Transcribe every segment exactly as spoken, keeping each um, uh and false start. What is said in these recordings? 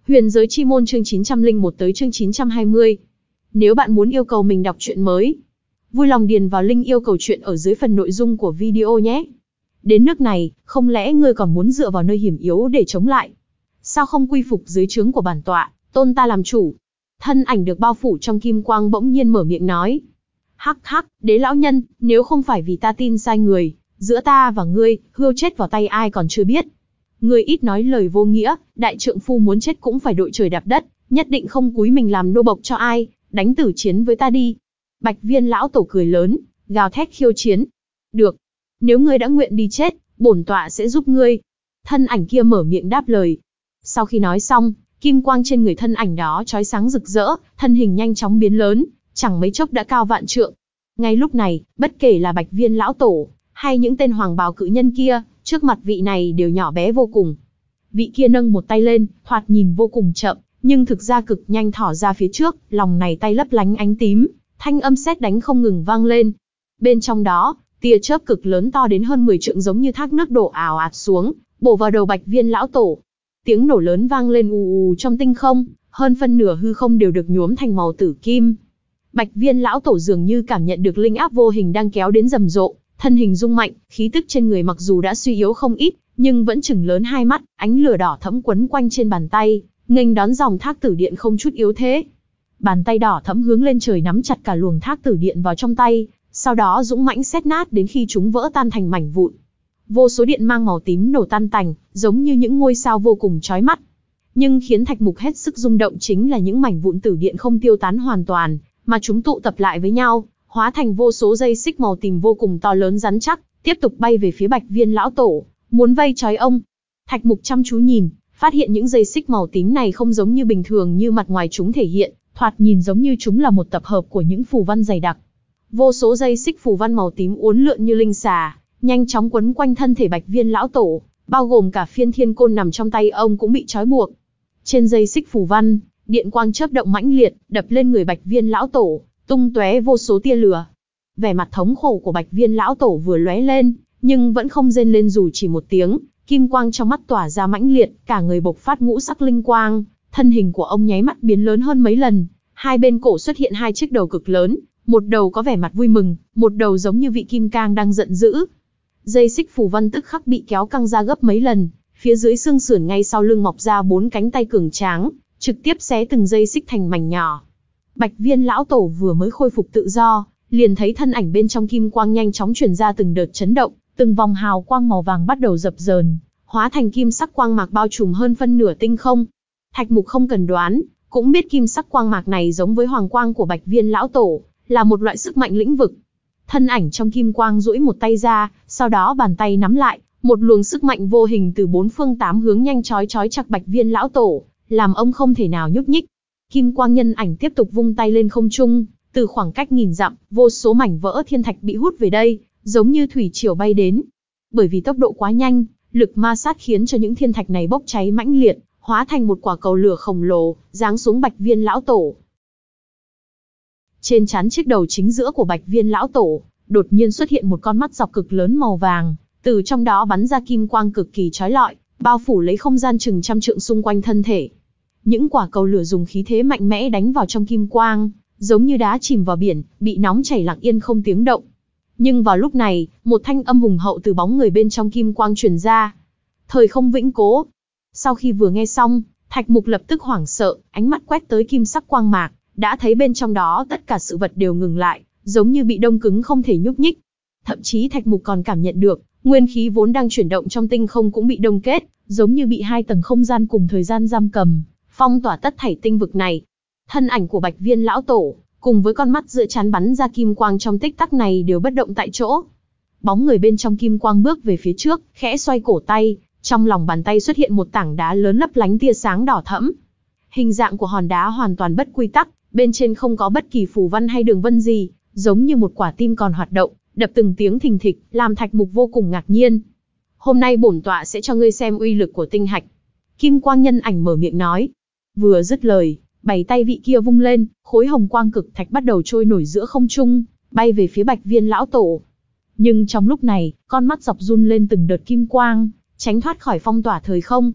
Huyền giới chi môn chương chín trăm lẻ một tới chương chín trăm hai mươi. Nếu bạn muốn yêu cầu mình đọc truyện mới, vui lòng điền vào link yêu cầu truyện ở dưới phần nội dung của video nhé. Đến nước này, không lẽ ngươi còn muốn dựa vào nơi hiểm yếu để chống lại? Sao không quy phục dưới trướng của bản tọa, tôn ta làm chủ? Thân ảnh được bao phủ trong kim quang bỗng nhiên mở miệng nói. Hắc hắc, đế lão nhân, nếu không phải vì ta tin sai người, giữa ta và ngươi, hươu chết vào tay ai còn chưa biết. Ngươi ít nói lời vô nghĩa, đại trượng phu muốn chết cũng phải đội trời đạp đất, nhất định không cúi mình làm nô bộc cho ai, đánh tử chiến với ta đi. Bạch Viên lão tổ cười lớn, gào thét khiêu chiến. Được, nếu ngươi đã nguyện đi chết, bổn tọa sẽ giúp ngươi. Thân ảnh kia mở miệng đáp lời. Sau khi nói xong, kim quang trên người thân ảnh đó chói sáng rực rỡ, thân hình nhanh chóng biến lớn, chẳng mấy chốc đã cao vạn trượng. Ngay lúc này, bất kể là Bạch Viên lão tổ, hay những tên hoàng bào cự nhân kia, trước mặt vị này đều nhỏ bé vô cùng. Vị kia nâng một tay lên, thoạt nhìn vô cùng chậm, nhưng thực ra cực nhanh thỏ ra phía trước, lòng này tay lấp lánh ánh tím, thanh âm sét đánh không ngừng vang lên. Bên trong đó, tia chớp cực lớn to đến hơn mười trượng giống như thác nước đổ ào ạt xuống, bổ vào đầu Bạch Viên lão tổ. Tiếng nổ lớn vang lên ù ù trong tinh không, hơn phân nửa hư không đều được nhuốm thành màu tử kim. Bạch Viên lão tổ dường như cảm nhận được linh áp vô hình đang kéo đến rầm rộ, thân hình rung mạnh, khí tức trên người mặc dù đã suy yếu không ít, nhưng vẫn chừng lớn hai mắt, ánh lửa đỏ thẫm quấn quanh trên bàn tay, nghênh đón dòng thác tử điện không chút yếu thế. Bàn tay đỏ thẫm hướng lên trời nắm chặt cả luồng thác tử điện vào trong tay, sau đó dũng mãnh xét nát đến khi chúng vỡ tan thành mảnh vụn. Vô số điện mang màu tím nổ tan tành, giống như những ngôi sao vô cùng chói mắt. Nhưng khiến Thạch Mục hết sức rung động chính là những mảnh vụn tử điện không tiêu tán hoàn toàn, mà chúng tụ tập lại với nhau, hóa thành vô số dây xích màu tím vô cùng to lớn rắn chắc, tiếp tục bay về phía Bạch Viên lão tổ, muốn vây trói ông. Thạch Mục chăm chú nhìn, phát hiện những dây xích màu tím này không giống như bình thường như mặt ngoài chúng thể hiện, thoạt nhìn giống như chúng là một tập hợp của những phù văn dày đặc. Vô số dây xích phù văn màu tím uốn lượn như linh xà, nhanh chóng quấn quanh thân thể Bạch Viên lão tổ, bao gồm cả phiên thiên côn nằm trong tay ông cũng bị trói buộc. Trên dây xích phù văn, điện quang chớp động mãnh liệt, đập lên người Bạch Viên lão tổ, tung tóe vô số tia lửa. Vẻ mặt thống khổ của Bạch Viên lão tổ vừa lóe lên, nhưng vẫn không rên lên dù chỉ một tiếng, kim quang trong mắt tỏa ra mãnh liệt, cả người bộc phát ngũ sắc linh quang, thân hình của ông nháy mắt biến lớn hơn mấy lần, hai bên cổ xuất hiện hai chiếc đầu cực lớn, một đầu có vẻ mặt vui mừng, một đầu giống như vị kim cang đang giận dữ. Dây xích phù văn tức khắc bị kéo căng ra gấp mấy lần, phía dưới xương sườn ngay sau lưng mọc ra bốn cánh tay cường tráng, trực tiếp xé từng dây xích thành mảnh nhỏ. Bạch Viên lão tổ vừa mới khôi phục tự do, liền thấy thân ảnh bên trong kim quang nhanh chóng truyền ra từng đợt chấn động, từng vòng hào quang màu vàng bắt đầu dập dờn, hóa thành kim sắc quang mạc bao trùm hơn phân nửa tinh không. Thạch Mục không cần đoán, cũng biết kim sắc quang mạc này giống với hoàng quang của Bạch Viên lão tổ, là một loại sức mạnh lĩnh vực. Thân ảnh trong kim quang duỗi một tay ra, sau đó bàn tay nắm lại, một luồng sức mạnh vô hình từ bốn phương tám hướng nhanh chói chói chặt Bạch Viên lão tổ, làm ông không thể nào nhúc nhích. Kim quang nhân ảnh tiếp tục vung tay lên không trung, từ khoảng cách nghìn dặm, vô số mảnh vỡ thiên thạch bị hút về đây, giống như thủy triều bay đến. Bởi vì tốc độ quá nhanh, lực ma sát khiến cho những thiên thạch này bốc cháy mãnh liệt, hóa thành một quả cầu lửa khổng lồ, giáng xuống Bạch Viên lão tổ. Trên trán chiếc đầu chính giữa của Bạch Viên lão tổ, đột nhiên xuất hiện một con mắt dọc cực lớn màu vàng, từ trong đó bắn ra kim quang cực kỳ chói lọi, bao phủ lấy không gian chừng trăm trượng xung quanh thân thể. Những quả cầu lửa dùng khí thế mạnh mẽ đánh vào trong kim quang, giống như đá chìm vào biển, bị nóng chảy lặng yên không tiếng động. Nhưng vào lúc này, một thanh âm hùng hậu từ bóng người bên trong kim quang truyền ra. Thời không vĩnh cố. Sau khi vừa nghe xong, Thạch Mục lập tức hoảng sợ, ánh mắt quét tới kim sắc quang mạc, đã thấy bên trong đó tất cả sự vật đều ngừng lại, giống như bị đông cứng không thể nhúc nhích. Thậm chí Thạch Mục còn cảm nhận được, nguyên khí vốn đang chuyển động trong tinh không cũng bị đông kết, giống như bị hai tầng không gian cùng thời gian giam cầm, phong tỏa tất thảy tinh vực này. Thân ảnh của Bạch Viên lão tổ, cùng với con mắt giữa trán bắn ra kim quang trong tích tắc này đều bất động tại chỗ. Bóng người bên trong kim quang bước về phía trước, khẽ xoay cổ tay, trong lòng bàn tay xuất hiện một tảng đá lớn lấp lánh tia sáng đỏ thẫm. Hình dạng của hòn đá hoàn toàn bất quy tắc, bên trên không có bất kỳ phù văn hay đường vân gì, giống như một quả tim còn hoạt động, đập từng tiếng thình thịch, làm Thạch Mục vô cùng ngạc nhiên. Hôm nay bổn tọa sẽ cho ngươi xem uy lực của tinh hạch. Kim quang nhân ảnh mở miệng nói. Vừa dứt lời, bảy tay vị kia vung lên, khối hồng quang cực thạch bắt đầu trôi nổi giữa không trung, bay về phía Bạch Viên lão tổ. Nhưng trong lúc này, con mắt dọc run lên từng đợt kim quang, tránh thoát khỏi phong tỏa thời không.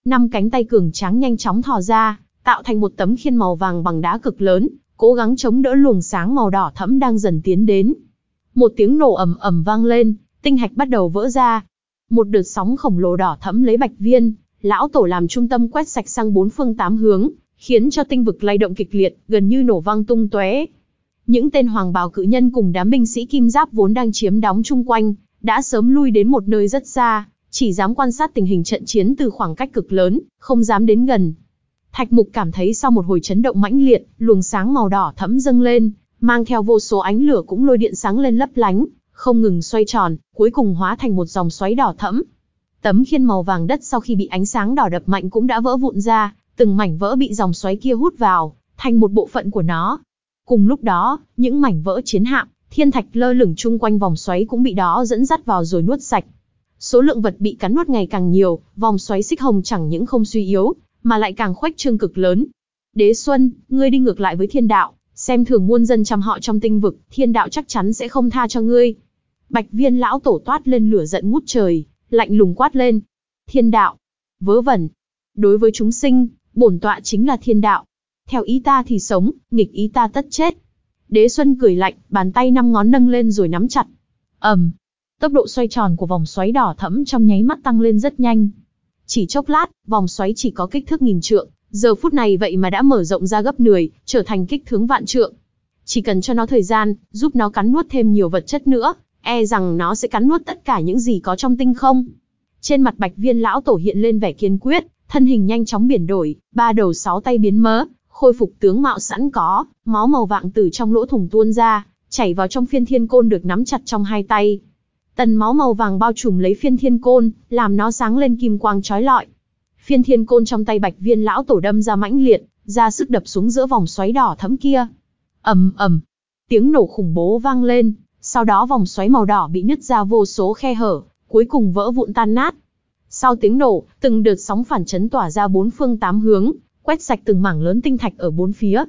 năm cánh tay cường tráng nhanh chóng thò ra, tạo thành một tấm khiên màu vàng bằng đá cực lớn, cố gắng chống đỡ luồng sáng màu đỏ thẫm đang dần tiến đến. Một tiếng nổ ầm ầm vang lên, tinh hạch bắt đầu vỡ ra. Một đợt sóng khổng lồ đỏ thẫm lấy Bạch Viên lão tổ làm trung tâm quét sạch sang bốn phương tám hướng, khiến cho tinh vực lay động kịch liệt, gần như nổ vang tung tóe. Những tên hoàng bào cự nhân cùng đám binh sĩ kim giáp vốn đang chiếm đóng chung quanh, đã sớm lui đến một nơi rất xa, chỉ dám quan sát tình hình trận chiến từ khoảng cách cực lớn, không dám đến gần. Thạch Mục cảm thấy sau một hồi chấn động mãnh liệt, luồng sáng màu đỏ thẫm dâng lên, mang theo vô số ánh lửa cũng lôi điện sáng lên lấp lánh, không ngừng xoay tròn, cuối cùng hóa thành một dòng xoáy đỏ thẫm. Tấm khiên màu vàng đất sau khi bị ánh sáng đỏ đập mạnh cũng đã vỡ vụn ra, từng mảnh vỡ bị dòng xoáy kia hút vào, thành một bộ phận của nó. Cùng lúc đó, những mảnh vỡ chiến hạm, thiên thạch lơ lửng chung quanh vòng xoáy cũng bị đó dẫn dắt vào rồi nuốt sạch. Số lượng vật bị cắn nuốt ngày càng nhiều, vòng xoáy xích hồng chẳng những không suy yếu, mà lại càng khuếch trương cực lớn. Đế Xuân, ngươi đi ngược lại với thiên đạo, xem thường muôn dân trăm họ trong tinh vực, thiên đạo chắc chắn sẽ không tha cho ngươi. Bạch Viên lão tổ toát lên lửa giận ngút trời, lạnh lùng quát lên. Thiên đạo? Vớ vẩn. Đối với chúng sinh, bổn tọa chính là thiên đạo. Theo ý ta thì sống, nghịch ý ta tất chết. Đế Xuân cười lạnh, bàn tay năm ngón nâng lên rồi nắm chặt. ầm, um, tốc độ xoay tròn của vòng xoáy đỏ thẫm trong nháy mắt tăng lên rất nhanh. Chỉ chốc lát, vòng xoáy chỉ có kích thước nghìn trượng, giờ phút này vậy mà đã mở rộng ra gấp mười, trở thành kích thước vạn trượng. Chỉ cần cho nó thời gian, giúp nó cắn nuốt thêm nhiều vật chất nữa, e rằng nó sẽ cắn nuốt tất cả những gì có trong tinh không. Trên mặt Bạch Viên lão tổ hiện lên vẻ kiên quyết, thân hình nhanh chóng biến đổi, ba đầu sáu tay biến mớ, khôi phục tướng mạo sẵn có, máu màu vàng từ trong lỗ thủng tuôn ra, chảy vào trong phiên thiên côn được nắm chặt trong hai tay. Tần máu màu vàng bao trùm lấy phiên thiên côn, làm nó sáng lên kim quang chói lọi. Phiên thiên côn trong tay Bạch Viên lão tổ đâm ra mãnh liệt, ra sức đập xuống giữa vòng xoáy đỏ thẫm kia. ầm ầm, tiếng nổ khủng bố vang lên, sau đó vòng xoáy màu đỏ bị nứt ra vô số khe hở, cuối cùng vỡ vụn tan nát. Sau tiếng nổ, từng đợt sóng phản chấn tỏa ra bốn phương tám hướng, quét sạch từng mảng lớn tinh thạch ở bốn phía.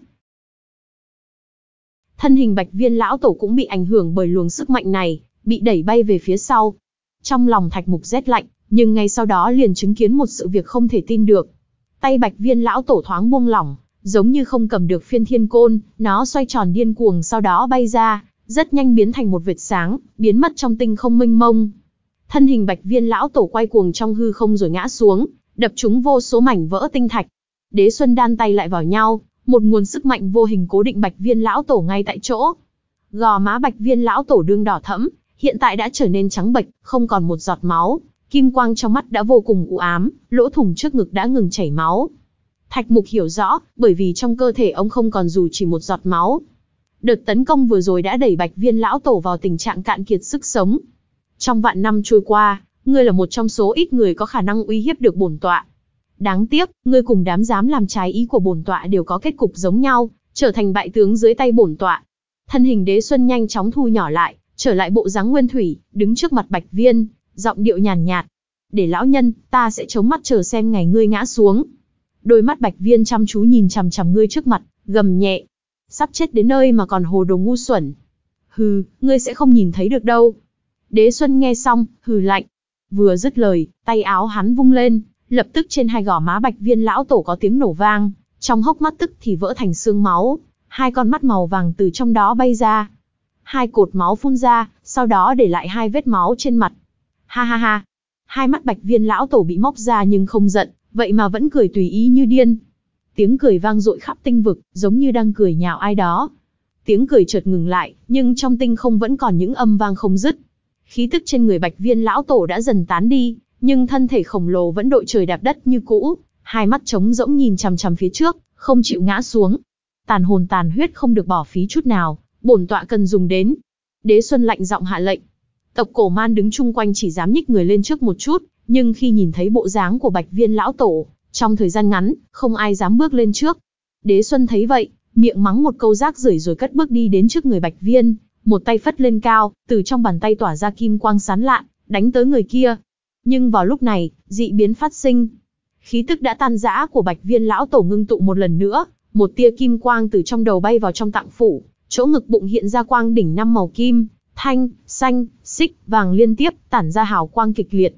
Thân hình Bạch Viên lão tổ cũng bị ảnh hưởng bởi luồng sức mạnh này, bị đẩy bay về phía sau. Trong lòng Thạch Mục rét lạnh, nhưng ngay sau đó liền chứng kiến một sự việc không thể tin được. Tay Bạch Viên lão tổ thoáng buông lỏng, giống như không cầm được phiên thiên côn, nó xoay tròn điên cuồng sau đó bay ra, rất nhanh biến thành một vệt sáng, biến mất trong tinh không mênh mông. Thân hình Bạch Viên lão tổ quay cuồng trong hư không rồi ngã xuống, đập trúng vô số mảnh vỡ tinh thạch. Đế Xuân đan tay lại vào nhau, một nguồn sức mạnh vô hình cố định Bạch Viên lão tổ ngay tại chỗ. Gò má Bạch Viên lão tổ đương đỏ thẫm, hiện tại đã trở nên trắng bệch, không còn một giọt máu, kim quang trong mắt đã vô cùng u ám, lỗ thủng trước ngực đã ngừng chảy máu. Thạch Mục hiểu rõ, bởi vì trong cơ thể ông không còn dù chỉ một giọt máu. Đợt tấn công vừa rồi đã đẩy Bạch Viên lão tổ vào tình trạng cạn kiệt sức sống. Trong vạn năm trôi qua, ngươi là một trong số ít người có khả năng uy hiếp được bổn tọa. Đáng tiếc, ngươi cùng đám dám làm trái ý của bổn tọa đều có kết cục giống nhau, trở thành bại tướng dưới tay bổn tọa. Thân hình Đế Xuân nhanh chóng thu nhỏ lại, trở lại bộ dáng nguyên thủy, đứng trước mặt Bạch Viên, giọng điệu nhàn nhạt. Để lão nhân, ta sẽ chống mắt chờ xem ngày ngươi ngã xuống. Đôi mắt Bạch Viên chăm chú nhìn chằm chằm ngươi trước mặt, gầm nhẹ. Sắp chết đến nơi mà còn hồ đồ ngu xuẩn. Hừ, ngươi sẽ không nhìn thấy được đâu. Đế Xuân nghe xong, hừ lạnh. Vừa dứt lời, tay áo hắn vung lên, lập tức trên hai gò má Bạch Viên lão tổ có tiếng nổ vang, trong hốc mắt tức thì vỡ thành xương máu, hai con mắt màu vàng từ trong đó bay ra. Hai cột máu phun ra, sau đó để lại hai vết máu trên mặt. Ha ha ha. Hai mắt Bạch Viên lão tổ bị móc ra nhưng không giận, vậy mà vẫn cười tùy ý như điên. Tiếng cười vang dội khắp tinh vực, giống như đang cười nhạo ai đó. Tiếng cười chợt ngừng lại, nhưng trong tinh không vẫn còn những âm vang không dứt. Khí tức trên người Bạch Viên lão tổ đã dần tán đi, nhưng thân thể khổng lồ vẫn đội trời đạp đất như cũ, hai mắt trống rỗng nhìn chằm chằm phía trước, không chịu ngã xuống. Tàn hồn tàn huyết không được bỏ phí chút nào, bổn tọa cần dùng đến. Đế Xuân lạnh giọng hạ lệnh. Tộc Cổ Man đứng chung quanh chỉ dám nhích người lên trước một chút, nhưng khi nhìn thấy bộ dáng của Bạch Viên lão tổ, trong thời gian ngắn, không ai dám bước lên trước. Đế Xuân thấy vậy, miệng mắng một câu rác rưởi rồi cất bước đi đến trước người Bạch Viên, một tay phất lên cao, từ trong bàn tay tỏa ra kim quang sáng lạn, đánh tới người kia. Nhưng vào lúc này, dị biến phát sinh. Khí tức đã tan rã của Bạch Viên lão tổ ngưng tụ một lần nữa, một tia kim quang từ trong đầu bay vào trong tạng phủ, chỗ ngực bụng hiện ra quang đỉnh năm màu kim, thanh, xanh, xích, vàng liên tiếp, tản ra hào quang kịch liệt.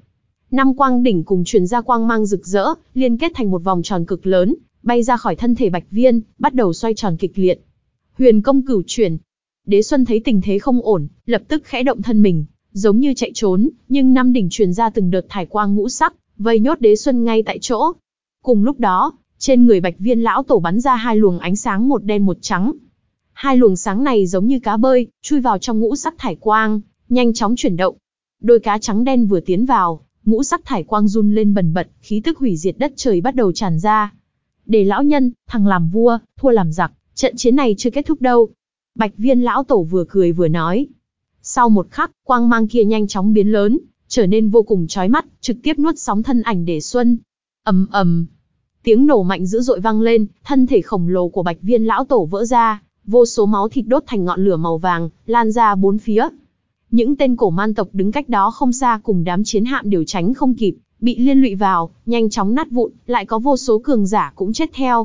Năm quang đỉnh cùng truyền ra quang mang rực rỡ, liên kết thành một vòng tròn cực lớn, bay ra khỏi thân thể Bạch Viên, bắt đầu xoay tròn kịch liệt. Huyền công cửu chuyển. Đế Xuân thấy tình thế không ổn, lập tức khẽ động thân mình, giống như chạy trốn, nhưng năm đỉnh truyền ra từng đợt thải quang ngũ sắc, vây nhốt Đế Xuân ngay tại chỗ. Cùng lúc đó, trên người Bạch Viên lão tổ bắn ra hai luồng ánh sáng một đen một trắng. Hai luồng sáng này giống như cá bơi, chui vào trong ngũ sắc thải quang, nhanh chóng chuyển động. Đôi cá trắng đen vừa tiến vào, ngũ sắc thải quang run lên bần bật, khí tức hủy diệt đất trời bắt đầu tràn ra. Để lão nhân, thằng làm vua, thua làm giặc, trận chiến này chưa kết thúc đâu. Bạch Viên lão tổ vừa cười vừa nói. Sau một khắc, quang mang kia nhanh chóng biến lớn, trở nên vô cùng chói mắt, trực tiếp nuốt sóng thân ảnh Đề Xuân. Ầm ầm, tiếng nổ mạnh dữ dội vang lên, thân thể khổng lồ của Bạch Viên lão tổ vỡ ra, vô số máu thịt đốt thành ngọn lửa màu vàng, lan ra bốn phía. Những tên cổ man tộc đứng cách đó không xa cùng đám chiến hạm đều tránh không kịp, bị liên lụy vào, nhanh chóng nát vụn, lại có vô số cường giả cũng chết theo.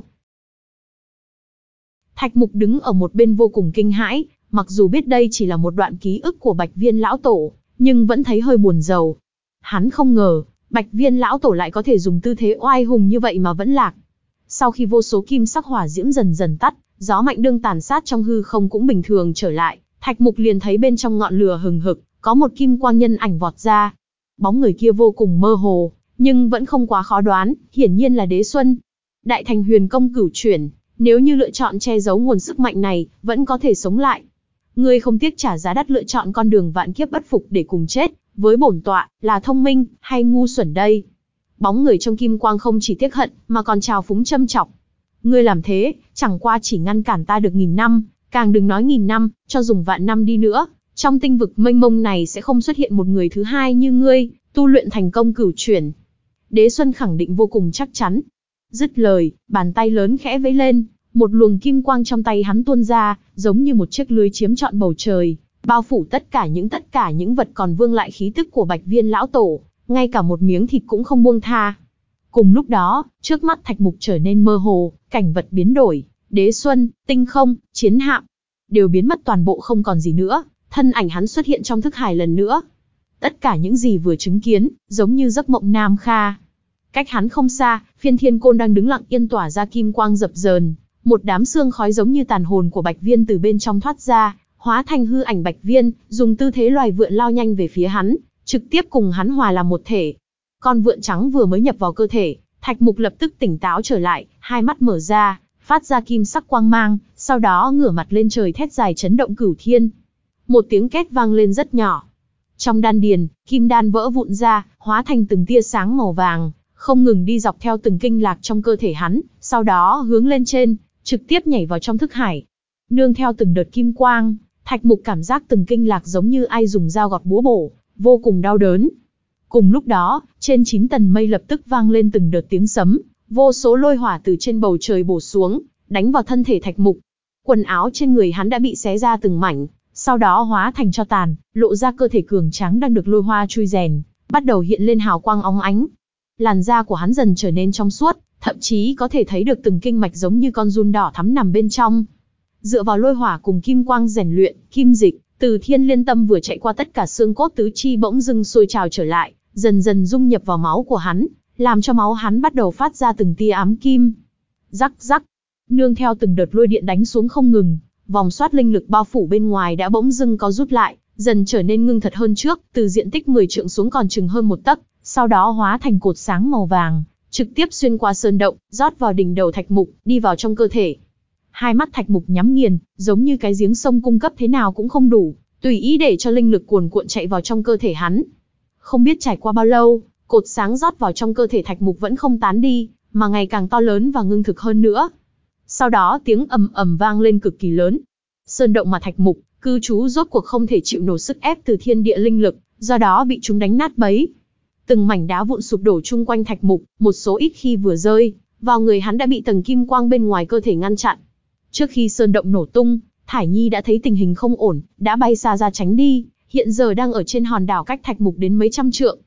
Thạch Mục đứng ở một bên vô cùng kinh hãi, mặc dù biết đây chỉ là một đoạn ký ức của Bạch Viên lão tổ, nhưng vẫn thấy hơi buồn rầu. Hắn không ngờ, Bạch Viên lão tổ lại có thể dùng tư thế oai hùng như vậy mà vẫn lạc. Sau khi vô số kim sắc hỏa diễm dần dần tắt, gió mạnh đương tàn sát trong hư không cũng bình thường trở lại, Thạch Mục liền thấy bên trong ngọn lửa hừng hực, có một kim quang nhân ảnh vọt ra. Bóng người kia vô cùng mơ hồ, nhưng vẫn không quá khó đoán, hiển nhiên là Đế Xuân. Đại thành huyền công cửu chuyển, nếu như lựa chọn che giấu nguồn sức mạnh này, vẫn có thể sống lại. Ngươi không tiếc trả giá đắt lựa chọn con đường vạn kiếp bất phục để cùng chết, với bổn tọa, là thông minh, hay ngu xuẩn đây? Bóng người trong kim quang không chỉ tiếc hận, mà còn trào phúng châm chọc. Ngươi làm thế, chẳng qua chỉ ngăn cản ta được nghìn năm, càng đừng nói nghìn năm, cho dùng vạn năm đi nữa, trong tinh vực mênh mông này sẽ không xuất hiện một người thứ hai như ngươi, tu luyện thành công cửu chuyển. Đế Xuân khẳng định vô cùng chắc chắn. Dứt lời, bàn tay lớn khẽ vẫy lên, một luồng kim quang trong tay hắn tuôn ra, giống như một chiếc lưới chiếm trọn bầu trời, bao phủ tất cả những tất cả những vật còn vương lại khí tức của Bạch Viên lão tổ, ngay cả một miếng thịt cũng không buông tha. Cùng lúc đó, trước mắt Thạch Mục trở nên mơ hồ, cảnh vật biến đổi, Đế Xuân, tinh không, chiến hạm, đều biến mất toàn bộ không còn gì nữa, thân ảnh hắn xuất hiện trong thức hải lần nữa. Tất cả những gì vừa chứng kiến, giống như giấc mộng Nam Kha. Cách hắn không xa, Phiên Thiên Côn đang đứng lặng yên tỏa ra kim quang dập dờn, một đám xương khói giống như tàn hồn của Bạch Viên từ bên trong thoát ra, hóa thành hư ảnh Bạch Viên, dùng tư thế loài vượn lao nhanh về phía hắn, trực tiếp cùng hắn hòa làm một thể. Con vượn trắng vừa mới nhập vào cơ thể, Thạch Mục lập tức tỉnh táo trở lại, hai mắt mở ra, phát ra kim sắc quang mang, sau đó ngửa mặt lên trời thét dài chấn động cửu thiên. Một tiếng két vang lên rất nhỏ. Trong đan điền, kim đan vỡ vụn ra, hóa thành từng tia sáng màu vàng, không ngừng đi dọc theo từng kinh lạc trong cơ thể hắn, sau đó hướng lên trên, trực tiếp nhảy vào trong thức hải. Nương theo từng đợt kim quang, Thạch Mục cảm giác từng kinh lạc giống như ai dùng dao gọt búa bổ, vô cùng đau đớn. Cùng lúc đó, trên chín tầng mây lập tức vang lên từng đợt tiếng sấm, vô số lôi hỏa từ trên bầu trời bổ xuống, đánh vào thân thể Thạch Mục. Quần áo trên người hắn đã bị xé ra từng mảnh, sau đó hóa thành tro tàn, lộ ra cơ thể cường tráng đang được lôi hoa chui rèn, bắt đầu hiện lên hào quang óng ánh. Làn da của hắn dần trở nên trong suốt, thậm chí có thể thấy được từng kinh mạch giống như con giun đỏ thắm nằm bên trong. Dựa vào lôi hỏa cùng kim quang rèn luyện, kim dịch, từ thiên liên tâm vừa chạy qua tất cả xương cốt tứ chi bỗng dưng sôi trào trở lại, dần dần dung nhập vào máu của hắn, làm cho máu hắn bắt đầu phát ra từng tia ám kim. Rắc rắc, nương theo từng đợt lôi điện đánh xuống không ngừng, vòng xoát linh lực bao phủ bên ngoài đã bỗng dưng có rút lại, dần trở nên ngưng thật hơn trước, từ diện tích mười trượng xuống còn chừng hơn một tấc, sau đó hóa thành cột sáng màu vàng, trực tiếp xuyên qua sơn động, rót vào đỉnh đầu Thạch Mục, đi vào trong cơ thể. Hai mắt Thạch Mục nhắm nghiền, giống như cái giếng sông cung cấp thế nào cũng không đủ, tùy ý để cho linh lực cuồn cuộn chạy vào trong cơ thể hắn. Không biết trải qua bao lâu, cột sáng rót vào trong cơ thể Thạch Mục vẫn không tán đi, mà ngày càng to lớn và ngưng thực hơn nữa. Sau đó tiếng ầm ầm vang lên cực kỳ lớn. Sơn động mà Thạch Mục cư trú rốt cuộc không thể chịu nổi sức ép từ thiên địa linh lực, do đó bị chúng đánh nát bấy. Từng mảnh đá vụn sụp đổ chung quanh Thạch Mục, một số ít khi vừa rơi vào người hắn đã bị tầng kim quang bên ngoài cơ thể ngăn chặn. Trước khi sơn động nổ tung, Thải Nhi đã thấy tình hình không ổn, đã bay xa ra tránh đi, hiện giờ đang ở trên hòn đảo cách Thạch Mục đến mấy trăm trượng.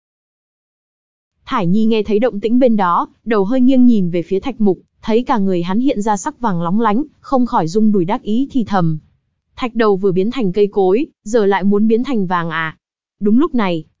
Thải Nhi nghe thấy động tĩnh bên đó, đầu hơi nghiêng nhìn về phía Thạch Mục, thấy cả người hắn hiện ra sắc vàng lóng lánh, không khỏi rung đùi đắc ý thì thầm. Thạch đầu vừa biến thành cây cối, giờ lại muốn biến thành vàng à? Đúng lúc này,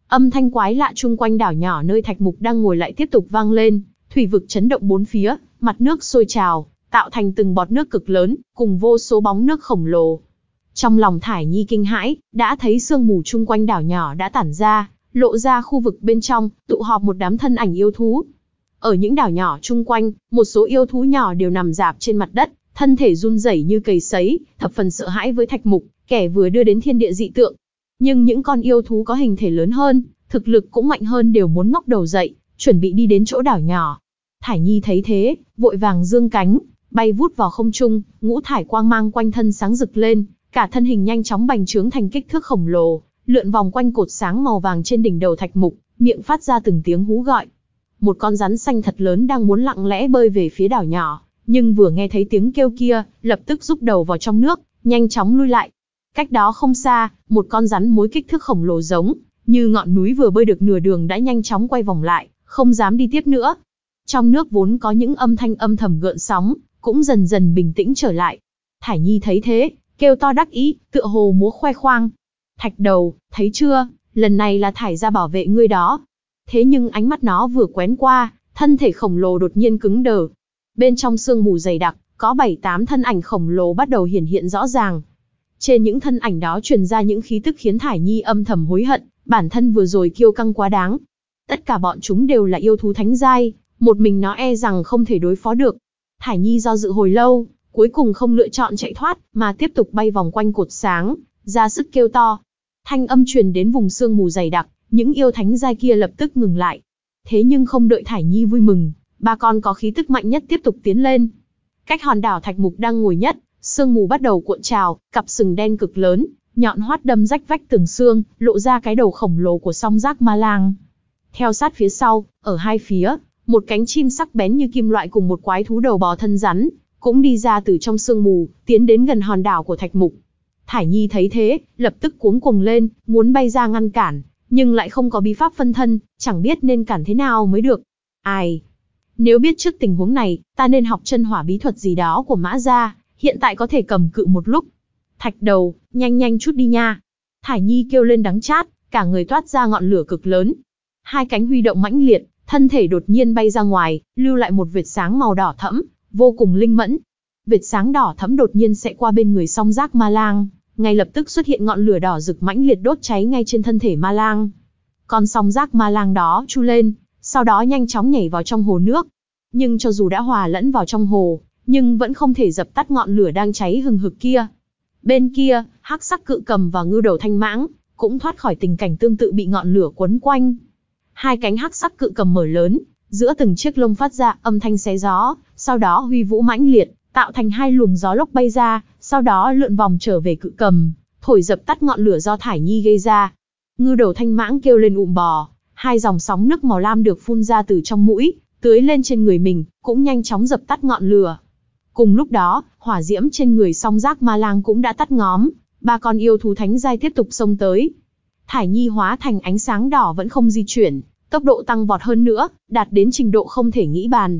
Âm thanh quái lạ chung quanh đảo nhỏ nơi Thạch Mục đang ngồi lại tiếp tục vang lên, thủy vực chấn động bốn phía, mặt nước sôi trào, tạo thành từng bọt nước cực lớn, cùng vô số bóng nước khổng lồ. Trong lòng Thải Nhi kinh hãi, đã thấy sương mù chung quanh đảo nhỏ đã tản ra, lộ ra khu vực bên trong, tụ họp một đám thân ảnh yêu thú. Ở những đảo nhỏ chung quanh, một số yêu thú nhỏ đều nằm rạp trên mặt đất, thân thể run rẩy như cầy sấy, thập phần sợ hãi với Thạch Mục, kẻ vừa đưa đến thiên địa dị tượng. Nhưng những con yêu thú có hình thể lớn hơn, thực lực cũng mạnh hơn đều muốn ngóc đầu dậy, chuẩn bị đi đến chỗ đảo nhỏ. Thải Nhi thấy thế, vội vàng dương cánh, bay vút vào không trung, ngũ thải quang mang quanh thân sáng rực lên, cả thân hình nhanh chóng bành trướng thành kích thước khổng lồ, lượn vòng quanh cột sáng màu vàng trên đỉnh đầu Thạch Mục, miệng phát ra từng tiếng hú gọi. Một con rắn xanh thật lớn đang muốn lặng lẽ bơi về phía đảo nhỏ, nhưng vừa nghe thấy tiếng kêu kia, lập tức rúc đầu vào trong nước, nhanh chóng lui lại. Cách đó không xa, một con rắn mối kích thước khổng lồ giống như ngọn núi vừa bơi được nửa đường đã nhanh chóng quay vòng lại, không dám đi tiếp nữa. Trong nước vốn có những âm thanh âm thầm gợn sóng, cũng dần dần bình tĩnh trở lại. Thải Nhi thấy thế, kêu to đắc ý, tựa hồ múa khoe khoang. Thạch Đầu, thấy chưa, lần này là Thải gia bảo vệ ngươi đó. Thế nhưng ánh mắt nó vừa quén qua, thân thể khổng lồ đột nhiên cứng đờ. Bên trong sương mù dày đặc, có bảy tám thân ảnh khổng lồ bắt đầu hiển hiện rõ ràng. Trên những thân ảnh đó truyền ra những khí tức khiến Thải Nhi âm thầm hối hận, bản thân vừa rồi kiêu căng quá đáng. Tất cả bọn chúng đều là yêu thú thánh giai, một mình nó e rằng không thể đối phó được. Thải Nhi do dự hồi lâu, cuối cùng không lựa chọn chạy thoát, mà tiếp tục bay vòng quanh cột sáng, ra sức kêu to. Thanh âm truyền đến vùng sương mù dày đặc, những yêu thánh giai kia lập tức ngừng lại. Thế nhưng không đợi Thải Nhi vui mừng, ba con có khí tức mạnh nhất tiếp tục tiến lên. Cách hòn đảo Thạch Mục đang ngồi nhất, sương mù bắt đầu cuộn trào, cặp sừng đen cực lớn, nhọn hoắt đâm rách vách tường xương, lộ ra cái đầu khổng lồ của song giác ma lang. Theo sát phía sau, ở hai phía, một cánh chim sắc bén như kim loại cùng một quái thú đầu bò thân rắn, cũng đi ra từ trong sương mù, tiến đến gần hòn đảo của Thạch Mục. Thải Nhi thấy thế, lập tức cuống cuồng lên, muốn bay ra ngăn cản, nhưng lại không có bí pháp phân thân, chẳng biết nên cản thế nào mới được. Ai? Nếu biết trước tình huống này, ta nên học chân hỏa bí thuật gì đó của Mã gia, hiện tại có thể cầm cự một lúc. Thạch Đầu, nhanh nhanh chút đi nha. Thải Nhi kêu lên đắng chát, cả người toát ra ngọn lửa cực lớn. Hai cánh huy động mãnh liệt, thân thể đột nhiên bay ra ngoài, lưu lại một vệt sáng màu đỏ thẫm, vô cùng linh mẫn. Vệt sáng đỏ thẫm đột nhiên sẽ qua bên người song giác ma lang, ngay lập tức xuất hiện ngọn lửa đỏ rực mãnh liệt đốt cháy ngay trên thân thể ma lang. Con song giác ma lang đó chu lên, sau đó nhanh chóng nhảy vào trong hồ nước. Nhưng cho dù đã hòa lẫn vào trong hồ, nhưng vẫn không thể dập tắt ngọn lửa đang cháy hừng hực kia. Bên kia, hắc sắc cự cầm và ngưu đầu thanh mãng cũng thoát khỏi tình cảnh tương tự bị ngọn lửa quấn quanh. Hai cánh hắc sắc cự cầm mở lớn, giữa từng chiếc lông phát ra âm thanh xé gió, sau đó huy vũ mãnh liệt, tạo thành hai luồng gió lốc bay ra, sau đó lượn vòng trở về cự cầm, thổi dập tắt ngọn lửa do Thải Nhi gây ra. Ngưu đầu thanh mãng kêu lên ụm bò, hai dòng sóng nước màu lam được phun ra từ trong mũi, tưới lên trên người mình, cũng nhanh chóng dập tắt ngọn lửa. Cùng lúc đó, hỏa diễm trên người song giác ma lang cũng đã tắt ngóm, ba con yêu thú thánh giai tiếp tục xông tới. Thải Nhi hóa thành ánh sáng đỏ vẫn không di chuyển, tốc độ tăng vọt hơn nữa, đạt đến trình độ không thể nghĩ bàn.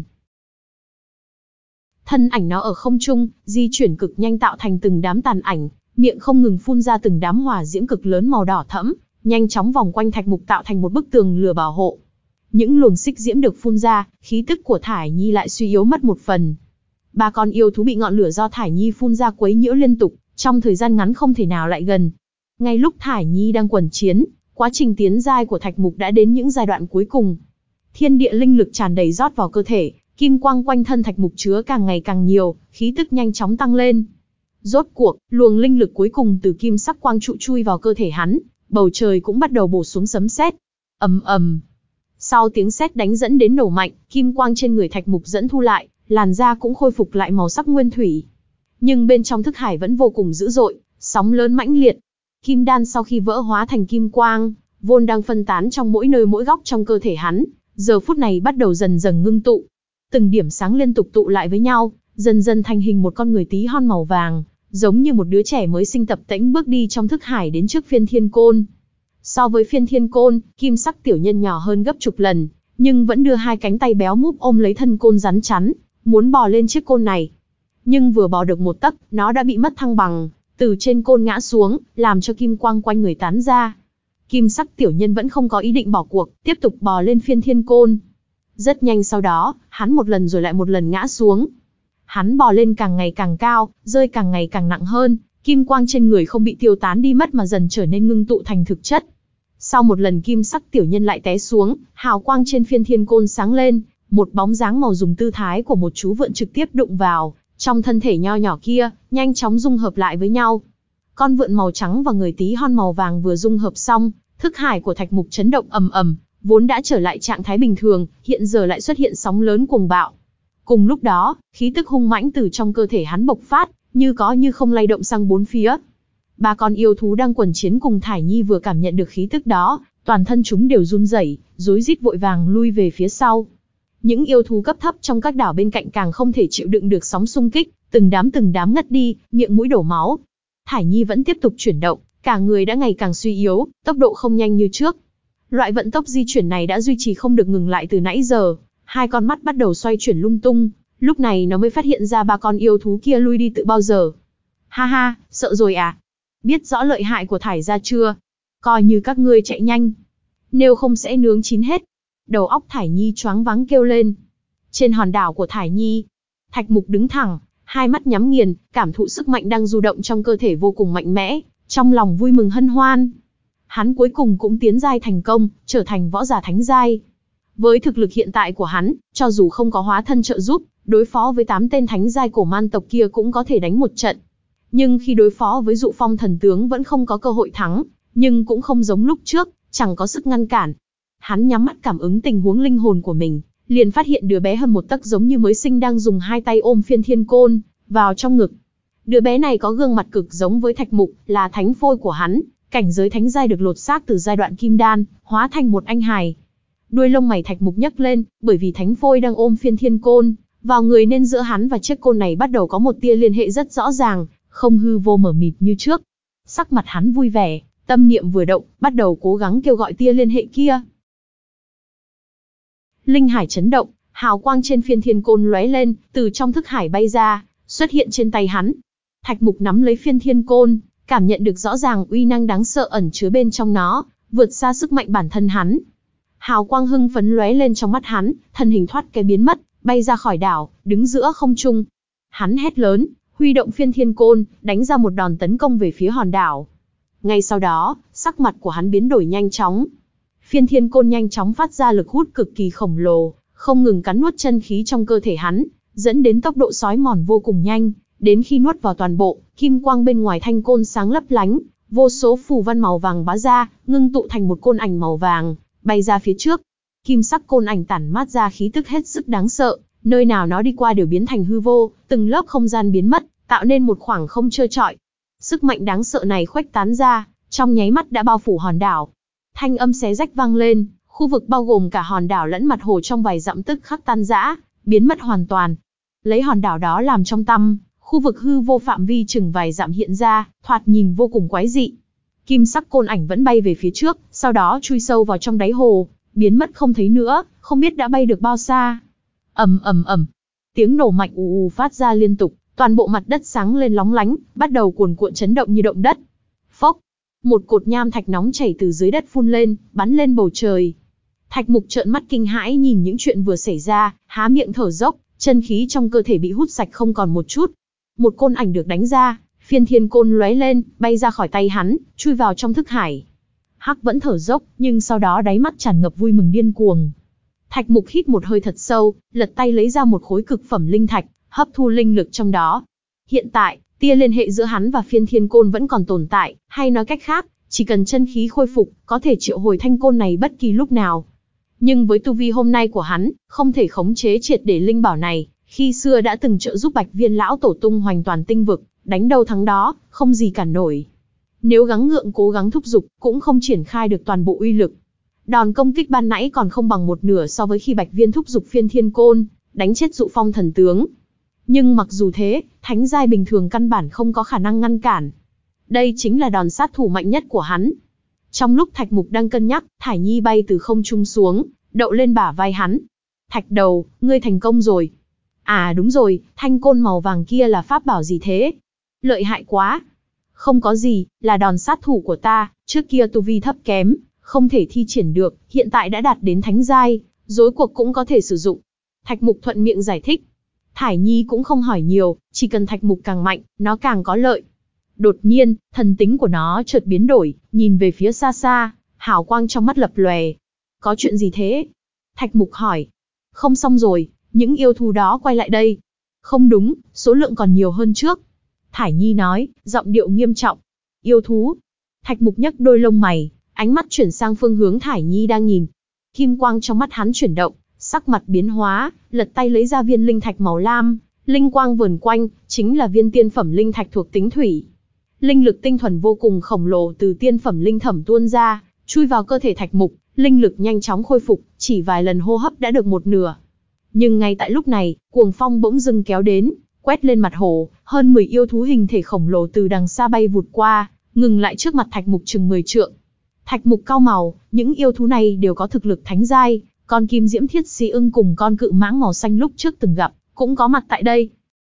Thân ảnh nó ở không trung, di chuyển cực nhanh tạo thành từng đám tàn ảnh, miệng không ngừng phun ra từng đám hỏa diễm cực lớn màu đỏ thẫm, nhanh chóng vòng quanh Thạch Mục tạo thành một bức tường lửa bảo hộ. Những luồng xích diễm được phun ra, khí tức của Thải Nhi lại suy yếu mất một phần. Ba con yêu thú bị ngọn lửa do Thải Nhi phun ra quấy nhiễu liên tục, trong thời gian ngắn không thể nào lại gần. Ngay lúc Thải Nhi đang quần chiến, quá trình tiến giai của Thạch Mục đã đến những giai đoạn cuối cùng. Thiên địa linh lực tràn đầy rót vào cơ thể, kim quang quanh thân Thạch Mục chứa càng ngày càng nhiều, khí tức nhanh chóng tăng lên. Rốt cuộc, luồng linh lực cuối cùng từ kim sắc quang trụ chui vào cơ thể hắn, bầu trời cũng bắt đầu bổ xuống sấm sét. Ầm ầm. Sau tiếng sét đánh dẫn đến nổ mạnh, kim quang trên người Thạch Mục dẫn thu lại, làn da cũng khôi phục lại màu sắc nguyên thủy. Nhưng bên trong thức hải vẫn vô cùng dữ dội, sóng lớn mãnh liệt. Kim đan sau khi vỡ hóa thành kim quang, vốn đang phân tán trong mỗi nơi mỗi góc trong cơ thể hắn, giờ phút này bắt đầu dần dần ngưng tụ. Từng điểm sáng liên tục tụ lại với nhau, dần dần thành hình một con người tí hon màu vàng, giống như một đứa trẻ mới sinh tập tễnh bước đi trong thức hải đến trước phiên thiên côn. So với phiên thiên côn, kim sắc tiểu nhân nhỏ hơn gấp chục lần, nhưng vẫn đưa hai cánh tay béo múp ôm lấy thân côn rắn chắn, muốn bò lên chiếc côn này. Nhưng vừa bò được một tấc, nó đã bị mất thăng bằng, từ trên côn ngã xuống, làm cho kim quang quanh người tán ra. Kim sắc tiểu nhân vẫn không có ý định bỏ cuộc, tiếp tục bò lên phiên thiên côn. Rất nhanh sau đó, hắn một lần rồi lại một lần ngã xuống. Hắn bò lên càng ngày càng cao, rơi càng ngày càng nặng hơn, kim quang trên người không bị tiêu tán đi mất mà dần trở nên ngưng tụ thành thực chất. Sau một lần kim sắc tiểu nhân lại té xuống, hào quang trên phiên thiên côn sáng lên, một bóng dáng màu dùng tư thái của một chú vượn trực tiếp đụng vào, trong thân thể nho nhỏ kia, nhanh chóng dung hợp lại với nhau. Con vượn màu trắng và người tí hon màu vàng vừa dung hợp xong, thức hải của Thạch Mục chấn động ầm ầm, vốn đã trở lại trạng thái bình thường, hiện giờ lại xuất hiện sóng lớn cuồng bạo. Cùng lúc đó, khí tức hung mãnh từ trong cơ thể hắn bộc phát, như có như không lay động sang bốn phía. Ba con yêu thú đang quần chiến cùng Thải Nhi vừa cảm nhận được khí tức đó, toàn thân chúng đều run rẩy, rối rít vội vàng lui về phía sau. Những yêu thú cấp thấp trong các đảo bên cạnh càng không thể chịu đựng được sóng xung kích, từng đám từng đám ngất đi, miệng mũi đổ máu. Thải Nhi vẫn tiếp tục chuyển động, cả người đã ngày càng suy yếu, tốc độ không nhanh như trước. Loại vận tốc di chuyển này đã duy trì không được ngừng lại từ nãy giờ, hai con mắt bắt đầu xoay chuyển lung tung, lúc này nó mới phát hiện ra ba con yêu thú kia lui đi từ bao giờ. Ha ha, sợ rồi à? Biết rõ lợi hại của Thải gia chưa? Coi như các ngươi chạy nhanh, nếu không sẽ nướng chín hết. Đầu óc Thải Nhi choáng váng kêu lên. Trên hòn đảo của Thải Nhi, Thạch Mục đứng thẳng, hai mắt nhắm nghiền, cảm thụ sức mạnh đang du động trong cơ thể vô cùng mạnh mẽ, trong lòng vui mừng hân hoan. Hắn cuối cùng cũng tiến giai thành công, trở thành võ giả thánh giai. Với thực lực hiện tại của hắn, cho dù không có hóa thân trợ giúp, đối phó với tám tên thánh giai cổ man tộc kia cũng có thể đánh một trận. Nhưng khi đối phó với Dụ Phong thần tướng vẫn không có cơ hội thắng, nhưng cũng không giống lúc trước, chẳng có sức ngăn cản. Hắn nhắm mắt cảm ứng tình huống linh hồn của mình, liền phát hiện đứa bé hơn một tấc giống như mới sinh đang dùng hai tay ôm phiên thiên côn vào trong ngực. Đứa bé này có gương mặt cực giống với Thạch Mục, là thánh phôi của hắn, cảnh giới thánh giai được lột xác từ giai đoạn kim đan, hóa thành một anh hài. Đuôi lông mày Thạch Mục nhấc lên, bởi vì thánh phôi đang ôm phiên thiên côn vào người nên giữa hắn và chiếc côn này bắt đầu có một tia liên hệ rất rõ ràng, không hư vô mờ mịt như trước. Sắc mặt hắn vui vẻ, tâm niệm vừa động, bắt đầu cố gắng kêu gọi tia liên hệ kia. Linh hải chấn động, hào quang trên phiên thiên côn lóe lên, từ trong thức hải bay ra, xuất hiện trên tay hắn. Thạch Mục nắm lấy phiên thiên côn, cảm nhận được rõ ràng uy năng đáng sợ ẩn chứa bên trong nó, vượt xa sức mạnh bản thân hắn. Hào quang hưng phấn lóe lên trong mắt hắn, thân hình thoát cái biến mất, bay ra khỏi đảo, đứng giữa không trung. Hắn hét lớn, huy động phiên thiên côn, đánh ra một đòn tấn công về phía hòn đảo. Ngay sau đó, sắc mặt của hắn biến đổi nhanh chóng. Phiên thiên côn nhanh chóng phát ra lực hút cực kỳ khổng lồ, không ngừng cắn nuốt chân khí trong cơ thể hắn, dẫn đến tốc độ xói mòn vô cùng nhanh, đến khi nuốt vào toàn bộ, kim quang bên ngoài thanh côn sáng lấp lánh, vô số phù văn màu vàng bá ra, ngưng tụ thành một côn ảnh màu vàng, bay ra phía trước. Kim sắc côn ảnh tản mát ra khí tức hết sức đáng sợ, nơi nào nó đi qua đều biến thành hư vô, từng lớp không gian biến mất, tạo nên một khoảng không trơ trọi. Sức mạnh đáng sợ này khuếch tán ra, trong nháy mắt đã bao phủ hòn đảo. Thanh âm xé rách vang lên, khu vực bao gồm cả hòn đảo lẫn mặt hồ trong vài dặm tức khắc tan rã, biến mất hoàn toàn. Lấy hòn đảo đó làm trung tâm, khu vực hư vô phạm vi chừng vài dặm hiện ra, thoạt nhìn vô cùng quái dị. Kim sắc côn ảnh vẫn bay về phía trước, sau đó chui sâu vào trong đáy hồ, biến mất không thấy nữa, không biết đã bay được bao xa. Ầm ầm ầm, tiếng nổ mạnh ù ù phát ra liên tục, toàn bộ mặt đất sáng lên lóng lánh, bắt đầu cuồn cuộn chấn động như động đất. Phốc, một cột nham thạch nóng chảy từ dưới đất phun lên, bắn lên bầu trời. Thạch Mục trợn mắt kinh hãi nhìn những chuyện vừa xảy ra, há miệng thở dốc, chân khí trong cơ thể bị hút sạch không còn một chút. Một côn ảnh được đánh ra, phiên thiên côn lóe lên, bay ra khỏi tay hắn, chui vào trong thức hải. Hắc vẫn thở dốc, nhưng sau đó đáy mắt tràn ngập vui mừng điên cuồng. Thạch Mục hít một hơi thật sâu, lật tay lấy ra một khối cực phẩm linh thạch, hấp thu linh lực trong đó. Hiện tại, tia liên hệ giữa hắn và phiên thiên côn vẫn còn tồn tại, hay nói cách khác, chỉ cần chân khí khôi phục, có thể triệu hồi thanh côn này bất kỳ lúc nào. Nhưng với tu vi hôm nay của hắn, không thể khống chế triệt để linh bảo này, khi xưa đã từng trợ giúp Bạch Viên lão tổ tung hoành toàn tinh vực, đánh đâu thắng đó, không gì cản nổi. Nếu gắng gượng cố gắng thúc giục, cũng không triển khai được toàn bộ uy lực. Đòn công kích ban nãy còn không bằng một nửa so với khi Bạch Viên thúc giục phiên thiên côn, đánh chết Dụ Phong thần tướng. Nhưng mặc dù thế, thánh giai bình thường căn bản không có khả năng ngăn cản. Đây chính là đòn sát thủ mạnh nhất của hắn. Trong lúc Thạch Mục đang cân nhắc, Thải Nhi bay từ không trung xuống, đậu lên bả vai hắn. Thạch đầu, ngươi thành công rồi. À đúng rồi, thanh côn màu vàng kia là pháp bảo gì thế? Lợi hại quá. Không có gì, là đòn sát thủ của ta, Trước kia tu vi thấp kém, không thể thi triển được, hiện tại đã đạt đến thánh giai, rối cuộc cũng có thể sử dụng. Thạch Mục thuận miệng giải thích. Thải Nhi cũng không hỏi nhiều, chỉ cần Thạch Mục càng mạnh, nó càng có lợi. Đột nhiên, thần tính của nó chợt biến đổi, nhìn về phía xa xa, hào quang trong mắt lập lòe. Có chuyện gì thế? Thạch Mục hỏi. Không xong rồi, những yêu thú đó quay lại đây. Không đúng, số lượng còn nhiều hơn trước. Thải Nhi nói, giọng điệu nghiêm trọng. Yêu thú. Thạch Mục nhấc đôi lông mày, ánh mắt chuyển sang phương hướng Thải Nhi đang nhìn. Kim quang trong mắt hắn chuyển động, sắc mặt biến hóa, lật tay lấy ra viên linh thạch màu lam, linh quang vờn quanh, chính là viên tiên phẩm linh thạch thuộc tính thủy. Linh lực tinh thuần vô cùng khổng lồ từ tiên phẩm linh thẩm tuôn ra, chui vào cơ thể Thạch Mục, linh lực nhanh chóng khôi phục, chỉ vài lần hô hấp đã được một nửa. Nhưng ngay tại lúc này, cuồng phong bỗng dưng kéo đến, quét lên mặt hồ, hơn mười yêu thú hình thể khổng lồ từ đằng xa bay vụt qua, ngừng lại trước mặt Thạch Mục chừng mười trượng. Thạch Mục cau mày, những yêu thú này đều có thực lực thánh giai, con kim diễm thiết xí ưng cùng con cự mãng màu xanh lúc trước từng gặp, cũng có mặt tại đây.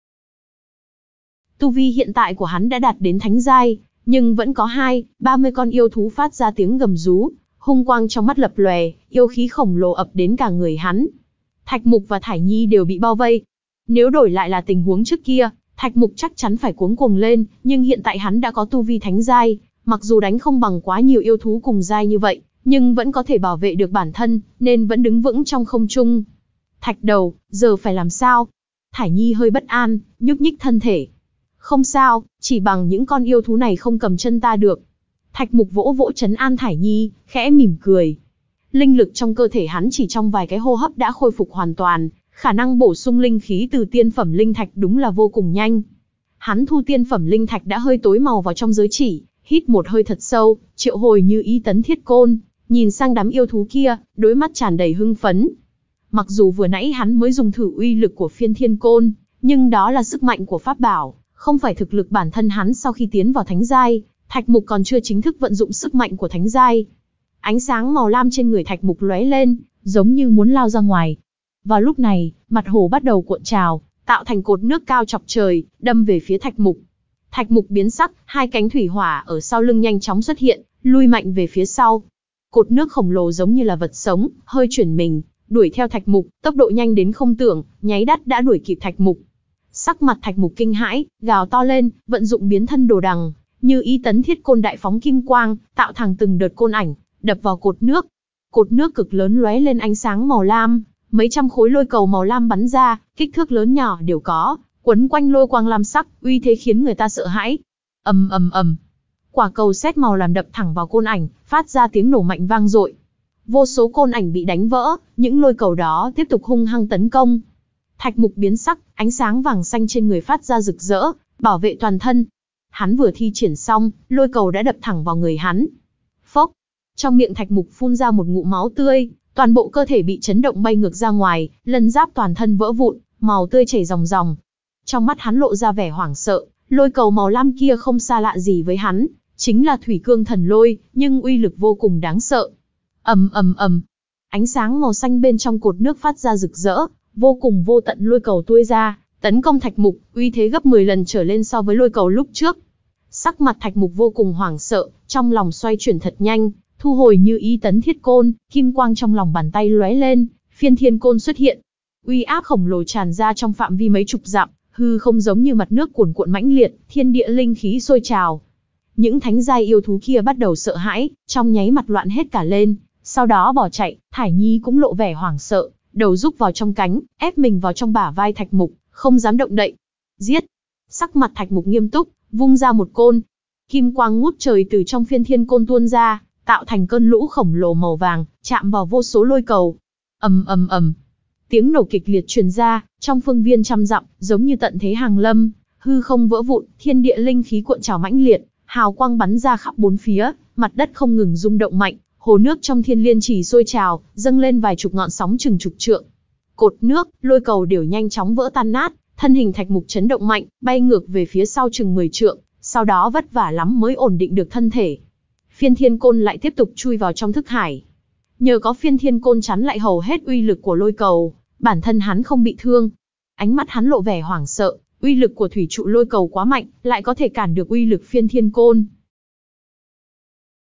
Tu vi hiện tại của hắn đã đạt đến thánh giai, nhưng vẫn có hai, ba mươi con yêu thú phát ra tiếng gầm rú, hung quang trong mắt lập lòe, yêu khí khổng lồ ập đến cả người hắn. Thạch Mục và Thải Nhi đều bị bao vây. Nếu đổi lại là tình huống trước kia, Thạch Mục chắc chắn phải cuống cuồng lên, nhưng hiện tại hắn đã có tu vi thánh giai, mặc dù đánh không bằng quá nhiều yêu thú cùng giai như vậy, nhưng vẫn có thể bảo vệ được bản thân, nên vẫn đứng vững trong không trung. Thạch đầu, giờ phải làm sao? Thải Nhi hơi bất an, nhúc nhích thân thể. Không sao, chỉ bằng những con yêu thú này không cầm chân ta được. Thạch Mục vỗ vỗ trấn an Thải Nhi, khẽ mỉm cười. Linh lực trong cơ thể hắn chỉ trong vài cái hô hấp đã khôi phục hoàn toàn, khả năng bổ sung linh khí từ tiên phẩm linh thạch đúng là vô cùng nhanh. Hắn thu tiên phẩm linh thạch đã hơi tối màu vào trong giới chỉ, hít một hơi thật sâu, triệu hồi Như Ý Tấn Thiết Côn, nhìn sang đám yêu thú kia, đôi mắt tràn đầy hưng phấn. Mặc dù vừa nãy hắn mới dùng thử uy lực của Phiên Thiên Côn, nhưng đó là sức mạnh của pháp bảo, không phải thực lực bản thân hắn sau khi tiến vào thánh giai. Thạch Mục còn chưa chính thức vận dụng sức mạnh của thánh giai. Ánh sáng màu lam trên người Thạch Mục lóe lên, giống như muốn lao ra ngoài. Vào lúc này, mặt hồ bắt đầu cuộn trào, tạo thành cột nước cao chọc trời, đâm về phía Thạch Mục. Thạch Mục biến sắc, hai cánh thủy hỏa ở sau lưng nhanh chóng xuất hiện, lui mạnh về phía sau. Cột nước khổng lồ giống như là vật sống, hơi chuyển mình, đuổi theo Thạch Mục, tốc độ nhanh đến không tưởng, nháy mắt đã đuổi kịp Thạch Mục. Sắc mặt Thạch Mục kinh hãi, gào to lên, vận dụng biến thân đồ đằng, Như Ý Tấn Thiết Côn đại phóng kim quang, tạo thành từng đợt côn ảnh, đập vào cột nước. Cột nước cực lớn lóe lên ánh sáng màu lam, mấy trăm khối lôi cầu màu lam bắn ra, kích thước lớn nhỏ đều có, quấn quanh lôi quang lam sắc, uy thế khiến người ta sợ hãi. Ầm ầm ầm. Quả cầu sét màu làm đập thẳng vào côn ảnh, phát ra tiếng nổ mạnh vang dội. Vô số côn ảnh bị đánh vỡ, những lôi cầu đó tiếp tục hung hăng tấn công. Thạch Mục biến sắc, ánh sáng vàng xanh trên người phát ra rực rỡ, bảo vệ toàn thân. Hắn vừa thi triển xong, lôi cầu đã đập thẳng vào người hắn. Phốc. Trong miệng Thạch Mục phun ra một ngụm máu tươi, toàn bộ cơ thể bị chấn động bay ngược ra ngoài, lân giáp toàn thân vỡ vụn, màu tươi chảy ròng ròng. Trong mắt hắn lộ ra vẻ hoảng sợ, lôi cầu màu lam kia không xa lạ gì với hắn, chính là Thủy Cương Thần Lôi, nhưng uy lực vô cùng đáng sợ. Ầm ầm ầm. Ánh sáng màu xanh bên trong cột nước phát ra rực rỡ, vô cùng vô tận lôi cầu tuôn ra, tấn công Thạch Mục, uy thế gấp mười lần trở lên so với lôi cầu lúc trước. Sắc mặt Thạch Mục vô cùng hoảng sợ, trong lòng xoay chuyển thật nhanh, thu hồi Như Ý Tấn Thiết Côn, kim quang trong lòng bàn tay lóe lên, Phiên Thiên Côn xuất hiện. Uy áp khổng lồ tràn ra trong phạm vi mấy chục dặm, hư không giống như mặt nước cuồn cuộn mãnh liệt, thiên địa linh khí sôi trào. Những thánh giai yêu thú kia bắt đầu sợ hãi, trong nháy mặt loạn hết cả lên, sau đó bỏ chạy. Thải Nhi cũng lộ vẻ hoảng sợ, đầu rúc vào trong cánh, ép mình vào trong bả vai Thạch Mục, không dám động đậy. Giết! Sắc mặt Thạch Mục nghiêm túc, vung ra một côn. Kim quang ngút trời từ trong Phiên Thiên Côn tuôn ra, tạo thành cơn lũ khổng lồ màu vàng, chạm vào vô số lôi cầu. Ầm ầm ầm. Tiếng nổ kịch liệt truyền ra, trong phương viên trăm dặm, giống như tận thế hàng lâm, hư không vỡ vụn, thiên địa linh khí cuộn trào mãnh liệt, hào quang bắn ra khắp bốn phía, mặt đất không ngừng rung động mạnh, hồ nước trong Thiên Liên Trì sôi trào, dâng lên vài chục ngọn sóng chừng chục trượng. Cột nước, lôi cầu đều nhanh chóng vỡ tan nát, thân hình Thạch Mục chấn động mạnh, bay ngược về phía sau chừng mười trượng, sau đó vất vả lắm mới ổn định được thân thể. Phiên Thiên Côn lại tiếp tục chui vào trong thức hải. Nhờ có Phiên Thiên Côn chắn lại hầu hết uy lực của lôi cầu, bản thân hắn không bị thương. Ánh mắt hắn lộ vẻ hoảng sợ, uy lực của thủy trụ lôi cầu quá mạnh, lại có thể cản được uy lực Phiên Thiên Côn.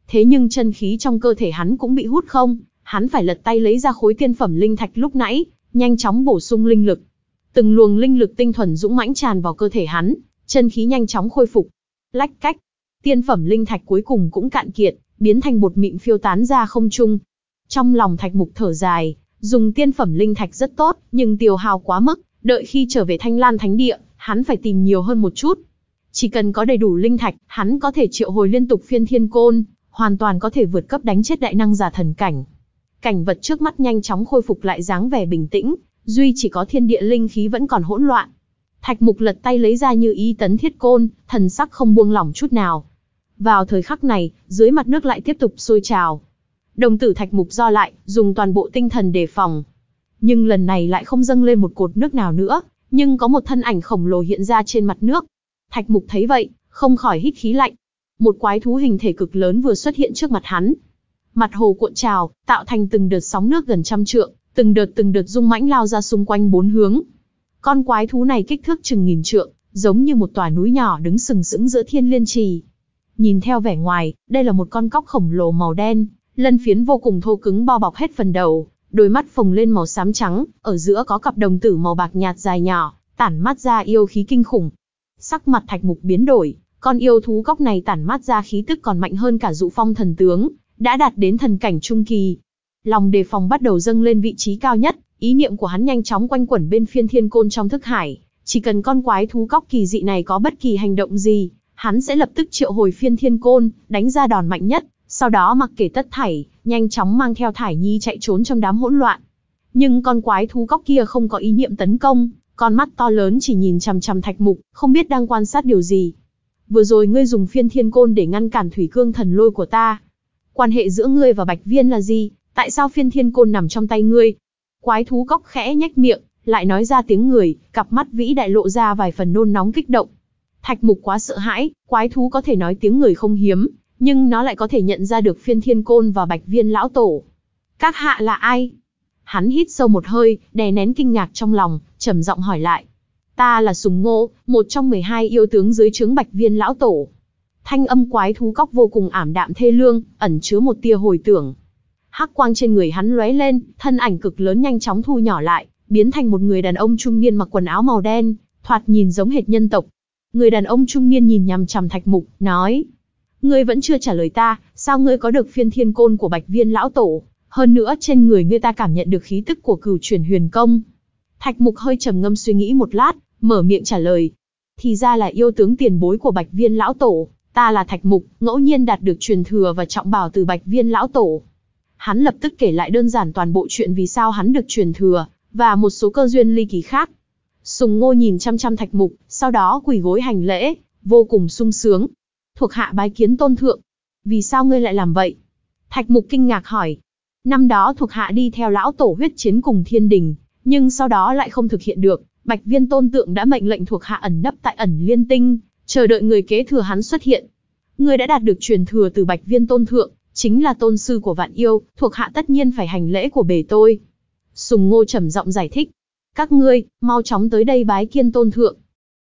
thế nhưng chân khí trong cơ thể hắn cũng bị hút không, hắn phải lật tay lấy ra khối tiên phẩm linh thạch lúc nãy, nhanh chóng bổ sung linh lực. Từng luồng linh lực tinh thuần dũng mãnh tràn vào cơ thể hắn, chân khí nhanh chóng khôi phục. Lách cách, tiên phẩm linh thạch cuối cùng cũng cạn kiệt, biến thành bột mịn phiêu tán ra không trung. Trong lòng Thạch Mục thở dài, dùng tiên phẩm linh thạch rất tốt, nhưng tiêu hao quá mức, đợi khi trở về Thanh Lan Thánh Địa, hắn phải tìm nhiều hơn một chút. Chỉ cần có đầy đủ linh thạch, hắn có thể triệu hồi liên tục phiên thiên côn, hoàn toàn có thể vượt cấp đánh chết đại năng giả thần cảnh. Cảnh vật trước mắt nhanh chóng khôi phục lại dáng vẻ bình tĩnh, duy chỉ có thiên địa linh khí vẫn còn hỗn loạn. Thạch Mục lật tay lấy ra Như Ý Tấn Thiết Côn, thần sắc không buông lỏng chút nào. Vào thời khắc này, dưới mặt nước lại tiếp tục sôi trào. Đồng tử Thạch Mục do lại, dùng toàn bộ tinh thần đề phòng. Nhưng lần này lại không dâng lên một cột nước nào nữa, nhưng có một thân ảnh khổng lồ hiện ra trên mặt nước. Thạch Mục thấy vậy, không khỏi hít khí lạnh. Một quái thú hình thể cực lớn vừa xuất hiện trước mặt hắn. Mặt hồ cuộn trào, tạo thành từng đợt sóng nước gần trăm trượng, từng đợt từng đợt rung mãnh lao ra xung quanh bốn hướng. Con quái thú này kích thước chừng nghìn trượng, giống như một tòa núi nhỏ đứng sừng sững giữa Thiên Liên Trì. Nhìn theo vẻ ngoài, đây là một con cóc khổng lồ màu đen, lân phiến vô cùng thô cứng bao bọc hết phần đầu, đôi mắt phồng lên màu xám trắng, ở giữa có cặp đồng tử màu bạc nhạt dài nhỏ, tản mát ra yêu khí kinh khủng. Sắc mặt Thạch Mục biến đổi, con yêu thú cóc này tản mát ra khí tức còn mạnh hơn cả Dụ Phong thần tướng, đã đạt đến thần cảnh trung kỳ. Lòng đề phòng bắt đầu dâng lên vị trí cao nhất, ý niệm của hắn nhanh chóng quanh quẩn bên phiên thiên côn trong thức hải, chỉ cần con quái thú cóc kỳ dị này có bất kỳ hành động gì, hắn sẽ lập tức triệu hồi phiên thiên côn, đánh ra đòn mạnh nhất, sau đó mặc kệ tất thảy, nhanh chóng mang theo Thải Nhi chạy trốn trong đám hỗn loạn. Nhưng con quái thú cóc kia không có ý niệm tấn công, con mắt to lớn chỉ nhìn chằm chằm Thạch Mục, không biết đang quan sát điều gì. Vừa rồi ngươi dùng phiên thiên côn để ngăn cản thủy cương thần lôi của ta. Quan hệ giữa ngươi và Bạch Viên là gì? Tại sao phiên thiên côn nằm trong tay ngươi? Quái thú cóc khẽ nhếch miệng, lại nói ra tiếng người, cặp mắt vĩ đại lộ ra vài phần nôn nóng kích động. Thạch Mục quá sợ hãi, quái thú có thể nói tiếng người không hiếm, nhưng nó lại có thể nhận ra được phiên thiên côn và Bạch Viên lão tổ. Các hạ là ai? Hắn hít sâu một hơi, đè nén kinh ngạc trong lòng, trầm giọng hỏi lại. Ta là Sùng Ngô, một trong mười hai yêu tướng dưới trướng Bạch Viên lão tổ. Thanh âm quái thú cóc vô cùng ảm đạm thê lương, ẩn chứa một tia hồi tưởng. Hắc quang trên người hắn lóe lên, thân ảnh cực lớn nhanh chóng thu nhỏ lại, biến thành một người đàn ông trung niên mặc quần áo màu đen, thoạt nhìn giống hệt nhân tộc. Người đàn ông trung niên nhìn nhằm chằm Thạch Mục, nói: Ngươi vẫn chưa trả lời ta, sao ngươi có được phiên thiên côn của Bạch Viên lão tổ? Hơn nữa trên người ngươi ta cảm nhận được khí tức của Cửu Chuyển Huyền Công. Thạch Mục hơi trầm ngâm suy nghĩ một lát, mở miệng trả lời: Thì ra là yêu tướng tiền bối của Bạch Viên lão tổ, ta là Thạch Mục, ngẫu nhiên đạt được truyền thừa và trọng bảo từ Bạch Viên lão tổ. Hắn lập tức kể lại đơn giản toàn bộ chuyện vì sao hắn được truyền thừa, và một số cơ duyên ly kỳ khác. Sùng Ngô nhìn chăm chăm Thạch Mục, sau đó quỳ gối hành lễ, vô cùng sung sướng. Thuộc hạ bái kiến tôn thượng. Vì sao ngươi lại làm vậy? Thạch Mục kinh ngạc hỏi. Năm đó thuộc hạ đi theo lão tổ huyết chiến cùng thiên đình, nhưng sau đó lại không thực hiện được. Bạch Viên tôn tượng đã mệnh lệnh thuộc hạ ẩn nấp tại ẩn liên tinh, chờ đợi người kế thừa hắn xuất hiện. Ngươi đã đạt được truyền thừa từ Bạch Viên tôn thượng, chính là tôn sư của vạn yêu, thuộc hạ tất nhiên phải hành lễ của bề tôi. Sùng Ngô trầm giọng giải thích. Các ngươi, mau chóng tới đây bái kiến tôn thượng.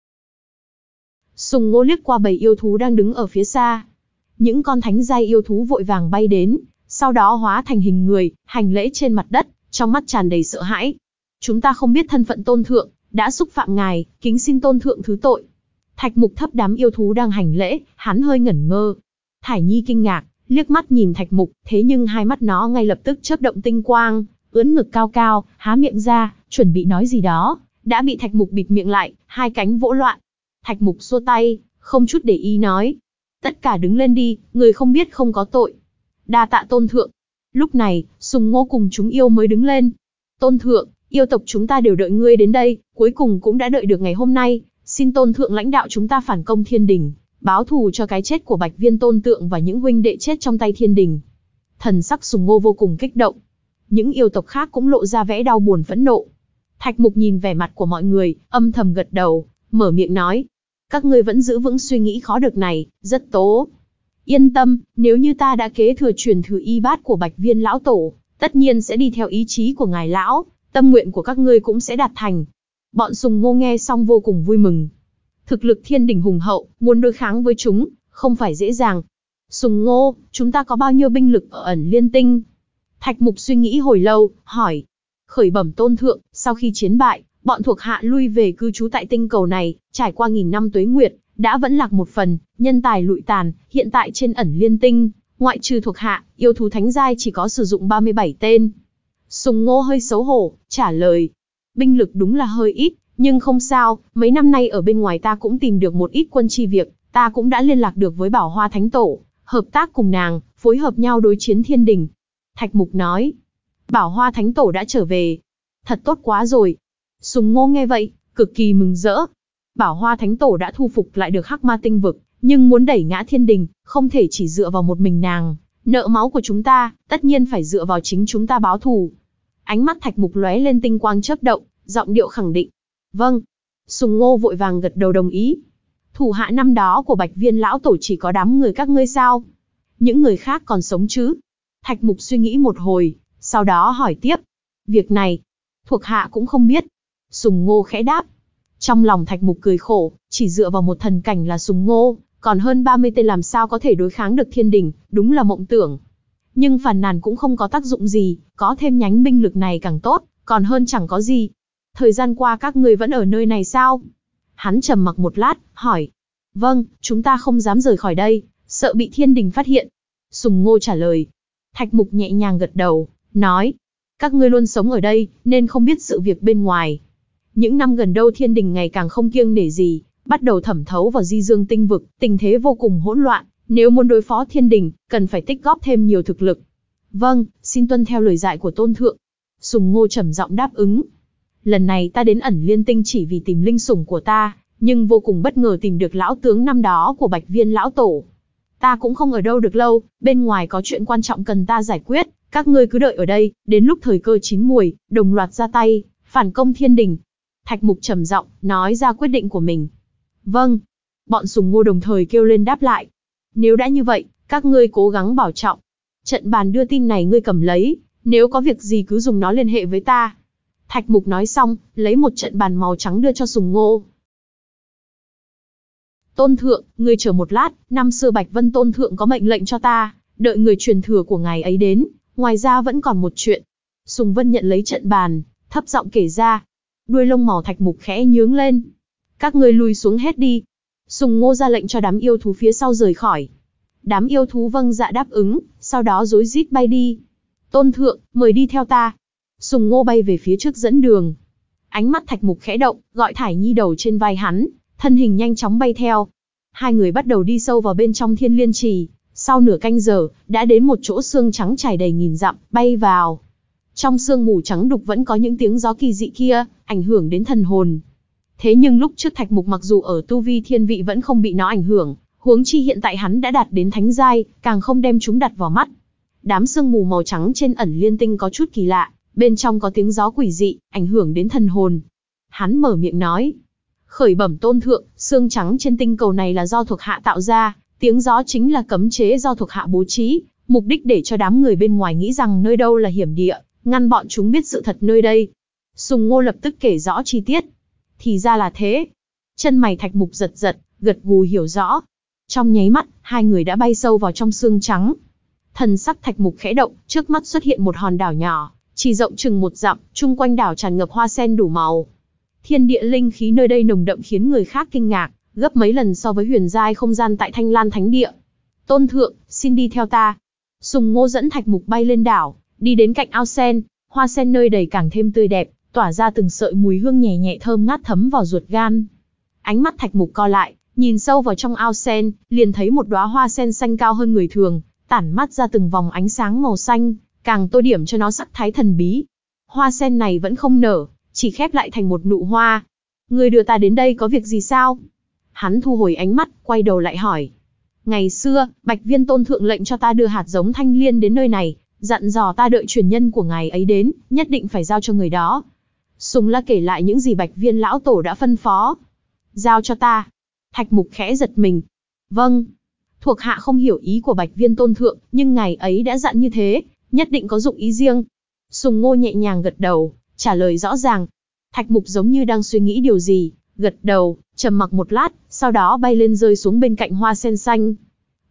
Sùng Ngô liếc qua bầy yêu thú đang đứng ở phía xa. Những con thánh giai yêu thú vội vàng bay đến, sau đó hóa thành hình người, hành lễ trên mặt đất, trong mắt tràn đầy sợ hãi. Chúng ta không biết thân phận tôn thượng, đã xúc phạm ngài, kính xin tôn thượng thứ tội. Thạch Mục thấp đám yêu thú đang hành lễ, hắn hơi ngẩn ngơ. Thải Nhi kinh ngạc, liếc mắt nhìn Thạch Mục, thế nhưng hai mắt nó ngay lập tức chớp động tinh quang, ưỡn ngực cao cao, há miệng ra, chuẩn bị nói gì đó, đã bị Thạch Mục bịt miệng lại, hai cánh vỗ loạn. Thạch Mục xua tay, không chút để ý nói: Tất cả đứng lên đi, người không biết không có tội. Đa tạ tôn thượng. Lúc này, Sùng Ngô cùng chúng yêu mới đứng lên. Tôn thượng, yêu tộc chúng ta đều đợi ngươi đến đây, cuối cùng cũng đã đợi được ngày hôm nay. Xin tôn thượng lãnh đạo chúng ta phản công thiên đình, báo thù cho cái chết của Bạch Viên tôn tượng và những huynh đệ chết trong tay thiên đình. Thần sắc Sùng Ngô vô cùng kích động. Những yêu tộc khác cũng lộ ra vẻ đau buồn phẫn nộ. Thạch Mục nhìn vẻ mặt của mọi người, âm thầm gật đầu, mở miệng nói: Các ngươi vẫn giữ vững suy nghĩ khó được này, rất tốt. Yên tâm, nếu như ta đã kế thừa truyền thừa y bát của Bạch Viên lão tổ, tất nhiên sẽ đi theo ý chí của ngài lão, tâm nguyện của các ngươi cũng sẽ đạt thành. Bọn Sùng Ngô nghe xong vô cùng vui mừng. Thực lực thiên đình hùng hậu, muốn đối kháng với chúng, không phải dễ dàng. Sùng Ngô, chúng ta có bao nhiêu binh lực ở ẩn liên tinh? Thạch Mục suy nghĩ hồi lâu, hỏi. Khởi bẩm tôn thượng, sau khi chiến bại, bọn thuộc hạ lui về cư trú tại tinh cầu này, trải qua nghìn năm tuế nguyệt, đã vẫn lạc một phần, nhân tài lụi tàn, hiện tại trên ẩn liên tinh, ngoại trừ thuộc hạ, yêu thú thánh giai chỉ có sử dụng ba mươi bảy tên. Sùng Ngô hơi xấu hổ, trả lời. Binh lực đúng là hơi ít, nhưng không sao, mấy năm nay ở bên ngoài ta cũng tìm được một ít quân chi việc, ta cũng đã liên lạc được với Bảo Hoa Thánh Tổ, hợp tác cùng nàng, phối hợp nhau đối chiến thiên đình. Thạch Mục nói. Bảo Hoa Thánh Tổ đã trở về. Thật tốt quá rồi. Sùng Ngô nghe vậy, cực kỳ mừng rỡ. Bảo Hoa Thánh Tổ đã thu phục lại được Hắc Ma Tinh Vực, nhưng muốn đẩy ngã thiên đình, không thể chỉ dựa vào một mình nàng. Nợ máu của chúng ta, tất nhiên phải dựa vào chính chúng ta báo thù. Ánh mắt Thạch Mục lóe lên tinh quang chớp động, giọng điệu khẳng định. Vâng. Sùng Ngô vội vàng gật đầu đồng ý. Thủ hạ năm đó của Bạch Viên lão tổ chỉ có đám người các ngươi sao? Những người khác còn sống chứ? Thạch Mục suy nghĩ một hồi, sau đó hỏi tiếp. Việc này, thuộc hạ cũng không biết. Sùng Ngô khẽ đáp. Trong lòng Thạch Mục cười khổ, chỉ dựa vào một thần cảnh là Sùng Ngô, còn hơn ba mươi tên làm sao có thể đối kháng được thiên đình, đúng là mộng tưởng. Nhưng phàn nàn cũng không có tác dụng gì, có thêm nhánh binh lực này càng tốt, còn hơn chẳng có gì. Thời gian qua các ngươi vẫn ở nơi này sao? Hắn trầm mặc một lát, hỏi. Vâng, chúng ta không dám rời khỏi đây, sợ bị thiên đình phát hiện. Sùng Ngô trả lời. Thạch Mục nhẹ nhàng gật đầu, nói. Các ngươi luôn sống ở đây, nên không biết sự việc bên ngoài. Những năm gần đây thiên đình ngày càng không kiêng nể gì, bắt đầu thẩm thấu vào di dương tinh vực, tình thế vô cùng hỗn loạn. Nếu muốn đối phó thiên đình, cần phải tích góp thêm nhiều thực lực. Vâng, xin tuân theo lời dạy của tôn thượng. Sùng Ngô trầm giọng đáp ứng. Lần này ta đến ẩn liên tinh chỉ vì tìm linh sủng của ta, nhưng vô cùng bất ngờ tìm được lão tướng năm đó của Bạch Viên lão tổ. Ta cũng không ở đâu được lâu, bên ngoài có chuyện quan trọng cần ta giải quyết, các ngươi cứ đợi ở đây, đến lúc thời cơ chín muồi, đồng loạt ra tay, phản công thiên đình. Thạch Mục trầm giọng, nói ra quyết định của mình. Vâng. Bọn Sùng Ngô đồng thời kêu lên đáp lại. Nếu đã như vậy, các ngươi cố gắng bảo trọng. Trận bàn đưa tin này ngươi cầm lấy, nếu có việc gì cứ dùng nó liên hệ với ta. Thạch Mục nói xong, lấy một trận bàn màu trắng đưa cho Sùng Ngô. Tôn thượng, ngươi chờ một lát, năm xưa Bạch Vân tôn thượng có mệnh lệnh cho ta, đợi người truyền thừa của ngài ấy đến, ngoài ra vẫn còn một chuyện. Sùng Vân nhận lấy trận bàn, thấp giọng kể ra. Đuôi lông màu Thạch Mục khẽ nhướng lên. Các ngươi lùi xuống hết đi. Sùng Ngô ra lệnh cho đám yêu thú phía sau rời khỏi. Đám yêu thú vâng dạ đáp ứng, sau đó rối rít bay đi. Tôn thượng, mời đi theo ta. Sùng Ngô bay về phía trước dẫn đường. Ánh mắt Thạch Mục khẽ động, gọi Thải Nhi đầu trên vai hắn, thân hình nhanh chóng bay theo. Hai người bắt đầu đi sâu vào bên trong Thiên Liên Trì. Sau nửa canh giờ, đã đến một chỗ xương trắng trải đầy nghìn dặm, bay vào. Trong sương mù trắng đục vẫn có những tiếng gió kỳ dị kia, ảnh hưởng đến thần hồn. Thế nhưng lúc trước Thạch Mục mặc dù ở tu vi thiên vị vẫn không bị nó ảnh hưởng, huống chi hiện tại hắn đã đạt đến thánh giai, càng không đem chúng đặt vào mắt. Đám sương mù màu trắng trên ẩn liên tinh có chút kỳ lạ, bên trong có tiếng gió quỷ dị, ảnh hưởng đến thần hồn. Hắn mở miệng nói. Khởi bẩm tôn thượng, sương trắng trên tinh cầu này là do thuộc hạ tạo ra, tiếng gió chính là cấm chế do thuộc hạ bố trí, mục đích để cho đám người bên ngoài nghĩ rằng nơi đâu là hiểm địa, ngăn bọn chúng biết sự thật nơi đây. Sùng Ngô lập tức kể rõ chi tiết. Thì ra là thế. Chân mày Thạch Mục giật giật, gật gù hiểu rõ. Trong nháy mắt, hai người đã bay sâu vào trong sương trắng. Thần sắc Thạch Mục khẽ động, trước mắt xuất hiện một hòn đảo nhỏ, chỉ rộng chừng một dặm, chung quanh đảo tràn ngập hoa sen đủ màu. Thiên địa linh khí nơi đây nồng đậm khiến người khác kinh ngạc, gấp mấy lần so với huyền giai không gian tại Thanh Lan Thánh Địa. Tôn thượng, xin đi theo ta. Sùng Ngô dẫn Thạch Mục bay lên đảo, đi đến cạnh ao sen, hoa sen nơi đầy càng thêm tươi đẹp, tỏa ra từng sợi mùi hương nhẹ nhẹ thơm ngát thấm vào ruột gan. Ánh mắt Thạch Mục co lại, nhìn sâu vào trong ao sen, liền thấy một đóa hoa sen xanh cao hơn người thường, tản mắt ra từng vòng ánh sáng màu xanh, càng tô điểm cho nó sắc thái thần bí. Hoa sen này vẫn không nở, chỉ khép lại thành một nụ hoa. Người đưa ta đến đây có việc gì sao? Hắn thu hồi ánh mắt, quay đầu lại hỏi. Ngày xưa, Bạch Viên tôn thượng lệnh cho ta đưa hạt giống thanh liên đến nơi này, dặn dò ta đợi truyền nhân của ngài ấy đến, nhất định phải giao cho người đó. Sùng La kể lại những gì Bạch Viên lão tổ đã phân phó. Giao cho ta. Thạch Mục khẽ giật mình. Vâng. Thuộc hạ không hiểu ý của Bạch Viên tôn thượng, nhưng ngài ấy đã dặn như thế, nhất định có dụng ý riêng. Sùng Ngô nhẹ nhàng gật đầu, trả lời rõ ràng. Thạch Mục giống như đang suy nghĩ điều gì, gật đầu, trầm mặc một lát, sau đó bay lên rơi xuống bên cạnh hoa sen xanh.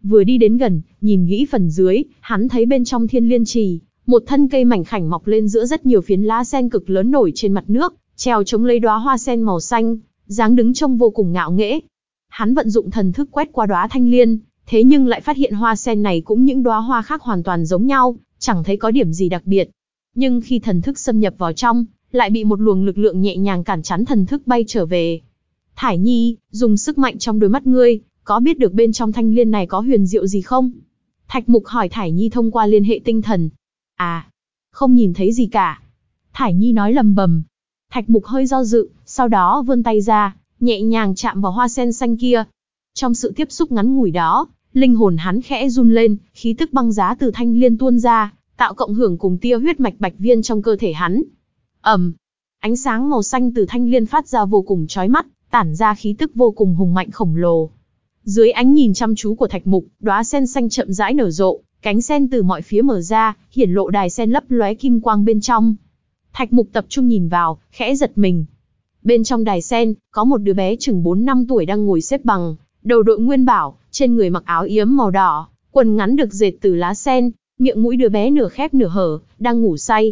Vừa đi đến gần, nhìn kỹ phần dưới, hắn thấy bên trong thiên liên trì, một thân cây mảnh khảnh mọc lên giữa rất nhiều phiến lá sen cực lớn nổi trên mặt nước, treo chống lấy đóa hoa sen màu xanh, dáng đứng trông vô cùng ngạo nghễ. Hắn vận dụng thần thức quét qua đóa thanh liên, thế nhưng lại phát hiện hoa sen này cũng những đóa hoa khác hoàn toàn giống nhau, chẳng thấy có điểm gì đặc biệt. Nhưng khi thần thức xâm nhập vào trong, lại bị một luồng lực lượng nhẹ nhàng cản chắn thần thức bay trở về. Thải Nhi, dùng sức mạnh trong đôi mắt ngươi, có biết được bên trong thanh liên này có huyền diệu gì không? Thạch Mục hỏi Thải Nhi thông qua liên hệ tinh thần. À, không nhìn thấy gì cả. Thải Nhi nói lầm bầm. Thạch Mục hơi do dự, sau đó vươn tay ra, nhẹ nhàng chạm vào hoa sen xanh kia. Trong sự tiếp xúc ngắn ngủi đó, linh hồn hắn khẽ run lên, khí tức băng giá từ thanh liên tuôn ra, tạo cộng hưởng cùng tia huyết mạch bạch viên trong cơ thể hắn. Ầm, ánh sáng màu xanh từ thanh liên phát ra vô cùng chói mắt, tản ra khí tức vô cùng hùng mạnh khổng lồ. Dưới ánh nhìn chăm chú của Thạch Mục, đóa sen xanh chậm rãi nở rộ, cánh sen từ mọi phía mở ra, hiển lộ đài sen lấp lóe kim quang bên trong. Thạch Mục tập trung nhìn vào, khẽ giật mình. Bên trong đài sen, có một đứa bé chừng bốn năm tuổi đang ngồi xếp bằng, đầu đội nguyên bảo, trên người mặc áo yếm màu đỏ, quần ngắn được dệt từ lá sen, miệng mũi đứa bé nửa khép nửa hở, đang ngủ say.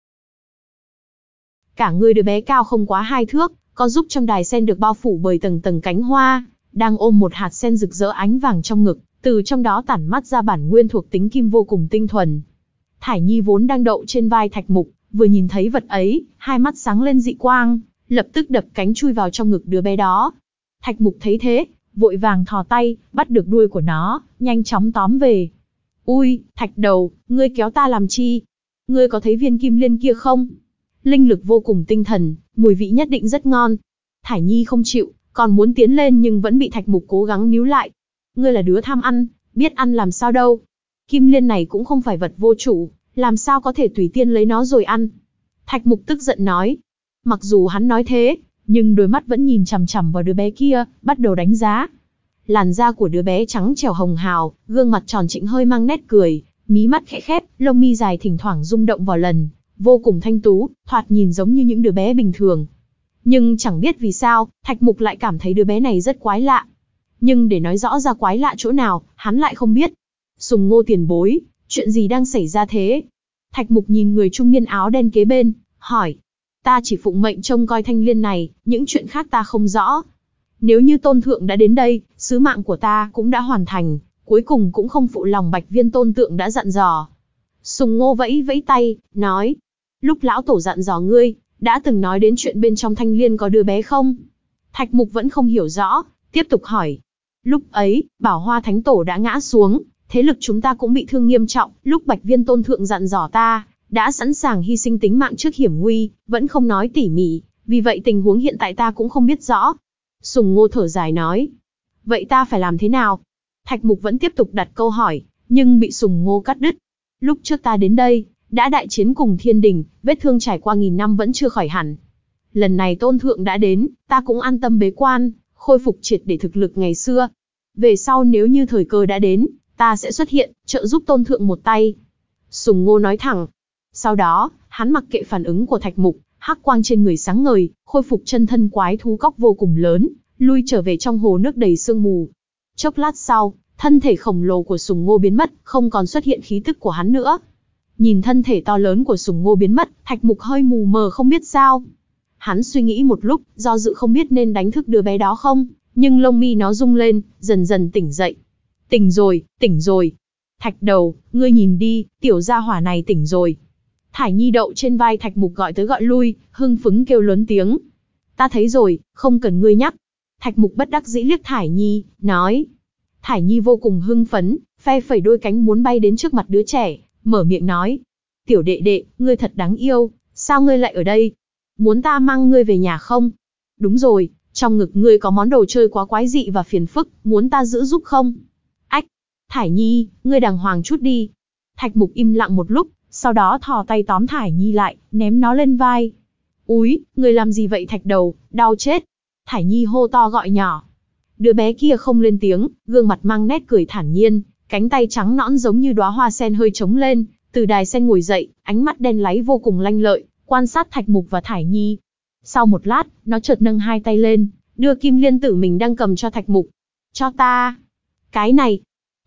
Cả người đứa bé cao không quá hai thước, có giúp trong đài sen được bao phủ bởi tầng tầng cánh hoa, đang ôm một hạt sen rực rỡ ánh vàng trong ngực, từ trong đó tản mắt ra bản nguyên thuộc tính kim vô cùng tinh thuần. Thải Nhi vốn đang đậu trên vai Thạch Mục, vừa nhìn thấy vật ấy, hai mắt sáng lên dị quang, lập tức đập cánh chui vào trong ngực đứa bé đó. Thạch Mục thấy thế, vội vàng thò tay, bắt được đuôi của nó, nhanh chóng tóm về. Ui, Thạch Đầu, ngươi kéo ta làm chi? Ngươi có thấy viên kim liên kia không? Linh lực vô cùng tinh thần, mùi vị nhất định rất ngon. Thải Nhi không chịu, còn muốn tiến lên nhưng vẫn bị Thạch Mục cố gắng níu lại. Ngươi là đứa tham ăn, biết ăn làm sao đâu. Kim liên này cũng không phải vật vô chủ, làm sao có thể tùy tiện lấy nó rồi ăn. Thạch Mục tức giận nói. Mặc dù hắn nói thế, nhưng đôi mắt vẫn nhìn chằm chằm vào đứa bé kia, bắt đầu đánh giá. Làn da của đứa bé trắng trẻo hồng hào, gương mặt tròn trĩnh hơi mang nét cười, mí mắt khẽ khép, lông mi dài thỉnh thoảng rung động vào lần, vô cùng thanh tú, thoạt nhìn giống như những đứa bé bình thường. Nhưng chẳng biết vì sao, Thạch Mục lại cảm thấy đứa bé này rất quái lạ. Nhưng để nói rõ ra quái lạ chỗ nào, hắn lại không biết. Sùng Ngô tiền bối, chuyện gì đang xảy ra thế? Thạch Mục nhìn người trung niên áo đen kế bên, hỏi. Ta chỉ phụng mệnh trông coi thanh liên này, những chuyện khác ta không rõ. Nếu như tôn thượng đã đến đây, sứ mạng của ta cũng đã hoàn thành, cuối cùng cũng không phụ lòng Bạch Viên tôn tượng đã dặn dò. Sùng Ngô vẫy vẫy tay, nói. Lúc lão tổ dặn dò ngươi, đã từng nói đến chuyện bên trong thanh liên có đứa bé không? Thạch Mục vẫn không hiểu rõ, tiếp tục hỏi. Lúc ấy, Bảo Hoa Thánh Tổ đã ngã xuống, thế lực chúng ta cũng bị thương nghiêm trọng, lúc Bạch Viên tôn thượng dặn dò ta, đã sẵn sàng hy sinh tính mạng trước hiểm nguy, vẫn không nói tỉ mỉ, vì vậy tình huống hiện tại ta cũng không biết rõ. Sùng Ngô thở dài nói. Vậy ta phải làm thế nào? Thạch Mục vẫn tiếp tục đặt câu hỏi, nhưng bị Sùng Ngô cắt đứt. Lúc trước ta đến đây, đã đại chiến cùng thiên đình, vết thương trải qua nghìn năm vẫn chưa khỏi hẳn. Lần này tôn thượng đã đến, ta cũng an tâm bế quan, khôi phục triệt để thực lực ngày xưa. Về sau nếu như thời cơ đã đến, ta sẽ xuất hiện, trợ giúp tôn thượng một tay. Sùng Ngô nói thẳng. Sau đó, hắn mặc kệ phản ứng của Thạch Mục, hắc quang trên người sáng ngời, khôi phục chân thân quái thú cóc vô cùng lớn, lui trở về trong hồ nước đầy sương mù. Chốc lát sau, thân thể khổng lồ của Sùng Ngô biến mất, không còn xuất hiện khí tức của hắn nữa. Nhìn thân thể to lớn của Sùng Ngô biến mất, Thạch Mục hơi mù mờ không biết sao. Hắn suy nghĩ một lúc, do dự không biết nên đánh thức đứa bé đó không, nhưng lông mi nó rung lên, dần dần tỉnh dậy. Tỉnh rồi, tỉnh rồi. Thạch Đầu, ngươi nhìn đi, tiểu gia hỏa này tỉnh rồi. Thải Nhi đậu trên vai Thạch Mục gọi tới gọi lui, hưng phấn kêu lớn tiếng. Ta thấy rồi, không cần ngươi nhắc. Thạch Mục bất đắc dĩ liếc Thải Nhi, nói. Thải Nhi vô cùng hưng phấn, phe phẩy đôi cánh muốn bay đến trước mặt đứa trẻ, mở miệng nói. Tiểu đệ đệ, ngươi thật đáng yêu, sao ngươi lại ở đây? Muốn ta mang ngươi về nhà không? Đúng rồi, trong ngực ngươi có món đồ chơi quá quái dị và phiền phức, muốn ta giữ giúp không? Ách, Thải Nhi, ngươi đàng hoàng chút đi. Thạch Mục im lặng một lúc, sau đó thò tay tóm Thải Nhi lại, ném nó lên vai. Úi, ngươi làm gì vậy Thạch Đầu, đau chết. Thải Nhi hô to gọi nhỏ. Đứa bé kia không lên tiếng, gương mặt mang nét cười thản nhiên, cánh tay trắng nõn giống như đóa hoa sen hơi trống lên, từ đài sen ngồi dậy, ánh mắt đen láy vô cùng lanh lợi, quan sát Thạch Mục và Thải Nhi. Sau một lát, nó chợt nâng hai tay lên, đưa kim liên tử mình đang cầm cho Thạch Mục. Cho ta. Cái này.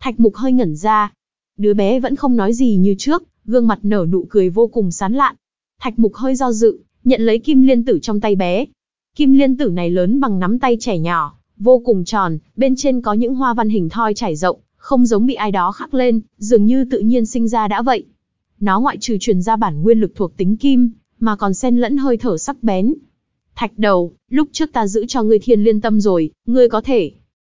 Thạch Mục hơi ngẩn ra. Đứa bé vẫn không nói gì như trước, gương mặt nở nụ cười vô cùng sán lạn. Thạch Mục hơi do dự, nhận lấy kim liên tử trong tay bé. Kim liên tử này lớn bằng nắm tay trẻ nhỏ, vô cùng tròn, bên trên có những hoa văn hình thoi trải rộng, không giống bị ai đó khắc lên, dường như tự nhiên sinh ra đã vậy. Nó ngoại trừ truyền ra bản nguyên lực thuộc tính kim, mà còn xen lẫn hơi thở sắc bén. Thạch Đầu, lúc trước ta giữ cho ngươi thiên liên tâm rồi, ngươi có thể.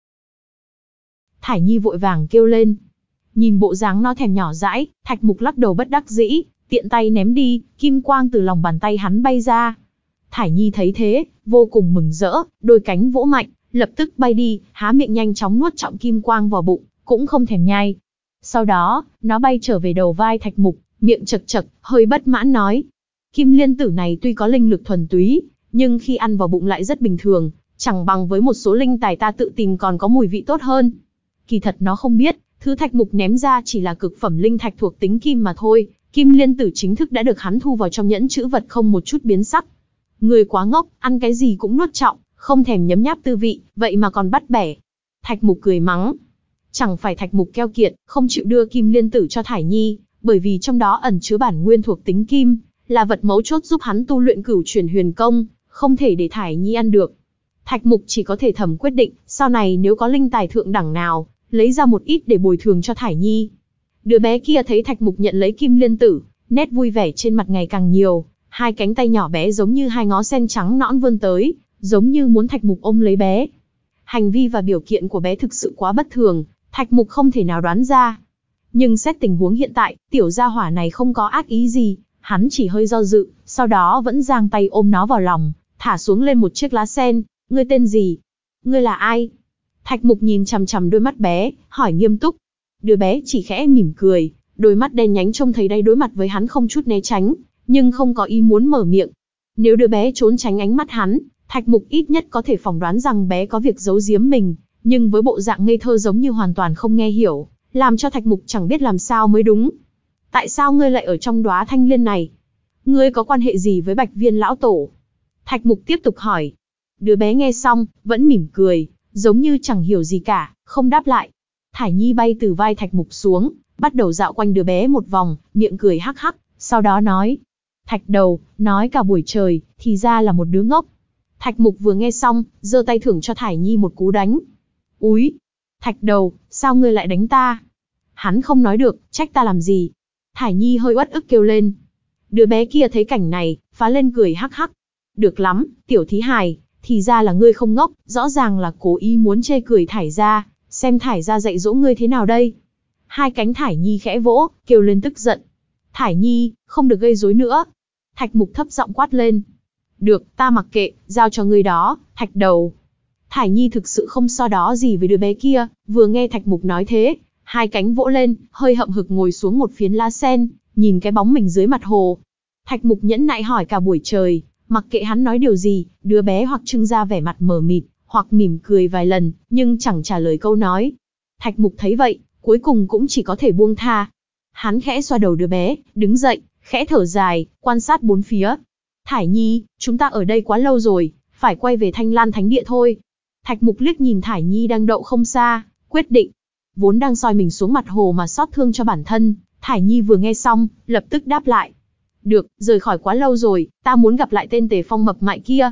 Thải Nhi vội vàng kêu lên. Nhìn bộ dáng nó thèm nhỏ dãi, Thạch Mục lắc đầu bất đắc dĩ, tiện tay ném đi, kim quang từ lòng bàn tay hắn bay ra. Thải Nhi thấy thế, vô cùng mừng rỡ, đôi cánh vỗ mạnh, lập tức bay đi, há miệng nhanh chóng nuốt trọng kim quang vào bụng, cũng không thèm nhai. Sau đó, nó bay trở về đầu vai Thạch Mục, miệng chật chật, hơi bất mãn nói. Kim liên tử này tuy có linh lực thuần túy, nhưng khi ăn vào bụng lại rất bình thường, chẳng bằng với một số linh tài ta tự tìm còn có mùi vị tốt hơn. Kỳ thật nó không biết, thứ Thạch Mục ném ra chỉ là cực phẩm linh thạch thuộc tính kim mà thôi, kim liên tử chính thức đã được hắn thu vào trong nhẫn chữ vật không một chút biến sắc. Người quá ngốc, ăn cái gì cũng nuốt trọng, không thèm nhấm nháp tư vị, vậy mà còn bắt bẻ. Thạch Mục cười mắng. Chẳng phải Thạch Mục keo kiệt, không chịu đưa kim liên tử cho Thải Nhi, bởi vì trong đó ẩn chứa bản nguyên thuộc tính kim, là vật mấu chốt giúp hắn tu luyện cửu chuyển huyền công, không thể để Thải Nhi ăn được. Thạch Mục chỉ có thể thầm quyết định, sau này nếu có linh tài thượng đẳng nào, lấy ra một ít để bồi thường cho Thải Nhi. Đứa bé kia thấy Thạch Mục nhận lấy kim liên tử, nét vui vẻ trên mặt ngày càng nhiều, hai cánh tay nhỏ bé giống như hai ngó sen trắng nõn vươn tới, giống như muốn Thạch Mục ôm lấy bé. Hành vi và biểu kiện của bé thực sự quá bất thường, Thạch Mục không thể nào đoán ra. Nhưng xét tình huống hiện tại, tiểu gia hỏa này không có ác ý gì, hắn chỉ hơi do dự, sau đó vẫn giang tay ôm nó vào lòng, thả xuống lên một chiếc lá sen. Ngươi tên gì? Ngươi là ai? Thạch Mục nhìn chằm chằm đôi mắt bé, hỏi nghiêm túc. Đứa bé chỉ khẽ mỉm cười, đôi mắt đen nhánh trông thấy đây đối mặt với hắn không chút né tránh, nhưng không có ý muốn mở miệng. Nếu đứa bé trốn tránh ánh mắt hắn, Thạch Mục ít nhất có thể phỏng đoán rằng bé có việc giấu giếm mình, nhưng với bộ dạng ngây thơ giống như hoàn toàn không nghe hiểu, làm cho Thạch Mục chẳng biết làm sao mới đúng. Tại sao ngươi lại ở trong đóa thanh liên này? Ngươi có quan hệ gì với Bạch Viên lão tổ? Thạch Mục tiếp tục hỏi. Đứa bé nghe xong, vẫn mỉm cười, giống như chẳng hiểu gì cả, không đáp lại. Thải Nhi bay từ vai Thạch Mục xuống, bắt đầu dạo quanh đứa bé một vòng, miệng cười hắc hắc, sau đó nói. Thạch Đầu, nói cả buổi trời, thì ra là một đứa ngốc. Thạch Mục vừa nghe xong, giơ tay thưởng cho Thải Nhi một cú đánh. Úi! Thạch Đầu, sao ngươi lại đánh ta? Hắn không nói được, trách ta làm gì? Thải Nhi hơi uất ức kêu lên. Đứa bé kia thấy cảnh này, phá lên cười hắc hắc. Được lắm, tiểu thí hài, thì ra là ngươi không ngốc, rõ ràng là cố ý muốn chê cười Thải gia, xem Thải gia dạy dỗ ngươi thế nào đây. Hai cánh Thải Nhi khẽ vỗ, kêu lên tức giận. Thải Nhi, không được gây rối nữa. Thạch Mục thấp giọng quát lên. Được, ta mặc kệ, giao cho ngươi đó, Thạch Đầu. Thải Nhi thực sự không so đo gì với đứa bé kia, vừa nghe Thạch Mục nói thế, hai cánh vỗ lên, hơi hậm hực ngồi xuống một phiến lá sen, nhìn cái bóng mình dưới mặt hồ. Thạch Mục nhẫn nại hỏi cả buổi trời, mặc kệ hắn nói điều gì, đứa bé hoặc trưng ra vẻ mặt mờ mịt, hoặc mỉm cười vài lần, nhưng chẳng trả lời câu nói. Thạch Mục thấy vậy, cuối cùng cũng chỉ có thể buông tha. Hắn khẽ xoa đầu đứa bé, đứng dậy, khẽ thở dài, quan sát bốn phía. Thải Nhi, chúng ta ở đây quá lâu rồi, phải quay về Thanh Lan Thánh Địa thôi. Thạch Mục liếc nhìn Thải Nhi đang đậu không xa, quyết định. Vốn đang soi mình xuống mặt hồ mà xót thương cho bản thân, Thải Nhi vừa nghe xong, lập tức đáp lại. Được, rời khỏi quá lâu rồi, ta muốn gặp lại tên Tề Phong mập mại kia.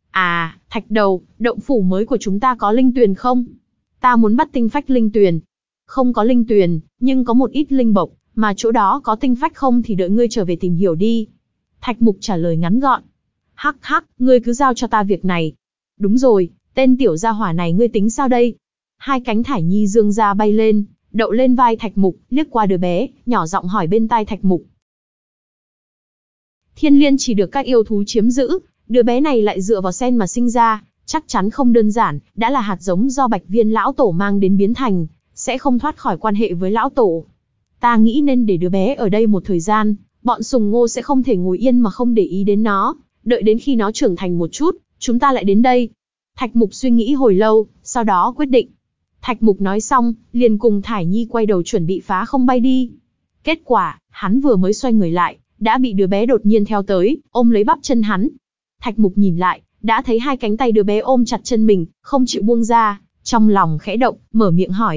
À, Thạch Đầu, động phủ mới của chúng ta có linh tuyền không? Ta muốn bắt tinh phách linh tuyền. Không có linh tuyền, nhưng có một ít linh bộc, mà chỗ đó có tinh phách không thì đợi ngươi trở về tìm hiểu đi. Thạch Mục trả lời ngắn gọn. Hắc hắc, ngươi cứ giao cho ta việc này. Đúng rồi, tên tiểu gia hỏa này ngươi tính sao đây? Hai cánh Thải Nhi dương ra bay lên, đậu lên vai Thạch Mục, liếc qua đứa bé, nhỏ giọng hỏi bên tai Thạch Mục. Thiên liên chỉ được các yêu thú chiếm giữ, đứa bé này lại dựa vào sen mà sinh ra, chắc chắn không đơn giản, đã là hạt giống do Bạch Viên lão tổ mang đến biến thành, sẽ không thoát khỏi quan hệ với lão tổ. Ta nghĩ nên để đứa bé ở đây một thời gian, bọn Sùng Ngô sẽ không thể ngồi yên mà không để ý đến nó, đợi đến khi nó trưởng thành một chút, chúng ta lại đến đây. Thạch Mục suy nghĩ hồi lâu, sau đó quyết định. Thạch Mục nói xong, liền cùng Thải Nhi quay đầu chuẩn bị phá không bay đi. Kết quả, hắn vừa mới xoay người lại, đã bị đứa bé đột nhiên theo tới, ôm lấy bắp chân hắn. Thạch Mục nhìn lại, đã thấy hai cánh tay đứa bé ôm chặt chân mình, không chịu buông ra, trong lòng khẽ động, mở miệng hỏi.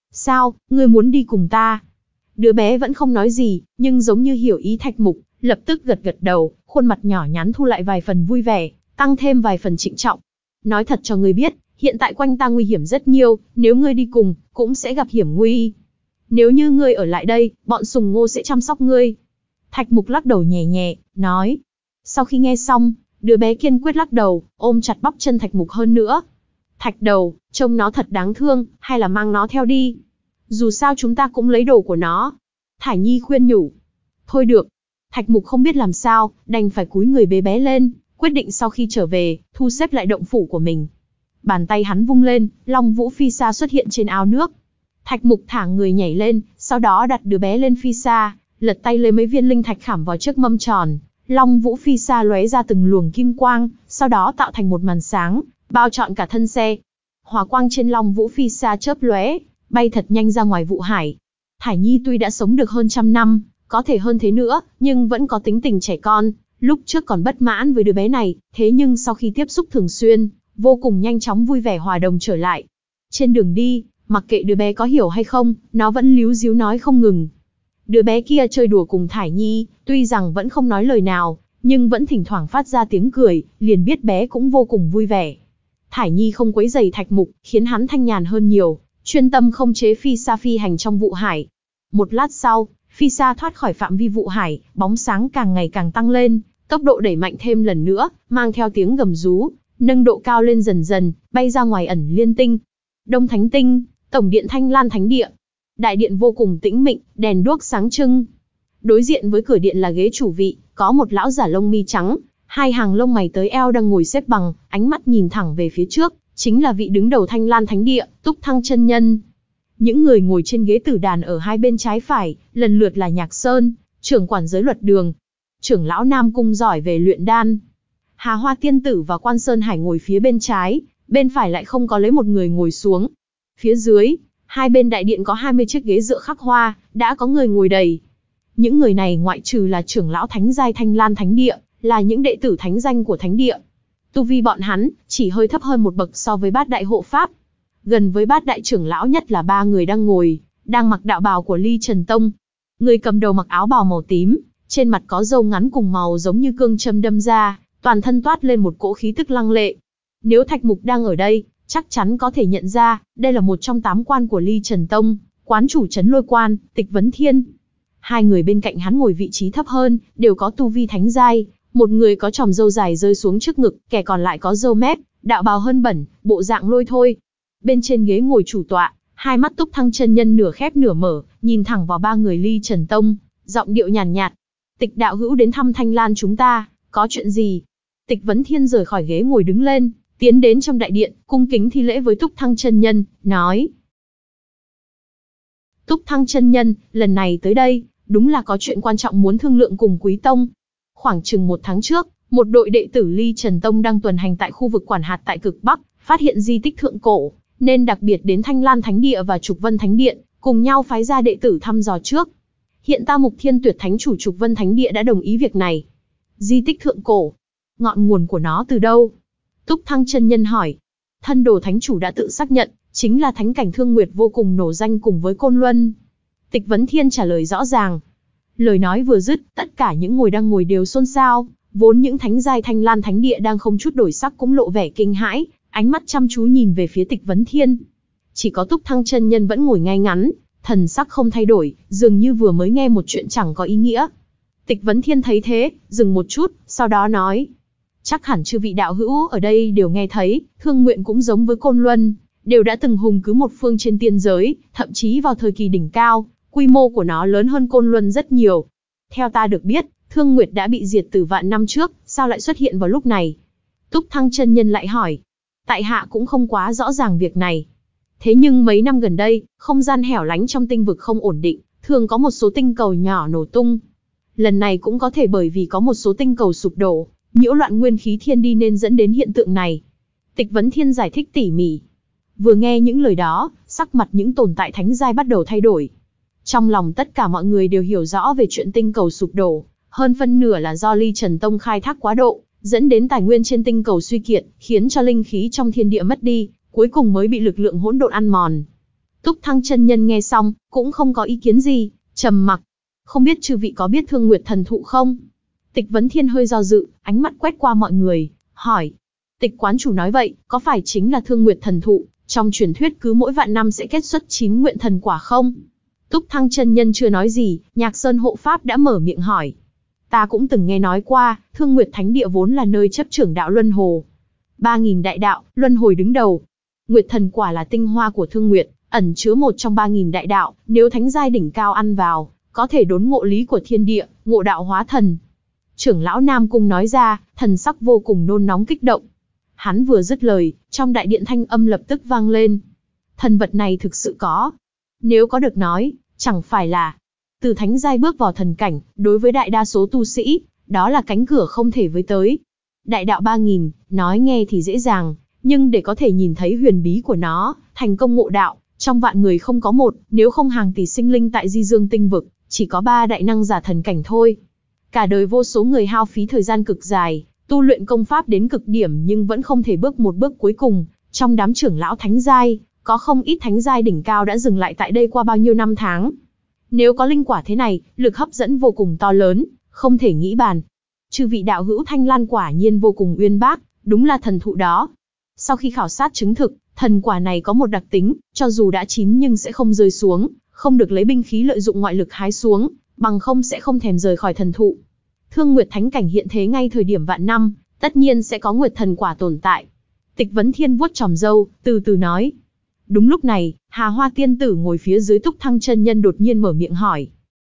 Sao, ngươi muốn đi cùng ta? Đứa bé vẫn không nói gì, nhưng giống như hiểu ý Thạch Mục, lập tức gật gật đầu, khuôn mặt nhỏ nhắn thu lại vài phần vui vẻ, tăng thêm vài phần trịnh trọng. Nói thật cho ngươi biết, hiện tại quanh ta nguy hiểm rất nhiều, nếu ngươi đi cùng, cũng sẽ gặp hiểm nguy. Nếu như ngươi ở lại đây, bọn Sùng Ngô sẽ chăm sóc ngươi. Thạch Mục lắc đầu nhẹ nhẹ, nói. Sau khi nghe xong, đứa bé kiên quyết lắc đầu, ôm chặt bắp chân Thạch Mục hơn nữa. Thạch đầu, trông nó thật đáng thương, hay là mang nó theo đi. Dù sao chúng ta cũng lấy đồ của nó. Thải Nhi khuyên nhủ. Thôi được. Thạch Mục không biết làm sao, đành phải cúi người bế bé lên, quyết định sau khi trở về, thu xếp lại động phủ của mình. Bàn tay hắn vung lên, Long Vũ Phi Sa xuất hiện trên ao nước. Thạch Mục thả người nhảy lên, sau đó đặt đứa bé lên Phi Sa, lật tay lấy mấy viên linh thạch khảm vào chiếc mâm tròn. Long Vũ Phi Sa lóe ra từng luồng kim quang, sau đó tạo thành một màn sáng, bao trọn cả thân xe. Hỏa quang trên Long Vũ Phi Sa chớp lóe, bay thật nhanh ra ngoài vụ hải. Thải Nhi tuy đã sống được hơn trăm năm, có thể hơn thế nữa, nhưng vẫn có tính tình trẻ con. Lúc trước còn bất mãn với đứa bé này, thế nhưng sau khi tiếp xúc thường xuyên, vô cùng nhanh chóng vui vẻ hòa đồng trở lại. Trên đường đi, mặc kệ đứa bé có hiểu hay không, nó vẫn líu díu nói không ngừng. Đứa bé kia chơi đùa cùng Thải Nhi, tuy rằng vẫn không nói lời nào, nhưng vẫn thỉnh thoảng phát ra tiếng cười, liền biết bé cũng vô cùng vui vẻ. Thải Nhi không quấy rầy Thạch Mục, khiến hắn thanh nhàn hơn nhiều, chuyên tâm khống chế Phi Sa phi hành trong vụ hải. Một lát sau, Phi Sa thoát khỏi phạm vi vụ hải, bóng sáng càng ngày càng tăng lên, tốc độ đẩy mạnh thêm lần nữa, mang theo tiếng gầm rú, nâng độ cao lên dần dần, bay ra ngoài ẩn liên tinh. Đông Thánh Tinh, tổng điện Thanh Lan Thánh Địa. Đại điện vô cùng tĩnh mịch, đèn đuốc sáng trưng. Đối diện với cửa điện là ghế chủ vị, có một lão giả lông mi trắng, hai hàng lông mày tới eo đang ngồi xếp bằng, ánh mắt nhìn thẳng về phía trước, chính là vị đứng đầu Thanh Lan Thánh Địa, Túc Thăng chân nhân. Những người ngồi trên ghế tử đàn ở hai bên trái phải, lần lượt là Nhạc Sơn, trưởng quản giới luật đường, trưởng lão Nam Cung giỏi về luyện đan. Hà Hoa Tiên Tử và Quan Sơn Hải ngồi phía bên trái, bên phải lại không có lấy một người ngồi xuống. Phía dưới, hai bên đại điện có hai mươi chiếc ghế dựa khắc hoa, đã có người ngồi đầy. Những người này ngoại trừ là trưởng lão thánh giai Thanh Lan Thánh Địa, là những đệ tử thánh danh của thánh địa. Tu vi bọn hắn chỉ hơi thấp hơn một bậc so với bát đại hộ pháp. Gần với bát đại trưởng lão nhất là ba người đang ngồi, đang mặc đạo bào của Ly Trần Tông. Người cầm đầu mặc áo bào màu tím, trên mặt có râu ngắn cùng màu giống như cương châm đâm ra, toàn thân toát lên một cỗ khí tức lăng lệ. Nếu Thạch Mục đang ở đây, chắc chắn có thể nhận ra, đây là một trong tám quan của Ly Trần Tông, quán chủ trấn Lôi Quan, Tịch Vấn Thiên. Hai người bên cạnh hắn ngồi vị trí thấp hơn, đều có tu vi thánh giai, một người có chòm râu dài rơi xuống trước ngực, kẻ còn lại có râu mép, đạo bào hơn bẩn, bộ dạng lôi thôi. Bên trên ghế ngồi chủ tọa, hai mắt Túc Thăng chân nhân nửa khép nửa mở, nhìn thẳng vào ba người Ly Trần Tông, giọng điệu nhàn nhạt, nhạt. Tịch đạo hữu đến thăm Thanh Lan chúng ta, có chuyện gì? Tịch Vấn Thiên rời khỏi ghế ngồi đứng lên, tiến đến trong đại điện, cung kính thi lễ với Túc Thăng chân nhân, nói. Túc Thăng chân nhân, lần này tới đây, đúng là có chuyện quan trọng muốn thương lượng cùng Quý Tông. Khoảng chừng một tháng trước, một đội đệ tử Ly Trần Tông đang tuần hành tại khu vực quản hạt tại cực Bắc, phát hiện di tích thượng cổ, nên đặc biệt đến Thanh Lan Thánh Địa và Trục Vân Thánh Điện, cùng nhau phái ra đệ tử thăm dò trước. Hiện Ta Mục Thiên Tuyệt Thánh chủ Trục Vân Thánh Địa đã đồng ý việc này. Di tích thượng cổ, ngọn nguồn của nó từ đâu? Túc Thăng chân nhân hỏi. Thân đồ thánh chủ đã tự xác nhận, chính là thánh cảnh Thương Nguyệt vô cùng nổ danh cùng với Côn Luân. Tịch Vấn Thiên trả lời rõ ràng. Lời nói vừa dứt, tất cả những người đang ngồi đều xôn xao, vốn những thánh giai Thanh Lan Thánh Địa đang không chút đổi sắc cũng lộ vẻ kinh hãi, ánh mắt chăm chú nhìn về phía Tịch Vấn Thiên. Chỉ có Túc Thăng chân nhân vẫn ngồi ngay ngắn, thần sắc không thay đổi, dường như vừa mới nghe một chuyện chẳng có ý nghĩa. Tịch Vấn Thiên thấy thế, dừng một chút, sau đó nói. Chắc hẳn chư vị đạo hữu ở đây đều nghe thấy, Thương Nguyện cũng giống với Côn Luân, đều đã từng hùng cứ một phương trên tiên giới, thậm chí vào thời kỳ đỉnh cao, quy mô của nó lớn hơn Côn Luân rất nhiều. Theo ta được biết, Thương Nguyệt đã bị diệt từ vạn năm trước, sao lại xuất hiện vào lúc này? Túc Thăng chân nhân lại hỏi. Tại hạ cũng không quá rõ ràng việc này. Thế nhưng mấy năm gần đây, không gian hẻo lánh trong tinh vực không ổn định, thường có một số tinh cầu nhỏ nổ tung. Lần này cũng có thể bởi vì có một số tinh cầu sụp đổ, nhiễu loạn nguyên khí thiên đi nên dẫn đến hiện tượng này. Tịch Vấn Thiên giải thích tỉ mỉ. Vừa nghe những lời đó, sắc mặt những tồn tại thánh giai bắt đầu thay đổi. Trong lòng tất cả mọi người đều hiểu rõ về chuyện tinh cầu sụp đổ, hơn phân nửa là do Ly Trần Tông khai thác quá độ, dẫn đến tài nguyên trên tinh cầu suy kiệt, khiến cho linh khí trong thiên địa mất đi, cuối cùng mới bị lực lượng hỗn độn ăn mòn. Túc Thăng chân nhân nghe xong, cũng không có ý kiến gì, trầm mặc. Không biết chư vị có biết Thương Nguyệt thần thụ không? Tịch Vấn Thiên hơi do dự, ánh mắt quét qua mọi người, hỏi. Tịch quán chủ nói vậy, có phải chính là Thương Nguyệt thần thụ, trong truyền thuyết cứ mỗi vạn năm sẽ kết xuất chín nguyện thần quả không? Túc Thăng chân nhân chưa nói gì, Nhạc Sơn hộ pháp đã mở miệng hỏi. Ta cũng từng nghe nói qua, Thương Nguyệt Thánh Địa vốn là nơi chấp trưởng đạo luân hồ. Ba nghìn đại đạo, luân hồi đứng đầu. Nguyệt thần quả là tinh hoa của Thương Nguyệt, ẩn chứa một trong ba nghìn đại đạo, nếu thánh giai đỉnh cao ăn vào, có thể đốn ngộ lý của thiên địa, ngộ đạo hóa thần. Trưởng lão Nam Cung nói ra, thần sắc vô cùng nôn nóng kích động. Hắn vừa dứt lời, trong đại điện thanh âm lập tức vang lên. Thần vật này thực sự có. Nếu có được nói, chẳng phải là từ thánh giai bước vào thần cảnh, đối với đại đa số tu sĩ, đó là cánh cửa không thể với tới. Đại đạo ba nghìn, nói nghe thì dễ dàng, nhưng để có thể nhìn thấy huyền bí của nó, thành công ngộ đạo, trong vạn người không có một, nếu không hàng tỷ sinh linh tại Di Dương tinh vực, chỉ có ba đại năng giả thần cảnh thôi. Cả đời vô số người hao phí thời gian cực dài, tu luyện công pháp đến cực điểm nhưng vẫn không thể bước một bước cuối cùng. Trong đám trưởng lão thánh giai, có không ít thánh giai đỉnh cao đã dừng lại tại đây qua bao nhiêu năm tháng. Nếu có linh quả thế này, lực hấp dẫn vô cùng to lớn, không thể nghĩ bàn. Chư vị đạo hữu Thanh Lan quả nhiên vô cùng uyên bác, đúng là thần thụ đó. Sau khi khảo sát chứng thực, thần quả này có một đặc tính, cho dù đã chín nhưng sẽ không rơi xuống, không được lấy binh khí lợi dụng ngoại lực hái xuống, bằng không sẽ không thèm rời khỏi thần thụ. Thương Nguyệt Thánh cảnh hiện thế ngay thời điểm vạn năm, tất nhiên sẽ có Nguyệt thần quả tồn tại. Tịch Vấn Thiên vuốt tròm râu, từ từ nói. Đúng lúc này, Hà Hoa tiên tử ngồi phía dưới Túc Thăng chân nhân đột nhiên mở miệng hỏi.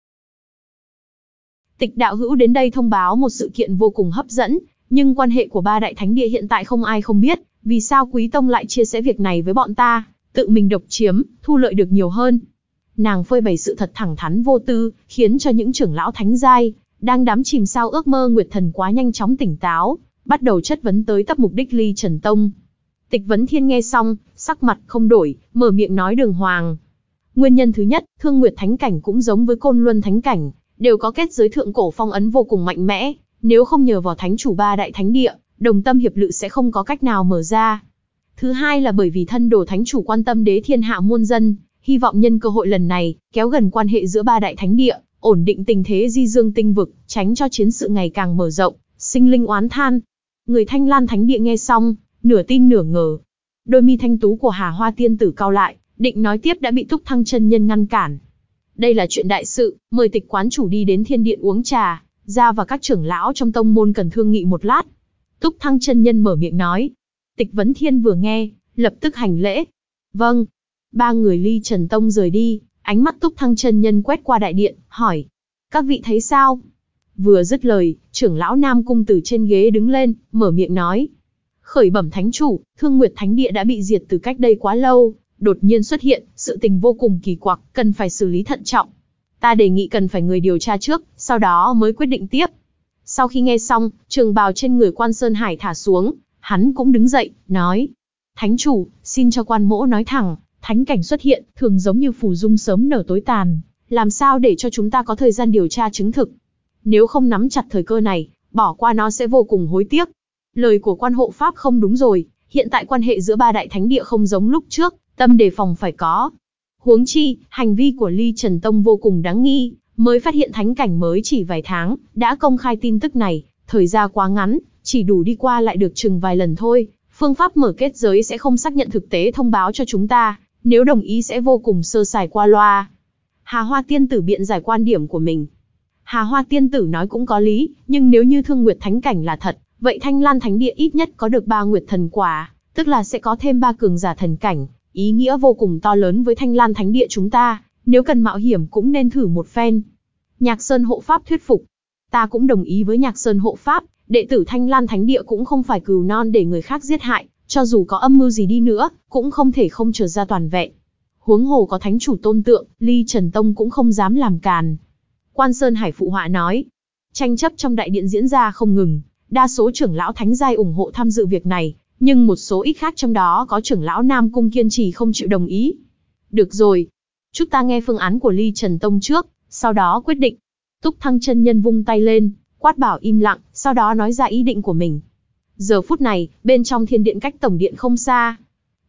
Tịch đạo hữu đến đây thông báo một sự kiện vô cùng hấp dẫn, nhưng quan hệ của ba đại thánh địa hiện tại không ai không biết, vì sao Quý Tông lại chia sẻ việc này với bọn ta, tự mình độc chiếm, thu lợi được nhiều hơn. Nàng phơi bày sự thật thẳng thắn vô tư, khiến cho những trưởng lão thánh giai đang đắm chìm sao ước mơ Nguyệt thần quá nhanh chóng tỉnh táo, bắt đầu chất vấn tới tấp mục đích Ly Trần Tông. Tịch Vấn Thiên nghe xong, sắc mặt không đổi, mở miệng nói đường hoàng. Nguyên nhân thứ nhất, Thương Nguyệt Thánh cảnh cũng giống với Côn Luân Thánh cảnh, đều có kết giới thượng cổ phong ấn vô cùng mạnh mẽ, nếu không nhờ vào thánh chủ ba đại thánh địa, đồng tâm hiệp lự sẽ không có cách nào mở ra. Thứ hai là bởi vì thân đồ thánh chủ quan tâm đế thiên hạ muôn dân, hy vọng nhân cơ hội lần này, kéo gần quan hệ giữa ba đại thánh địa, ổn định tình thế Di Dương tinh vực, tránh cho chiến sự ngày càng mở rộng, sinh linh oán than. Người Thanh Lan Thánh Địa nghe xong, nửa tin nửa ngờ. Đôi mi thanh tú của Hà Hoa tiên tử cau lại, định nói tiếp đã bị Túc Thăng chân nhân ngăn cản. Đây là chuyện đại sự, mời Tịch quán chủ đi đến thiên điện uống trà, ra và các trưởng lão trong tông môn cần thương nghị một lát. Túc Thăng chân nhân mở miệng nói. Tịch Vấn Thiên vừa nghe, lập tức hành lễ. Vâng. Ba người Ly Trần Tông rời đi, ánh mắt Túc Thăng chân nhân quét qua đại điện, hỏi. Các vị thấy sao? Vừa dứt lời, trưởng lão Nam Cung từ trên ghế đứng lên, mở miệng nói. Khởi bẩm thánh chủ, Thương Nguyệt Thánh Địa đã bị diệt từ cách đây quá lâu, đột nhiên xuất hiện, sự tình vô cùng kỳ quặc, cần phải xử lý thận trọng. Ta đề nghị cần phải người điều tra trước, sau đó mới quyết định tiếp. Sau khi nghe xong, trường bào trên người Quan Sơn Hải thả xuống, hắn cũng đứng dậy, nói. Thánh chủ, xin cho quan mỗ nói thẳng, thánh cảnh xuất hiện, thường giống như phù dung sớm nở tối tàn, làm sao để cho chúng ta có thời gian điều tra chứng thực. Nếu không nắm chặt thời cơ này, bỏ qua nó sẽ vô cùng hối tiếc. Lời của quan hộ pháp không đúng rồi, hiện tại quan hệ giữa ba đại thánh địa không giống lúc trước, tâm đề phòng phải có. Huống chi, hành vi của Ly Trần Tông vô cùng đáng nghi, mới phát hiện thánh cảnh mới chỉ vài tháng, đã công khai tin tức này, thời gian quá ngắn, chỉ đủ đi qua lại được chừng vài lần thôi, phương pháp mở kết giới sẽ không xác nhận thực tế thông báo cho chúng ta, nếu đồng ý sẽ vô cùng sơ sài qua loa. Hà Hoa tiên tử biện giải quan điểm của mình. Hà Hoa tiên tử nói cũng có lý, nhưng nếu như Thương Nguyệt Thánh cảnh là thật, vậy Thanh Lan Thánh Địa ít nhất có được ba Nguyệt thần quả, tức là sẽ có thêm ba cường giả thần cảnh, ý nghĩa vô cùng to lớn với Thanh Lan Thánh Địa chúng ta, nếu cần mạo hiểm cũng nên thử một phen. Nhạc Sơn hộ pháp thuyết phục. Ta cũng đồng ý với Nhạc Sơn hộ pháp, đệ tử Thanh Lan Thánh Địa cũng không phải cừu non để người khác giết hại, cho dù có âm mưu gì đi nữa, cũng không thể không trở ra toàn vẹn. Huống hồ có thánh chủ tôn tượng, Ly Trần Tông cũng không dám làm càn. Quan Sơn Hải phụ họa nói. Tranh chấp trong đại điện diễn ra không ngừng, đa số trưởng lão thánh giai ủng hộ tham dự việc này, nhưng một số ít khác trong đó có trưởng lão Nam Cung kiên trì không chịu đồng ý. Được rồi, chúng ta nghe phương án của Ly Trần Tông trước, sau đó quyết định. Túc Thăng chân nhân vung tay lên, quát bảo im lặng, sau đó nói ra ý định của mình. Giờ phút này, bên trong thiên điện cách tổng điện không xa,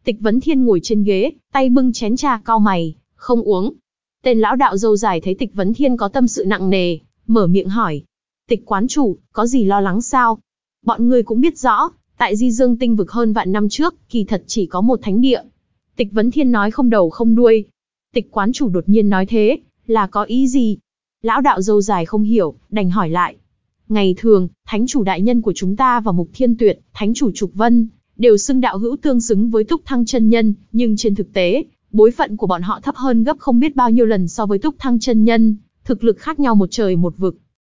Tịch Vấn Thiên ngồi trên ghế, tay bưng chén trà cau mày, không uống. Tên lão đạo râu dài thấy Tịch Vấn Thiên có tâm sự nặng nề, mở miệng hỏi. Tịch quán chủ, có gì lo lắng sao? Bọn người cũng biết rõ, tại Di Dương tinh vực hơn vạn năm trước, kỳ thật chỉ có một thánh địa. Tịch Vấn Thiên nói không đầu không đuôi. Tịch quán chủ đột nhiên nói thế, là có ý gì? Lão đạo râu dài không hiểu, đành hỏi lại. Ngày thường, thánh chủ đại nhân của chúng ta và Mục Thiên Tuyệt, thánh chủ Trục Vân, đều xưng đạo hữu tương xứng với Túc Thăng chân nhân, nhưng trên thực tế, bối phận của bọn họ thấp hơn gấp không biết bao nhiêu lần so với Túc Thăng chân nhân, thực lực khác nhau một trời một vực.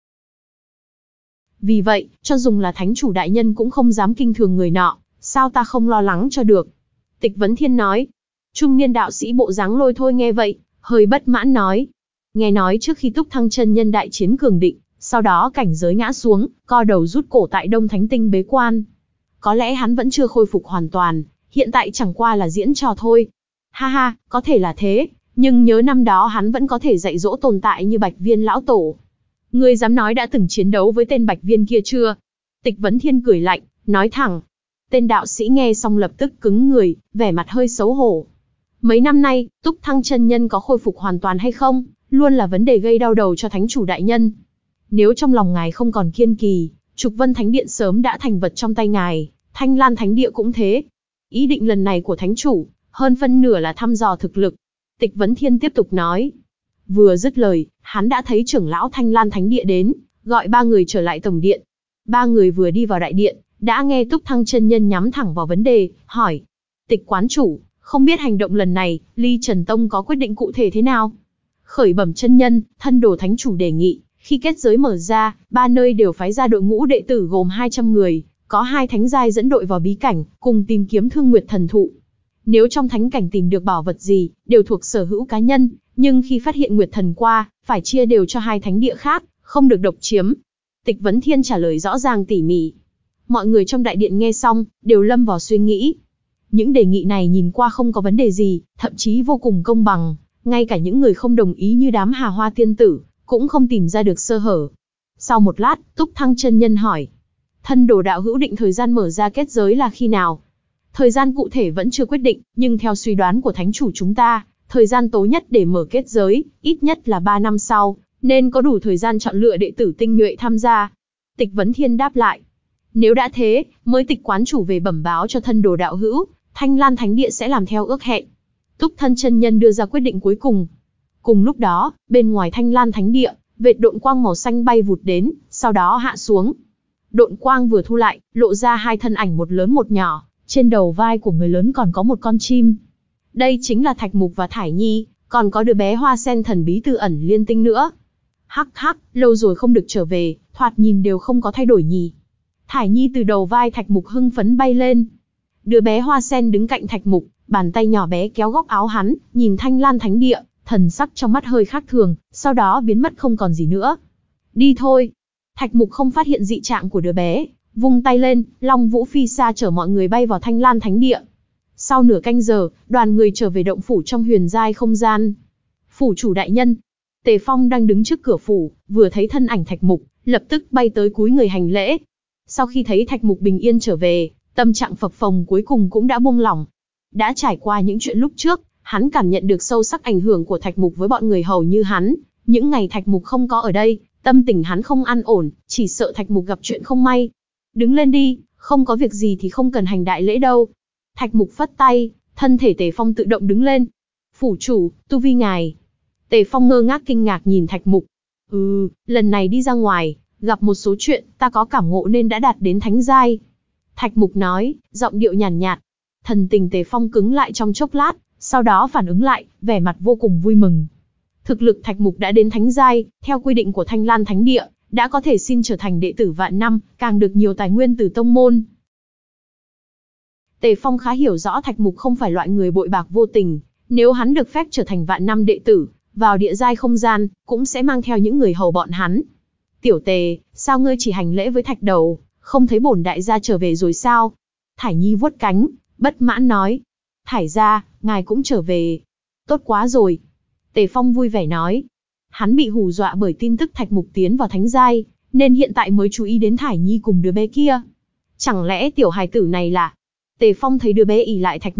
Vì vậy, cho dù là thánh chủ đại nhân cũng không dám kinh thường người nọ, sao ta không lo lắng cho được? Tịch Vấn Thiên nói. Trung niên đạo sĩ bộ dáng lôi thôi nghe vậy, hơi bất mãn nói. Nghe nói trước khi Túc Thăng chân nhân đại chiến cường định, sau đó cảnh giới ngã xuống, co đầu rút cổ tại Đông Thánh Tinh bế quan. Có lẽ hắn vẫn chưa khôi phục hoàn toàn, hiện tại chẳng qua là diễn trò thôi. Ha ha, có thể là thế, nhưng nhớ năm đó hắn vẫn có thể dạy dỗ tồn tại như Bạch Viên lão tổ. Ngươi dám nói đã từng chiến đấu với tên Bạch Viên kia chưa? Tịch Vấn Thiên cười lạnh, nói thẳng. Tên đạo sĩ nghe xong lập tức cứng người, vẻ mặt hơi xấu hổ. Mấy năm nay, Túc Thăng chân nhân có khôi phục hoàn toàn hay không, luôn là vấn đề gây đau đầu cho thánh chủ đại nhân. Nếu trong lòng ngài không còn kiên kỳ, Trục Vân Thánh Điện sớm đã thành vật trong tay ngài, Thanh Lan Thánh Địa cũng thế. Ý định lần này của thánh chủ, hơn phân nửa là thăm dò thực lực. Tịch Vấn Thiên tiếp tục nói. Vừa dứt lời, hắn đã thấy trưởng lão Thanh Lan Thánh Địa đến, gọi ba người trở lại tổng điện. Ba người vừa đi vào đại điện, đã nghe Túc Thăng chân nhân nhắm thẳng vào vấn đề, hỏi. Tịch quán chủ, không biết hành động lần này, Ly Trần Tông có quyết định cụ thể thế nào? Khởi bẩm chân nhân, thân đồ thánh chủ đề nghị, khi kết giới mở ra, ba nơi đều phái ra đội ngũ đệ tử gồm hai trăm người, có hai thánh giai dẫn đội vào bí cảnh, cùng tìm kiếm Thương Nguyệt thần thụ. Nếu trong thánh cảnh tìm được bảo vật gì, đều thuộc sở hữu cá nhân, nhưng khi phát hiện Nguyệt thần qua, phải chia đều cho hai thánh địa khác, không được độc chiếm. Tịch Vấn Thiên trả lời rõ ràng tỉ mỉ. Mọi người trong đại điện nghe xong, đều lâm vào suy nghĩ. Những đề nghị này nhìn qua không có vấn đề gì, thậm chí vô cùng công bằng, ngay cả những người không đồng ý như đám Hà Hoa tiên tử, cũng không tìm ra được sơ hở. Sau một lát, Túc Thăng chân nhân hỏi. Thân đồ đạo hữu định thời gian mở ra kết giới là khi nào? Thời gian cụ thể vẫn chưa quyết định, nhưng theo suy đoán của thánh chủ chúng ta, thời gian tối nhất để mở kết giới, ít nhất là ba năm sau, nên có đủ thời gian chọn lựa đệ tử tinh nhuệ tham gia. Tịch Vấn Thiên đáp lại. Nếu đã thế, mới Tịch quán chủ về bẩm báo cho thân đồ đạo hữu, Thanh Lan Thánh Địa sẽ làm theo ước hẹn. Túc Thân chân nhân đưa ra quyết định cuối cùng. Cùng lúc đó, bên ngoài Thanh Lan Thánh Địa, vệt độn quang màu xanh bay vụt đến, sau đó hạ xuống. Độn quang vừa thu lại, lộ ra hai thân ảnh một lớn một nhỏ, trên đầu vai của người lớn còn có một con chim. Đây chính là Thạch Mục và Thải Nhi, còn có đứa bé hoa sen thần bí Từ Ẩn Liên Tinh nữa. Hắc hắc, lâu rồi không được trở về, thoạt nhìn đều không có thay đổi nhỉ. Thải Nhi từ đầu vai Thạch Mục hưng phấn bay lên. Đứa bé hoa sen đứng cạnh Thạch Mục, bàn tay nhỏ bé kéo góc áo hắn, nhìn Thanh Lan Thánh Địa, thần sắc trong mắt hơi khác thường, sau đó biến mất không còn gì nữa. Đi thôi. Thạch Mục không phát hiện dị trạng của đứa bé, vung tay lên, Long Vũ phi xa chở mọi người bay vào Thanh Lan Thánh Địa. Sau nửa canh giờ, đoàn người trở về động phủ trong huyền giai không gian. Phủ chủ đại nhân, Tề Phong đang đứng trước cửa phủ, vừa thấy thân ảnh Thạch Mục, lập tức bay tới cúi người hành lễ. Sau khi thấy Thạch Mục bình yên trở về, tâm trạng phập phồng cuối cùng cũng đã buông lỏng. Đã trải qua những chuyện lúc trước, hắn cảm nhận được sâu sắc ảnh hưởng của Thạch Mục với bọn người hầu như hắn. Những ngày Thạch Mục không có ở đây, tâm tình hắn không an ổn, chỉ sợ Thạch Mục gặp chuyện không may. Đứng lên đi, không có việc gì thì không cần hành đại lễ đâu. Thạch Mục phất tay, thân thể Tề Phong tự động đứng lên. Phủ chủ, tu vi ngài. Tề Phong ngơ ngác kinh ngạc nhìn Thạch Mục. Ừ, lần này đi ra ngoài, gặp một số chuyện, ta có cảm ngộ nên đã đạt đến thánh giai. Thạch Mục nói, giọng điệu nhàn nhạt, nhạt. Thần tình Tề Phong cứng lại trong chốc lát, sau đó phản ứng lại, vẻ mặt vô cùng vui mừng. Thực lực Thạch Mục đã đến thánh giai, theo quy định của Thanh Lan Thánh Địa, đã có thể xin trở thành đệ tử vạn năm, càng được nhiều tài nguyên từ tông môn. Tề Phong khá hiểu rõ Thạch Mục không phải loại người bội bạc vô tình, nếu hắn được phép trở thành vạn năm đệ tử, vào địa giai không gian, cũng sẽ mang theo những người hầu bọn hắn. Tiểu Tề, sao ngươi chỉ hành lễ với Thạch đầu, không thấy bổn đại gia trở về rồi sao? Thải Nhi vuốt cánh, bất mãn nói. Thải gia, ngài cũng trở về. Tốt quá rồi. Tề Phong vui vẻ nói. Hắn bị hù dọa bởi tin tức Thạch Mục tiến vào thánh giai, nên hiện tại mới chú ý đến Thải Nhi cùng đứa bé kia. Chẳng lẽ tiểu hài tử này là... Tề Phong thấy đứa bé ỉ lại Thạch Mục,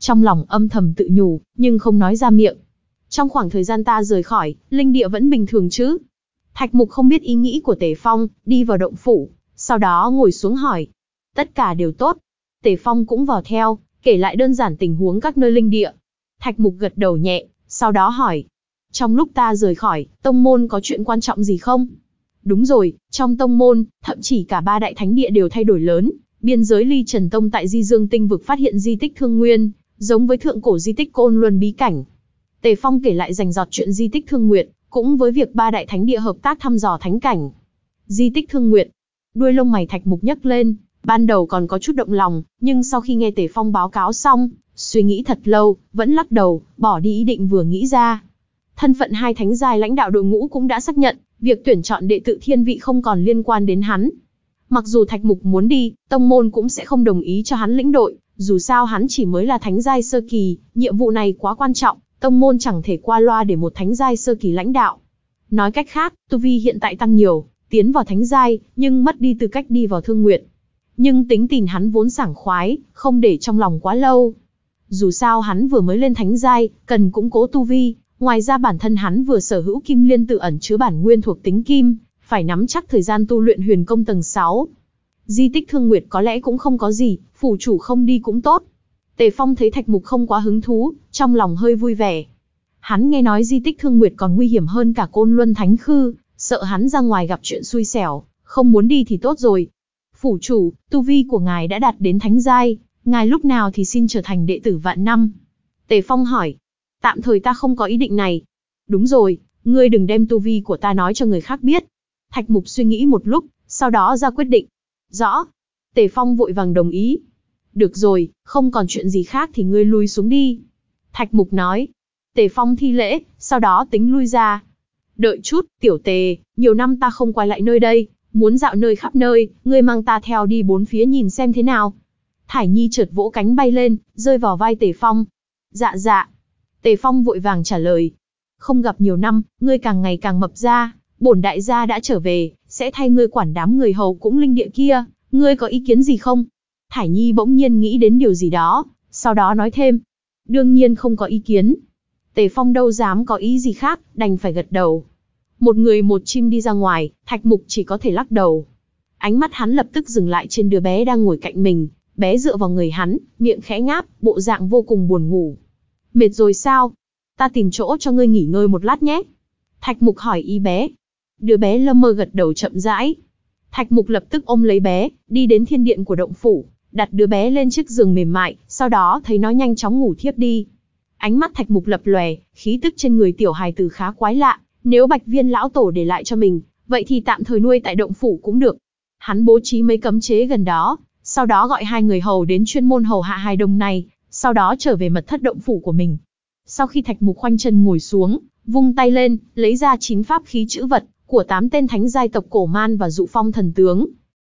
Trong lòng âm thầm tự nhủ, nhưng không nói ra miệng. Trong khoảng thời gian ta rời khỏi, linh địa vẫn bình thường chứ? Thạch Mục không biết ý nghĩ của Tề Phong, đi vào động phủ, sau đó ngồi xuống hỏi. Tất cả đều tốt. Tề Phong cũng vào theo, kể lại đơn giản tình huống các nơi linh địa. Thạch Mục gật đầu nhẹ, sau đó hỏi. Trong lúc ta rời khỏi, tông môn có chuyện quan trọng gì không? Đúng rồi, trong tông môn, thậm chí cả ba đại thánh địa đều thay đổi lớn. Biên giới Ly Trần Tông tại Di Dương Tinh vực phát hiện di tích Thương Nguyên, giống với thượng cổ di tích Côn Luân bí cảnh. Tề Phong kể lại rành rọt chuyện di tích Thương Nguyệt, cũng với việc ba đại thánh địa hợp tác thăm dò thánh cảnh. Di tích Thương Nguyệt, đuôi lông mày Thạch Mục nhấc lên, ban đầu còn có chút động lòng, nhưng sau khi nghe Tề Phong báo cáo xong, suy nghĩ thật lâu, vẫn lắc đầu, bỏ đi ý định vừa nghĩ ra. Thân phận hai thánh giai lãnh đạo đội ngũ cũng đã xác nhận, việc tuyển chọn đệ tử thiên vị không còn liên quan đến hắn. Mặc dù Thạch Mục muốn đi, tông môn cũng sẽ không đồng ý cho hắn lĩnh đội, dù sao hắn chỉ mới là thánh giai sơ kỳ, nhiệm vụ này quá quan trọng, tông môn chẳng thể qua loa để một thánh giai sơ kỳ lãnh đạo. Nói cách khác, tu vi hiện tại tăng nhiều, tiến vào thánh giai, nhưng mất đi tư cách đi vào Thương Nguyệt. Nhưng tính tình hắn vốn sảng khoái, không để trong lòng quá lâu. Dù sao hắn vừa mới lên thánh giai, cần củng cố tu vi, ngoài ra bản thân hắn vừa sở hữu kim liên tự ẩn chứa bản nguyên thuộc tính kim, phải nắm chắc thời gian tu luyện huyền công tầng sáu. Di tích Thương Nguyệt có lẽ cũng không có gì, phủ chủ không đi cũng tốt. Tề Phong thấy Thạch Mục không quá hứng thú, trong lòng hơi vui vẻ. Hắn nghe nói di tích Thương Nguyệt còn nguy hiểm hơn cả Côn Luân Thánh Khư, sợ hắn ra ngoài gặp chuyện xui xẻo, không muốn đi thì tốt rồi. Phủ chủ, tu vi của ngài đã đạt đến thánh giai, ngài lúc nào thì xin trở thành đệ tử vạn năm? Tề Phong hỏi. Tạm thời ta không có ý định này. Đúng rồi, ngươi đừng đem tu vi của ta nói cho người khác biết. Thạch Mục suy nghĩ một lúc, sau đó ra quyết định. Rõ. Tề Phong vội vàng đồng ý. Được rồi, không còn chuyện gì khác thì ngươi lui xuống đi. Thạch Mục nói. Tề Phong thi lễ, sau đó tính lui ra. Đợi chút, tiểu Tề, nhiều năm ta không quay lại nơi đây, muốn dạo nơi khắp nơi, ngươi mang ta theo đi bốn phía nhìn xem thế nào. Thải Nhi chợt vỗ cánh bay lên, rơi vào vai Tề Phong. Dạ dạ. Tề Phong vội vàng trả lời. Không gặp nhiều năm, ngươi càng ngày càng mập ra, bổn đại gia đã trở về, sẽ thay ngươi quản đám người hầu cũng linh địa kia, ngươi có ý kiến gì không? Thải Nhi bỗng nhiên nghĩ đến điều gì đó, sau đó nói thêm. Đương nhiên không có ý kiến. Tề Phong đâu dám có ý gì khác, đành phải gật đầu. Một người một chim đi ra ngoài, Thạch Mục chỉ có thể lắc đầu. Ánh mắt hắn lập tức dừng lại trên đứa bé đang ngồi cạnh mình, bé dựa vào người hắn, miệng khẽ ngáp, bộ dạng vô cùng buồn ngủ. Mệt rồi sao? Ta tìm chỗ cho ngươi nghỉ ngơi một lát nhé. Thạch Mục hỏi ý bé. Đứa bé lơ mơ gật đầu chậm rãi. Thạch Mục lập tức ôm lấy bé, đi đến thiên điện của động phủ, đặt đứa bé lên chiếc giường mềm mại, sau đó thấy nó nhanh chóng ngủ thiếp đi. Ánh mắt Thạch Mục lập lòe, khí tức trên người tiểu hài tử khá quái lạ, nếu Bạch Viên lão tổ để lại cho mình, vậy thì tạm thời nuôi tại động phủ cũng được. Hắn bố trí mấy cấm chế gần đó, sau đó gọi hai người hầu đến chuyên môn hầu hạ hai đồng này, sau đó trở về mật thất động phủ của mình. Sau khi Thạch Mục khoanh chân ngồi xuống, vung tay lên, lấy ra chín pháp khí chữ vật của tám tên thánh giai tộc Cổ Man và Dụ Phong thần tướng.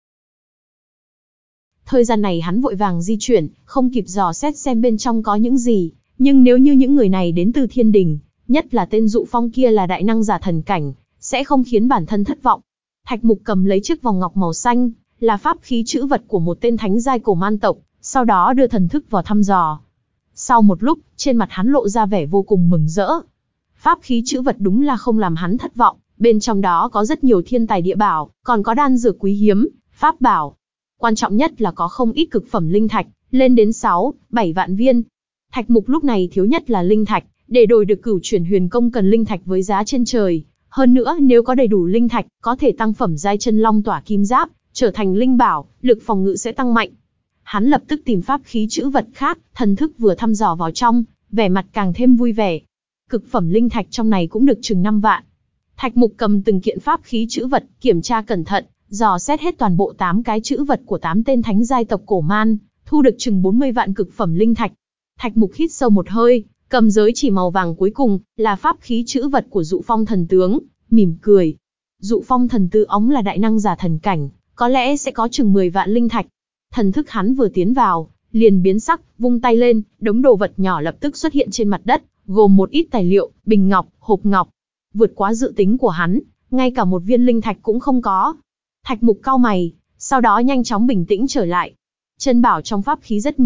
Thời gian này hắn vội vàng di chuyển, không kịp dò xét xem bên trong có những gì, nhưng nếu như những người này đến từ thiên đình, nhất là tên Dụ Phong kia là đại năng giả thần cảnh, sẽ không khiến bản thân thất vọng. Thạch Mục cầm lấy chiếc vòng ngọc màu xanh, là pháp khí chữ vật của một tên thánh giai Cổ Man tộc, sau đó đưa thần thức vào thăm dò. Sau một lúc, trên mặt hắn lộ ra vẻ vô cùng mừng rỡ. Pháp khí chữ vật đúng là không làm hắn thất vọng, bên trong đó có rất nhiều thiên tài địa bảo, còn có đan dược quý hiếm, pháp bảo. Quan trọng nhất là có không ít cực phẩm linh thạch, lên đến sáu, bảy vạn viên. Thạch Mục lúc này thiếu nhất là linh thạch, để đổi được cửu chuyển huyền công cần linh thạch với giá trên trời. Hơn nữa nếu có đầy đủ linh thạch, có thể tăng phẩm giai chân long tỏa kim giáp, trở thành linh bảo, lực phòng ngự sẽ tăng mạnh. Hắn lập tức tìm pháp khí chữ vật khác, thần thức vừa thăm dò vào trong, vẻ mặt càng thêm vui vẻ. Cực phẩm linh thạch trong này cũng được chừng năm vạn. Thạch Mục cầm từng kiện pháp khí chữ vật, kiểm tra cẩn thận, dò xét hết toàn bộ tám cái chữ vật của tám tên thánh giai tộc Cổ Man, thu được chừng bốn mươi vạn cực phẩm linh thạch. Thạch Mục hít sâu một hơi, cầm giới chỉ màu vàng cuối cùng, là pháp khí chữ vật của Dụ Phong thần tướng, mỉm cười. Dụ Phong thần tư ống là đại năng giả thần cảnh, có lẽ sẽ có chừng mười vạn linh thạch. Thần thức hắn vừa tiến vào, liền biến sắc, vung tay lên, đống đồ vật nhỏ lập tức xuất hiện trên mặt đất, gồm một ít tài liệu, bình ngọc, hộp ngọc. Vượt quá dự tính của hắn, ngay cả một viên linh thạch cũng không có. Thạch Mục cau mày, sau đó nhanh chóng bình tĩnh trở lại. Chân bảo trong pháp khí rất nhiều,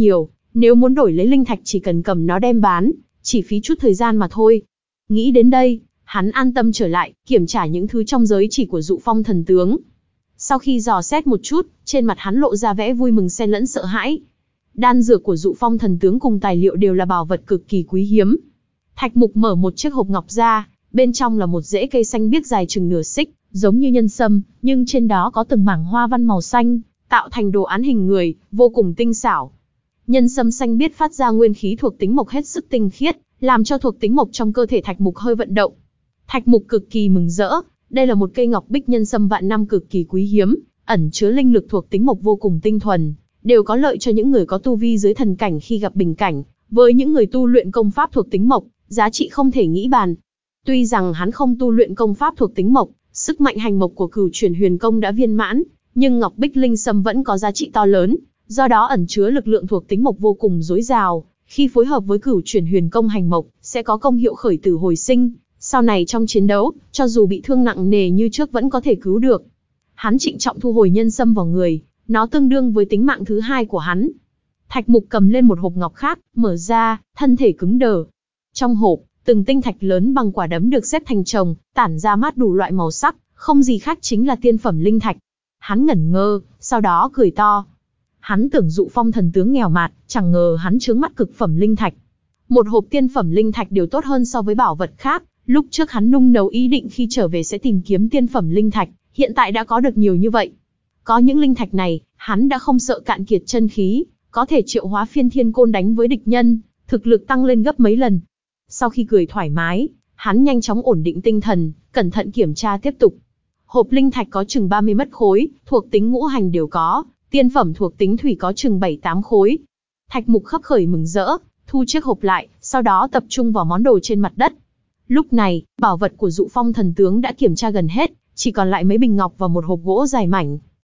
Nếu muốn đổi lấy linh thạch chỉ cần cầm nó đem bán, chỉ phí chút thời gian mà thôi. Nghĩ đến đây, hắn an tâm trở lại, kiểm tra những thứ trong giới chỉ của Dụ Phong thần tướng. Sau khi dò xét một chút, trên mặt hắn lộ ra vẻ vui mừng xen lẫn sợ hãi. Đan dược của Dụ Phong thần tướng cùng tài liệu đều là bảo vật cực kỳ quý hiếm. Thạch Mục mở một chiếc hộp ngọc ra, bên trong là một rễ cây xanh biếc dài chừng nửa xích, giống như nhân sâm, nhưng trên đó có từng mảng hoa văn màu xanh, tạo thành đồ án hình người, vô cùng tinh xảo. Nhân sâm xanh biếc phát ra nguyên khí thuộc tính mộc hết sức tinh khiết, làm cho thuộc tính mộc trong cơ thể Thạch Mục hơi vận động. Thạch Mục cực kỳ mừng rỡ, đây là một cây ngọc bích nhân sâm vạn năm cực kỳ quý hiếm, ẩn chứa linh lực thuộc tính mộc vô cùng tinh thuần, đều có lợi cho những người có tu vi dưới thần cảnh khi gặp bình cảnh, với những người tu luyện công pháp thuộc tính mộc, giá trị không thể nghĩ bàn. Tuy rằng hắn không tu luyện công pháp thuộc tính mộc, sức mạnh hành mộc của Cửu Chuyển Huyền Công đã viên mãn, nhưng ngọc bích linh sâm vẫn có giá trị to lớn, do đó ẩn chứa lực lượng thuộc tính mộc vô cùng dồi dào, khi phối hợp với Cửu Chuyển Huyền Công hành mộc, sẽ có công hiệu khởi tử hồi sinh, sau này trong chiến đấu, cho dù bị thương nặng nề như trước vẫn có thể cứu được. Hắn trịnh trọng thu hồi nhân sâm vào người, nó tương đương với tính mạng thứ hai của hắn. Thạch Mục cầm lên một hộp ngọc khác, mở ra, thân thể cứng đờ. Trong hộp, từng tinh thạch lớn bằng quả đấm được xếp thành chồng, tản ra mát đủ loại màu sắc, không gì khác chính là tiên phẩm linh thạch. Hắn ngẩn ngơ, sau đó cười to. Hắn tưởng Dụ Phong thần tướng nghèo mạt, chẳng ngờ hắn trướng mắt cực phẩm linh thạch. Một hộp tiên phẩm linh thạch đều tốt hơn so với bảo vật khác, lúc trước hắn nung nấu ý định khi trở về sẽ tìm kiếm tiên phẩm linh thạch, hiện tại đã có được nhiều như vậy. Có những linh thạch này, hắn đã không sợ cạn kiệt chân khí, có thể triệu hóa phiên thiên côn đánh với địch nhân, thực lực tăng lên gấp mấy lần. Sau khi cười thoải mái, hắn nhanh chóng ổn định tinh thần, cẩn thận kiểm tra tiếp tục. Hộp linh thạch có chừng ba mươi mét khối, thuộc tính ngũ hành đều có, tiên phẩm thuộc tính thủy có chừng bảy tám khối. Thạch Mục khấp khởi mừng rỡ, thu chiếc hộp lại, sau đó tập trung vào món đồ trên mặt đất. Lúc này, bảo vật của Dụ Phong thần tướng đã kiểm tra gần hết, chỉ còn lại mấy bình ngọc và một hộp gỗ dài mảnh.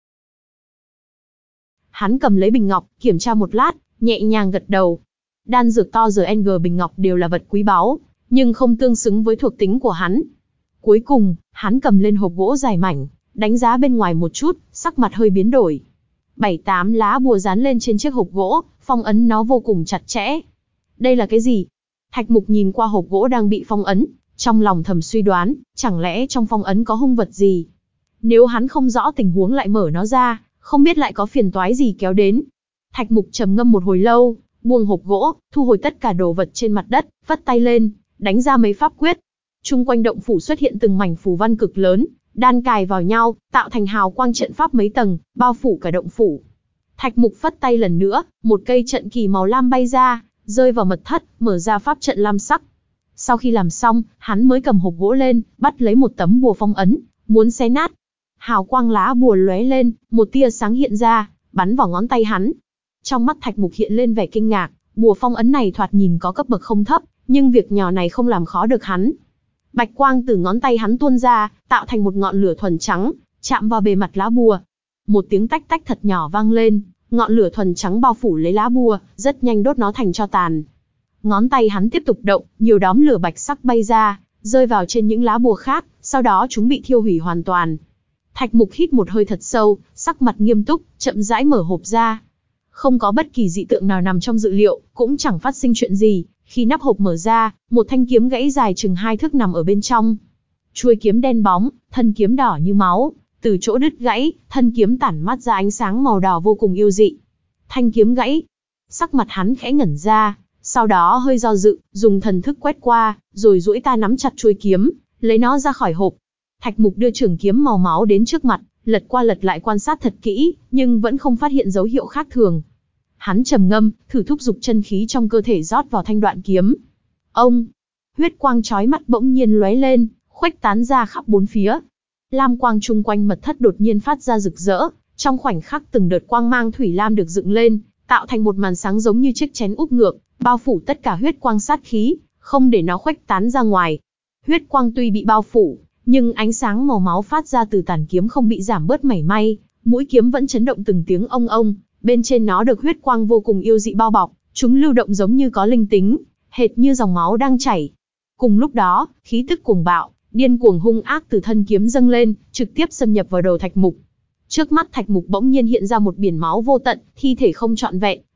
Hắn cầm lấy bình ngọc, kiểm tra một lát, nhẹ nhàng gật đầu. Đan dược to giờ en giê bình ngọc đều là vật quý báu, nhưng không tương xứng với thuộc tính của hắn. Cuối cùng, hắn cầm lên hộp gỗ dài mảnh, đánh giá bên ngoài một chút, sắc mặt hơi biến đổi. Bảy tám lá bùa dán lên trên chiếc hộp gỗ, phong ấn nó vô cùng chặt chẽ. Đây là cái gì? Thạch Mục nhìn qua hộp gỗ đang bị phong ấn, trong lòng thầm suy đoán, chẳng lẽ trong phong ấn có hung vật gì? Nếu hắn không rõ tình huống lại mở nó ra, không biết lại có phiền toái gì kéo đến. Thạch Mục trầm ngâm một hồi lâu, buông hộp gỗ, thu hồi tất cả đồ vật trên mặt đất, vất tay lên, đánh ra mấy pháp quyết. Chung quanh động phủ xuất hiện từng mảnh phù văn cực lớn, đan cài vào nhau, tạo thành hào quang trận pháp mấy tầng, bao phủ cả động phủ. Thạch Mục phất tay lần nữa, một cây trận kỳ màu lam bay ra, rơi vào mật thất, mở ra pháp trận lam sắc. Sau khi làm xong, hắn mới cầm hộp gỗ lên, bắt lấy một tấm bùa phong ấn, muốn xé nát. Hào quang lá bùa lóe lên, một tia sáng hiện ra, bắn vào ngón tay hắn. Trong mắt Thạch Mục hiện lên vẻ kinh ngạc, bùa phong ấn này thoạt nhìn có cấp bậc không thấp, nhưng việc nhỏ này không làm khó được hắn. Bạch quang từ ngón tay hắn tuôn ra, tạo thành một ngọn lửa thuần trắng, chạm vào bề mặt lá bùa. Một tiếng tách tách thật nhỏ vang lên, ngọn lửa thuần trắng bao phủ lấy lá bùa, rất nhanh đốt nó thành tro tàn. Ngón tay hắn tiếp tục động, nhiều đốm lửa bạch sắc bay ra, rơi vào trên những lá bùa khác, sau đó chúng bị thiêu hủy hoàn toàn. Thạch Mục hít một hơi thật sâu, sắc mặt nghiêm túc, chậm rãi mở hộp ra. Không có bất kỳ dị tượng nào nằm trong dự liệu, cũng chẳng phát sinh chuyện gì. Khi nắp hộp mở ra, một thanh kiếm gãy dài chừng hai thước nằm ở bên trong. Chuôi kiếm đen bóng, thân kiếm đỏ như máu, từ chỗ đứt gãy, thân kiếm tản mát ra ánh sáng màu đỏ vô cùng yêu dị. Thanh kiếm gãy, sắc mặt hắn khẽ ngẩn ra, sau đó hơi do dự, dùng thần thức quét qua, rồi duỗi tay nắm chặt chuôi kiếm, lấy nó ra khỏi hộp. Thạch Mục đưa trường kiếm màu máu đến trước mặt, lật qua lật lại quan sát thật kỹ, nhưng vẫn không phát hiện dấu hiệu khác thường. Hắn trầm ngâm, thử thúc giục chân khí trong cơ thể rót vào thanh đoạn kiếm. Ông, huyết quang chói mắt bỗng nhiên lóe lên, khuếch tán ra khắp bốn phía. Lam quang chung quanh mật thất đột nhiên phát ra rực rỡ, trong khoảnh khắc từng đợt quang mang thủy lam được dựng lên, tạo thành một màn sáng giống như chiếc chén úp ngược, bao phủ tất cả huyết quang sát khí, không để nó khuếch tán ra ngoài. Huyết quang tuy bị bao phủ, nhưng ánh sáng màu máu phát ra từ tàn kiếm không bị giảm bớt mảy may, mũi kiếm vẫn chấn động từng tiếng ông ông, bên trên nó được huyết quang vô cùng yêu dị bao bọc, chúng lưu động giống như có linh tính, hệt như dòng máu đang chảy. Cùng lúc đó, khí tức cuồng bạo, điên cuồng hung ác từ thân kiếm dâng lên, trực tiếp xâm nhập vào đầu Thạch Mục. Trước mắt Thạch Mục bỗng nhiên hiện ra một biển máu vô tận, thi thể không trọn vẹn,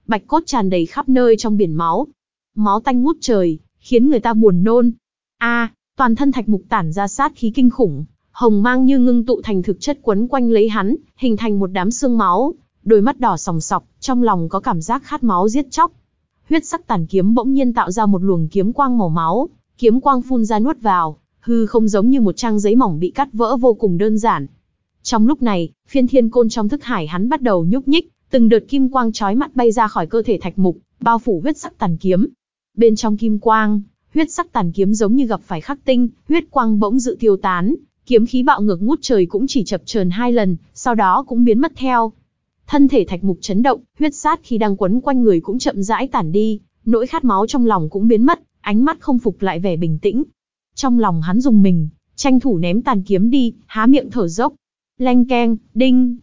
bạch cốt tràn đầy khắp nơi trong biển máu. Máu tanh ngút trời, khiến người ta buồn nôn. A, à, toàn thân Thạch Mục tản ra sát khí kinh khủng, hồng mang như ngưng tụ thành thực chất quấn quanh lấy hắn, hình thành một đám xương máu, đôi mắt đỏ sòng sọc, trong lòng có cảm giác khát máu giết chóc. Huyết sắc tàn kiếm bỗng nhiên tạo ra một luồng kiếm quang màu máu, kiếm quang phun ra nuốt vào, hư không giống như một trang giấy mỏng bị cắt vỡ vô cùng đơn giản. Trong lúc này, phiên thiên côn trong thức hải hắn bắt đầu nhúc nhích, từng đợt kim quang chói mắt bay ra khỏi cơ thể Thạch Mục, bao phủ huyết sắc tàn kiếm. Bên trong kim quang, huyết sắc tàn kiếm giống như gặp phải khắc tinh, huyết quang bỗng dự tiêu tán, kiếm khí bạo ngược ngút trời cũng chỉ chập chờn hai lần, sau đó cũng biến mất theo. Thân thể Thạch Mục chấn động, huyết sát khi đang quấn quanh người cũng chậm rãi tản đi, nỗi khát máu trong lòng cũng biến mất, ánh mắt không phục lại vẻ bình tĩnh. Trong lòng hắn rùng mình, tranh thủ ném tàn kiếm đi, há miệng thở dốc. Leng keng, đinh.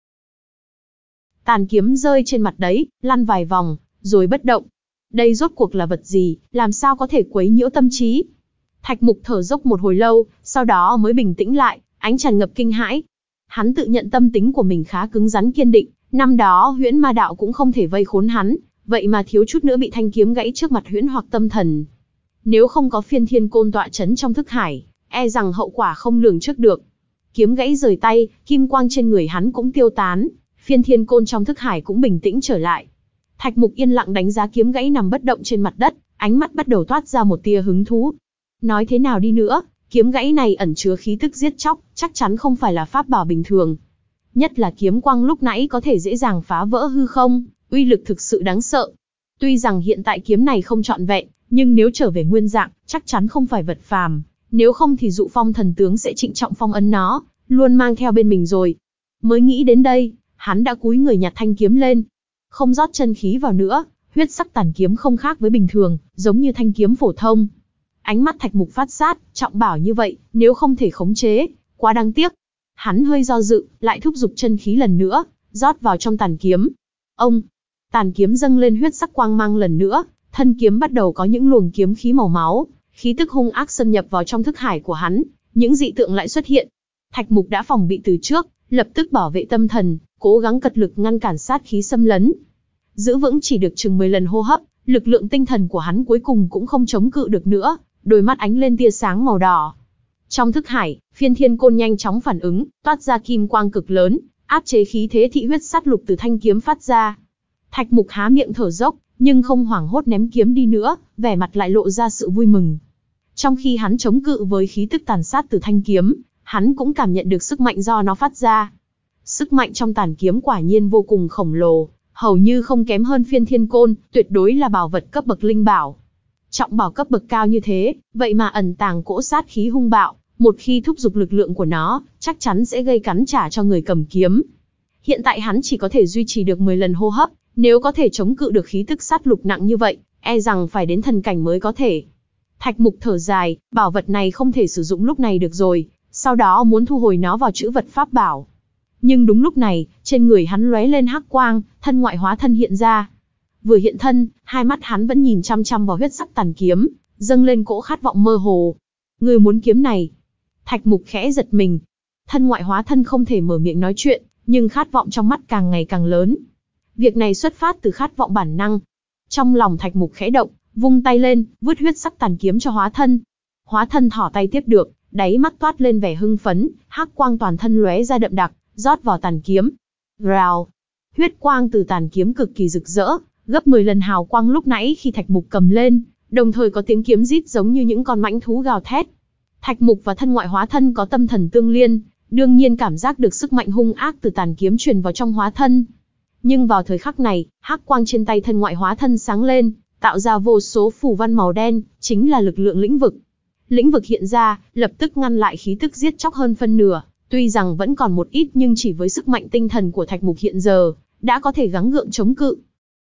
Tàn kiếm rơi trên mặt đấy, lăn vài vòng, rồi bất động. Đây rốt cuộc là vật gì, làm sao có thể quấy nhiễu tâm trí? Thạch Mục thở dốc một hồi lâu, sau đó mới bình tĩnh lại, ánh tràn ngập kinh hãi. Hắn tự nhận tâm tính của mình khá cứng rắn kiên định, năm đó Huyễn Ma Đạo cũng không thể vây khốn hắn, vậy mà thiếu chút nữa bị thanh kiếm gãy trước mặt Huyễn Hoặc Tâm Thần. Nếu không có phiên thiên côn tọa chấn trong thức hải, e rằng hậu quả không lường trước được. Kiếm gãy rời tay, kim quang trên người hắn cũng tiêu tán, phiên thiên côn trong thức hải cũng bình tĩnh trở lại. Thạch Mục yên lặng đánh giá kiếm gãy nằm bất động trên mặt đất, ánh mắt bắt đầu toát ra một tia hứng thú. Nói thế nào đi nữa, kiếm gãy này ẩn chứa khí tức giết chóc, chắc chắn không phải là pháp bảo bình thường. Nhất là kiếm quang lúc nãy có thể dễ dàng phá vỡ hư không, uy lực thực sự đáng sợ. Tuy rằng hiện tại kiếm này không trọn vẹn, nhưng nếu trở về nguyên dạng, chắc chắn không phải vật phàm. Nếu không thì Dụ Phong thần tướng sẽ trịnh trọng phong ấn nó, luôn mang theo bên mình rồi. Mới nghĩ đến đây, hắn đã cúi người nhặt thanh kiếm lên. Không rót chân khí vào nữa, huyết sắc tàn kiếm không khác với bình thường, giống như thanh kiếm phổ thông. Ánh mắt Thạch Mục phát sát, trọng bảo như vậy, nếu không thể khống chế, quá đáng tiếc. Hắn hơi do dự, lại thúc giục chân khí lần nữa, rót vào trong tàn kiếm. Ông, tàn kiếm dâng lên huyết sắc quang mang lần nữa, thân kiếm bắt đầu có những luồng kiếm khí màu máu, khí tức hung ác xâm nhập vào trong thức hải của hắn, những dị tượng lại xuất hiện. Thạch Mục đã phòng bị từ trước, lập tức bảo vệ tâm thần, cố gắng cật lực ngăn cản sát khí xâm lấn. Giữ vững chỉ được chừng mười lần hô hấp, lực lượng tinh thần của hắn cuối cùng cũng không chống cự được nữa, đôi mắt ánh lên tia sáng màu đỏ. Trong thức hải, phiên thiên côn nhanh chóng phản ứng, toát ra kim quang cực lớn, áp chế khí thế thị huyết sát lục từ thanh kiếm phát ra. Thạch Mục há miệng thở dốc, nhưng không hoảng hốt ném kiếm đi nữa, vẻ mặt lại lộ ra sự vui mừng. Trong khi hắn chống cự với khí tức tàn sát từ thanh kiếm, hắn cũng cảm nhận được sức mạnh do nó phát ra. Sức mạnh trong tàn kiếm quả nhiên vô cùng khổng lồ, hầu như không kém hơn phiên thiên côn, tuyệt đối là bảo vật cấp bậc linh bảo. Trọng bảo cấp bậc cao như thế, vậy mà ẩn tàng cỗ sát khí hung bạo, một khi thúc giục lực lượng của nó, chắc chắn sẽ gây cắn trả cho người cầm kiếm. Hiện tại hắn chỉ có thể duy trì được mười lần hô hấp, nếu có thể chống cự được khí tức sát lục nặng như vậy, e rằng phải đến thần cảnh mới có thể. Thạch Mục thở dài, bảo vật này không thể sử dụng lúc này được rồi, sau đó muốn thu hồi nó vào trữ vật pháp bảo. Nhưng đúng lúc này, trên người hắn lóe lên hắc quang, thân ngoại hóa thân hiện ra. Vừa hiện thân, hai mắt hắn vẫn nhìn chăm chăm vào huyết sắc tàn kiếm, dâng lên cỗ khát vọng mơ hồ. Ngươi muốn kiếm này? Thạch Mục khẽ giật mình. Thân ngoại hóa thân không thể mở miệng nói chuyện, nhưng khát vọng trong mắt càng ngày càng lớn. Việc này xuất phát từ khát vọng bản năng. Trong lòng Thạch Mục khẽ động, vung tay lên, vứt huyết sắc tàn kiếm cho hóa thân. Hóa thân thỏ tay tiếp được, đáy mắt toát lên vẻ hưng phấn, hắc quang toàn thân lóe ra đậm đặc, rót vào tàn kiếm. Rào! Huyết quang từ tàn kiếm cực kỳ rực rỡ, gấp mười lần hào quang lúc nãy khi Thạch Mục cầm lên, đồng thời có tiếng kiếm rít giống như những con mãnh thú gào thét. Thạch Mục và thân ngoại hóa thân có tâm thần tương liên, đương nhiên cảm giác được sức mạnh hung ác từ tàn kiếm truyền vào trong hóa thân. Nhưng vào thời khắc này, hắc quang trên tay thân ngoại hóa thân sáng lên, tạo ra vô số phù văn màu đen, chính là lực lượng lĩnh vực. Lĩnh vực hiện ra, lập tức ngăn lại khí tức giết chóc hơn phân nửa, tuy rằng vẫn còn một ít nhưng chỉ với sức mạnh tinh thần của Thạch Mục hiện giờ, đã có thể gắng gượng chống cự.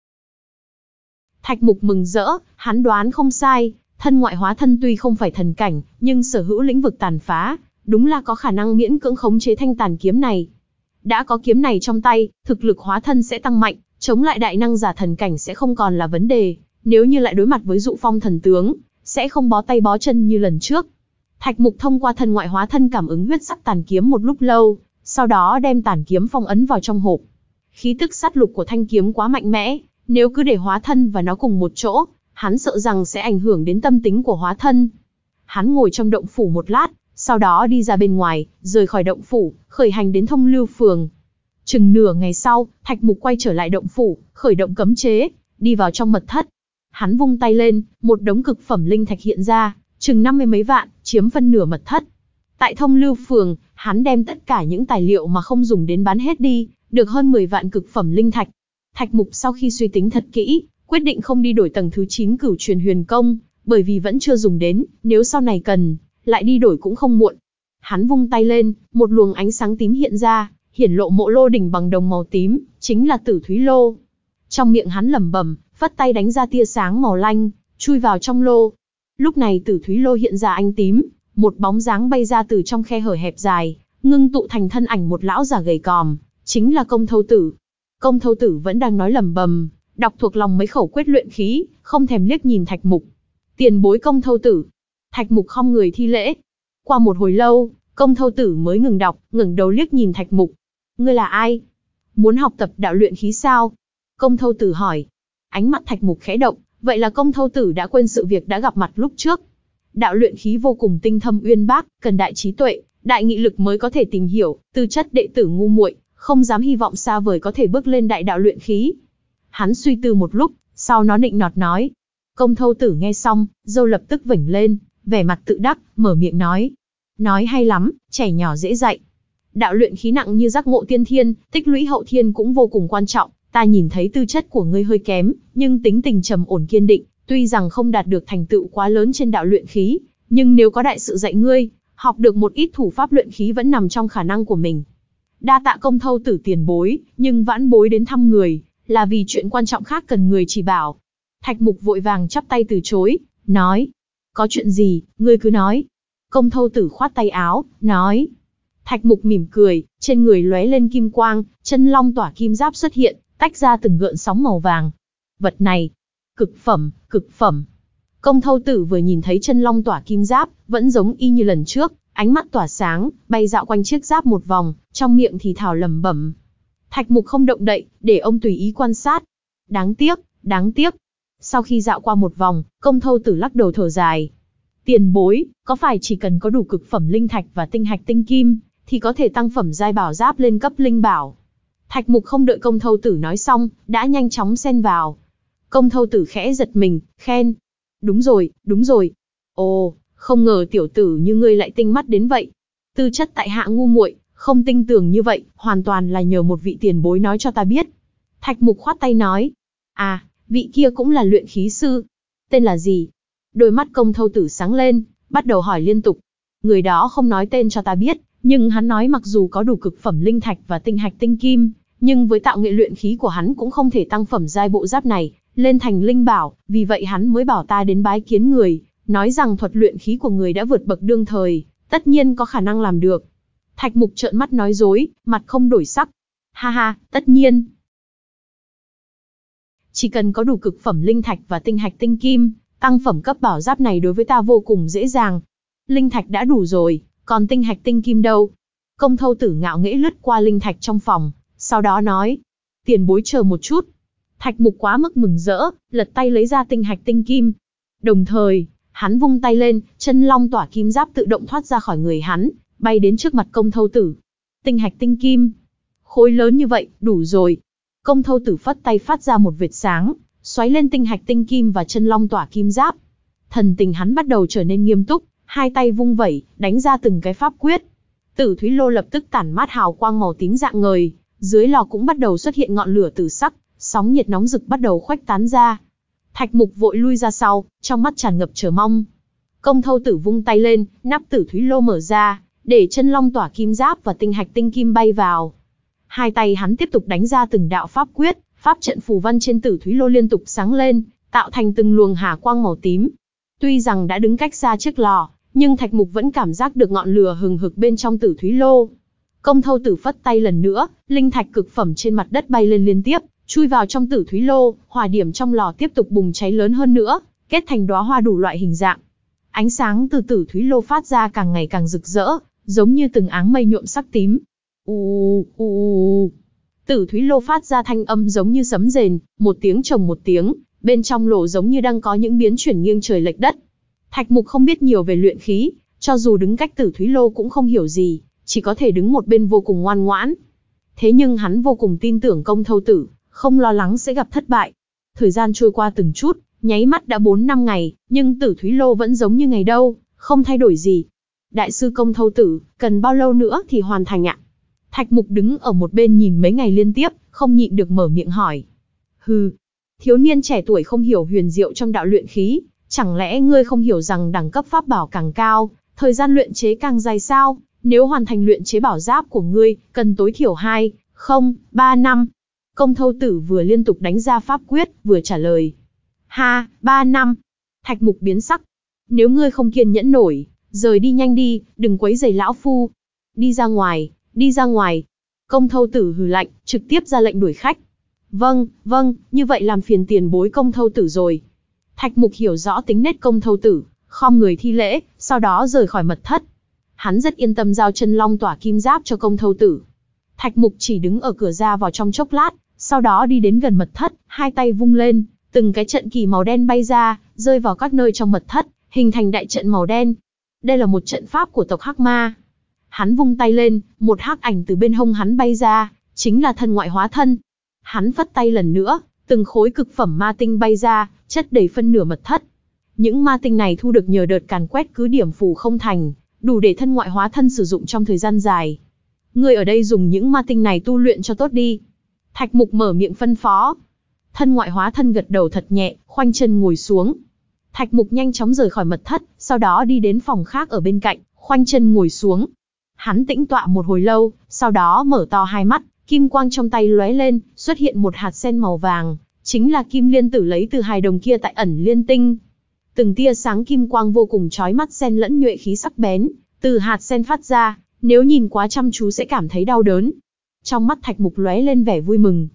Thạch Mục mừng rỡ, hắn đoán không sai, thân ngoại hóa thân tuy không phải thần cảnh, nhưng sở hữu lĩnh vực tàn phá, đúng là có khả năng miễn cưỡng khống chế thanh tàn kiếm này. Đã có kiếm này trong tay, thực lực hóa thân sẽ tăng mạnh, chống lại đại năng giả thần cảnh sẽ không còn là vấn đề, nếu như lại đối mặt với Dụ Phong thần tướng, sẽ không bó tay bó chân như lần trước. Thạch Mục thông qua thân ngoại hóa thân cảm ứng huyết sắc tàn kiếm một lúc lâu, sau đó đem tàn kiếm phong ấn vào trong hộp. Khí tức sát lục của thanh kiếm quá mạnh mẽ, Nếu cứ để hóa thân và nó cùng một chỗ, hắn sợ rằng sẽ ảnh hưởng đến tâm tính của hóa thân. Hắn ngồi trong động phủ một lát, sau đó đi ra bên ngoài, rời khỏi động phủ, khởi hành đến Thông Lưu Phường. Chừng nửa ngày sau, Thạch Mục quay trở lại động phủ, khởi động cấm chế, đi vào trong mật thất. Hắn vung tay lên, một đống cực phẩm linh thạch hiện ra, chừng năm mươi mấy vạn, chiếm phân nửa mật thất. Tại Thông Lưu Phường, hắn đem tất cả những tài liệu mà không dùng đến bán hết đi, được hơn mười vạn cực phẩm linh thạch. Thạch Mục sau khi suy tính thật kỹ, quyết định không đi đổi tầng thứ chín Cửu Truyền Huyền Công, bởi vì vẫn chưa dùng đến, nếu sau này cần, lại đi đổi cũng không muộn. Hắn vung tay lên, một luồng ánh sáng tím hiện ra, hiển lộ mộ lô đỉnh bằng đồng màu tím, chính là Tử Thúy Lô. Trong miệng hắn lẩm bẩm, phất tay đánh ra tia sáng màu lanh, chui vào trong lô. Lúc này Tử Thúy Lô hiện ra ánh tím, một bóng dáng bay ra từ trong khe hở hẹp dài, ngưng tụ thành thân ảnh một lão già gầy còm, chính là Công Thâu Tử. Công Thâu Tử vẫn đang nói lẩm bẩm, đọc thuộc lòng mấy khẩu quyết luyện khí, không thèm liếc nhìn Thạch Mục. Tiền bối Công Thâu Tử. Thạch Mục khom người thi lễ. Qua một hồi lâu, Công Thâu Tử mới ngừng đọc, ngẩng đầu liếc nhìn Thạch Mục. Ngươi là ai? Muốn học tập đạo luyện khí sao? Công Thâu Tử hỏi. Ánh mắt Thạch Mục khẽ động, vậy là Công Thâu Tử đã quên sự việc đã gặp mặt lúc trước. Đạo luyện khí vô cùng tinh thâm uyên bác, cần đại trí tuệ, đại nghị lực mới có thể tìm hiểu, tư chất đệ tử ngu muội, không dám hy vọng xa vời có thể bước lên đại đạo luyện khí. Hắn suy tư một lúc, sau nó nịnh nọt nói. Công Thâu Tử nghe xong, râu lập tức vểnh lên, vẻ mặt tự đắc, mở miệng nói. Nói hay lắm, trẻ nhỏ dễ dạy. Đạo luyện khí nặng như giác ngộ tiên thiên, tích lũy hậu thiên cũng vô cùng quan trọng. Ta nhìn thấy tư chất của ngươi hơi kém, nhưng tính tình trầm ổn kiên định, tuy rằng không đạt được thành tựu quá lớn trên đạo luyện khí, nhưng nếu có đại sự dạy ngươi, học được một ít thủ pháp luyện khí vẫn nằm trong khả năng của mình. Đa tạ Công Thâu Tử tiền bối, nhưng vãn bối đến thăm người, là vì chuyện quan trọng khác cần người chỉ bảo. Thạch Mục vội vàng chắp tay từ chối, nói. Có chuyện gì, ngươi cứ nói. Công Thâu Tử khoát tay áo, nói. Thạch Mục mỉm cười, trên người lóe lên kim quang, chân long tỏa kim giáp xuất hiện, tách ra từng gợn sóng màu vàng. Vật này, cực phẩm, cực phẩm. Công Thâu Tử vừa nhìn thấy chân long tỏa kim giáp, vẫn giống y như lần trước, ánh mắt tỏa sáng, bay dạo quanh chiếc giáp một vòng, trong miệng thì thào lẩm bẩm. Thạch Mục không động đậy, để ông tùy ý quan sát. Đáng tiếc, đáng tiếc. Sau khi dạo qua một vòng, Công Thâu Tử lắc đầu thở dài. Tiền bối, có phải chỉ cần có đủ cực phẩm linh thạch và tinh hạch tinh kim, thì có thể tăng phẩm giai bảo giáp lên cấp linh bảo? Thạch Mục không đợi Công Thâu Tử nói xong, đã nhanh chóng xen vào. Công Thâu Tử khẽ giật mình, khen. Đúng rồi, đúng rồi. Ồ, không ngờ tiểu tử như ngươi lại tinh mắt đến vậy. Tư chất tại hạ ngu muội, không tinh tường như vậy, hoàn toàn là nhờ một vị tiền bối nói cho ta biết. Thạch Mục khoát tay nói. À, vị kia cũng là luyện khí sư. Tên là gì? Đôi mắt Công Thâu Tử sáng lên, bắt đầu hỏi liên tục. Người đó không nói tên cho ta biết, nhưng hắn nói mặc dù có đủ cực phẩm linh thạch và tinh hạch tinh kim, nhưng với tạo nghệ luyện khí của hắn cũng không thể tăng phẩm giai bộ giáp này lên thành linh bảo, vì vậy hắn mới bảo ta đến bái kiến người, nói rằng thuật luyện khí của người đã vượt bậc đương thời, tất nhiên có khả năng làm được. Thạch Mục trợn mắt nói dối, mặt không đổi sắc. Ha ha, tất nhiên. Chỉ cần có đủ cực phẩm linh thạch và tinh hạch tinh kim, tăng phẩm cấp bảo giáp này đối với ta vô cùng dễ dàng. Linh thạch đã đủ rồi, còn tinh hạch tinh kim đâu? Công Thâu Tử ngạo nghễ lướt qua linh thạch trong phòng, sau đó nói. Tiền bối chờ một chút. Thạch Mục quá mức mừng rỡ, lật tay lấy ra tinh hạch tinh kim. Đồng thời, hắn vung tay lên, chân long tỏa kim giáp tự động thoát ra khỏi người hắn, bay đến trước mặt Công Thâu Tử. Tinh hạch tinh kim. Khối lớn như vậy, đủ rồi. Công Thâu Tử phất tay phát ra một vệt sáng, xoáy lên tinh hạch tinh kim và chân long tỏa kim giáp. Thần tình hắn bắt đầu trở nên nghiêm túc, hai tay vung vẩy, đánh ra từng cái pháp quyết. Tử Thúy Lô lập tức tản mát hào quang màu tím rạng ngời, dưới lò cũng bắt đầu xuất hiện ngọn lửa tử sắc, sóng nhiệt nóng rực bắt đầu khuếch tán ra. Thạch Mục vội lui ra sau, trong mắt tràn ngập chờ mong. Công Thâu Tử vung tay lên, nắp Tử Thúy Lô mở ra, để chân long tỏa kim giáp và tinh hạch tinh kim bay vào. Hai tay hắn tiếp tục đánh ra từng đạo pháp quyết, pháp trận phù văn trên Tử Thúy Lô liên tục sáng lên, tạo thành từng luồng hà quang màu tím. Tuy rằng đã đứng cách xa chiếc lò, nhưng Thạch Mục vẫn cảm giác được ngọn lửa hừng hực bên trong Tử Thúy Lô. Công Thâu Tử phất tay lần nữa, linh thạch cực phẩm trên mặt đất bay lên liên tiếp, chui vào trong Tử Thúy Lô, hỏa điểm trong lò tiếp tục bùng cháy lớn hơn nữa, kết thành đóa hoa đủ loại hình dạng. Ánh sáng từ Tử Thúy Lô phát ra càng ngày càng rực rỡ, giống như từng áng mây nhuộm sắc tím. U u u. Tử Thúy Lô phát ra thanh âm giống như sấm rền, một tiếng chồng một tiếng, bên trong lỗ giống như đang có những biến chuyển nghiêng trời lệch đất. Thạch Mục không biết nhiều về luyện khí, cho dù đứng cách Tử Thúy Lô cũng không hiểu gì, chỉ có thể đứng một bên vô cùng ngoan ngoãn. Thế nhưng hắn vô cùng tin tưởng Công Thâu Tử, không lo lắng sẽ gặp thất bại. Thời gian trôi qua từng chút, nháy mắt đã bốn năm ngày, nhưng Tử Thúy Lô vẫn giống như ngày đâu, không thay đổi gì. Đại sư Công Thâu Tử, cần bao lâu nữa thì hoàn thành ạ? Thạch Mục đứng ở một bên nhìn mấy ngày liên tiếp, không nhịn được mở miệng hỏi. Hừ, thiếu niên trẻ tuổi không hiểu huyền diệu trong đạo luyện khí, chẳng lẽ ngươi không hiểu rằng đẳng cấp pháp bảo càng cao, thời gian luyện chế càng dài sao? Nếu hoàn thành luyện chế bảo giáp của ngươi, cần tối thiểu hai, không, ba năm. Công Thâu Tử vừa liên tục đánh ra pháp quyết, vừa trả lời. Ha, ba năm. Thạch Mục biến sắc. Nếu ngươi không kiên nhẫn nổi, rời đi nhanh đi, đừng quấy rầy lão phu. Đi ra ngoài, đi ra ngoài. Công Thâu Tử hừ lạnh, trực tiếp ra lệnh đuổi khách. Vâng, vâng, như vậy làm phiền tiền bối Công Thâu Tử rồi. Thạch Mục hiểu rõ tính nết Công Thâu Tử, khom người thi lễ, sau đó rời khỏi mật thất. Hắn rất yên tâm giao chân long tỏa kim giáp cho Công Thâu Tử. Thạch Mục chỉ đứng ở cửa ra vào trong chốc lát, sau đó đi đến gần mật thất, hai tay vung lên, từng cái trận kỳ màu đen bay ra, rơi vào các nơi trong mật thất, hình thành đại trận màu đen. Đây là một trận pháp của tộc Hắc Ma. Hắn vung tay lên, một hắc ảnh từ bên hông hắn bay ra, chính là thân ngoại hóa thân. Hắn phất tay lần nữa, từng khối cực phẩm ma tinh bay ra, chất đầy phân nửa mật thất. Những ma tinh này thu được nhờ đợt càn quét cứ điểm phù không thành, đủ để thân ngoại hóa thân sử dụng trong thời gian dài. Ngươi ở đây dùng những ma tinh này tu luyện cho tốt đi. Thạch Mục mở miệng phân phó. Thân ngoại hóa thân gật đầu thật nhẹ, khoanh chân ngồi xuống. Thạch Mục nhanh chóng rời khỏi mật thất, sau đó đi đến phòng khác ở bên cạnh, khoanh chân ngồi xuống. Hắn tĩnh tọa một hồi lâu, sau đó mở to hai mắt, kim quang trong tay lóe lên, xuất hiện một hạt sen màu vàng, chính là kim liên tử lấy từ hài đồng kia tại ẩn liên tinh. Từng tia sáng kim quang vô cùng chói mắt xen lẫn nhuệ khí sắc bén, từ hạt sen phát ra, nếu nhìn quá chăm chú sẽ cảm thấy đau đớn. Trong mắt Thạch Mục lóe lên vẻ vui mừng.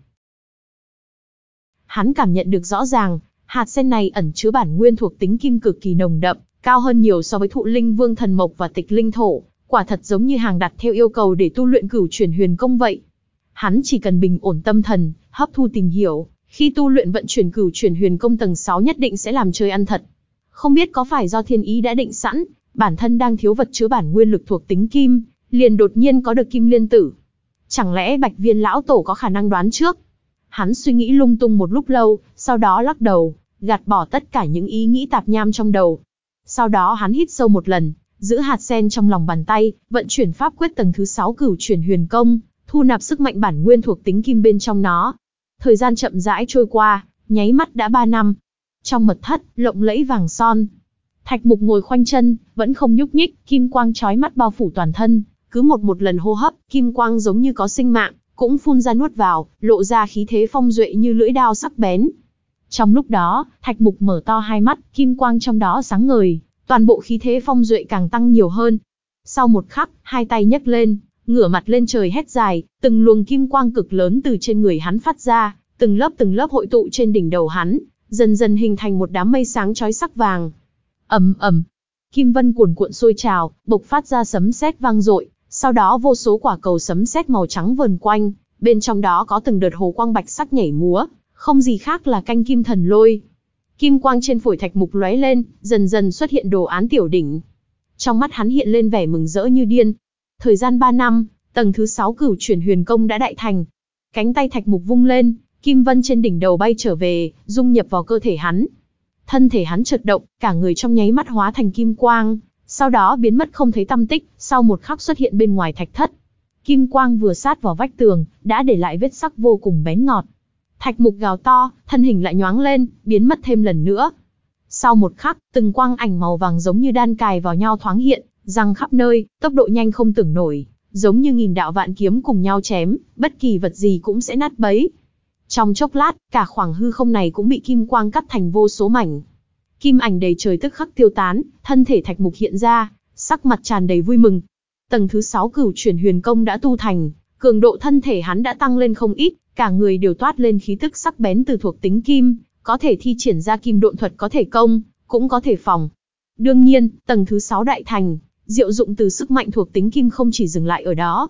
Hắn cảm nhận được rõ ràng, hạt sen này ẩn chứa bản nguyên thuộc tính kim cực kỳ nồng đậm, cao hơn nhiều so với thụ linh vương thần mộc và tịch linh thổ, quả thật giống như hàng đặt theo yêu cầu để tu luyện cửu chuyển huyền công vậy. Hắn chỉ cần bình ổn tâm thần, hấp thu tìm hiểu, khi tu luyện vận chuyển cửu chuyển huyền công tầng sáu nhất định sẽ làm chơi ăn thật. Không biết có phải do thiên ý đã định sẵn, bản thân đang thiếu vật chứa bản nguyên lực thuộc tính kim, liền đột nhiên có được kim liên tử. Chẳng lẽ Bạch Viên lão tổ có khả năng đoán trước? Hắn suy nghĩ lung tung một lúc lâu, sau đó lắc đầu, gạt bỏ tất cả những ý nghĩ tạp nham trong đầu. Sau đó hắn hít sâu một lần, giữ hạt sen trong lòng bàn tay, vận chuyển pháp quyết tầng thứ sáu cửu chuyển huyền công, thu nạp sức mạnh bản nguyên thuộc tính kim bên trong nó. Thời gian chậm rãi trôi qua, nháy mắt đã ba năm. Trong mật thất, lộng lẫy vàng son. Thạch Mục ngồi khoanh chân, vẫn không nhúc nhích, kim quang chói mắt bao phủ toàn thân, cứ một một lần hô hấp, kim quang giống như có sinh mạng, cũng phun ra nuốt vào, lộ ra khí thế phong duệ như lưỡi đao sắc bén. Trong lúc đó, Thạch Mục mở to hai mắt, kim quang trong đó sáng ngời, toàn bộ khí thế phong duệ càng tăng nhiều hơn. Sau một khắc, hai tay nhấc lên, ngửa mặt lên trời hét dài, từng luồng kim quang cực lớn từ trên người hắn phát ra, từng lớp từng lớp hội tụ trên đỉnh đầu hắn, dần dần hình thành một đám mây sáng chói sắc vàng. Ầm ầm, kim vân cuồn cuộn sôi trào, bộc phát ra sấm sét vang dội, sau đó vô số quả cầu sấm sét màu trắng vờn quanh, bên trong đó có từng đợt hồ quang bạch sắc nhảy múa, không gì khác là canh kim thần lôi. Kim quang trên phổi Thạch Mục lóe lên, dần dần xuất hiện đồ án tiểu đỉnh. Trong mắt hắn hiện lên vẻ mừng rỡ như điên. Thời gian ba năm, tầng thứ sáu cửu chuyển huyền công đã đại thành. Cánh tay Thạch Mục vung lên, kim vân trên đỉnh đầu bay trở về, dung nhập vào cơ thể hắn. Thân thể hắn chợt động, cả người trong nháy mắt hóa thành kim quang, sau đó biến mất không thấy tăm tích, sau một khắc xuất hiện bên ngoài thạch thất. Kim quang vừa sát vào vách tường, đã để lại vết sắc vô cùng bén ngọt. Thạch Mục gào to, thân hình lại nhoáng lên, biến mất thêm lần nữa. Sau một khắc, từng quang ảnh màu vàng giống như đan cài vào nhau thoáng hiện, răng khắp nơi, tốc độ nhanh không tưởng nổi, giống như nghìn đạo vạn kiếm cùng nhau chém, bất kỳ vật gì cũng sẽ nát bấy. Trong chốc lát, cả khoảng hư không này cũng bị kim quang cắt thành vô số mảnh. Kim ảnh đầy trời tức khắc tiêu tán, thân thể Thạch Mục hiện ra, sắc mặt tràn đầy vui mừng. Tầng thứ sáu cửu chuyển huyền công đã tu thành, cường độ thân thể hắn đã tăng lên không ít, cả người đều toát lên khí tức sắc bén từ thuộc tính kim, có thể thi triển ra kim độn thuật, có thể công, cũng có thể phòng. Đương nhiên, tầng thứ sáu đại thành, diệu dụng từ sức mạnh thuộc tính kim không chỉ dừng lại ở đó.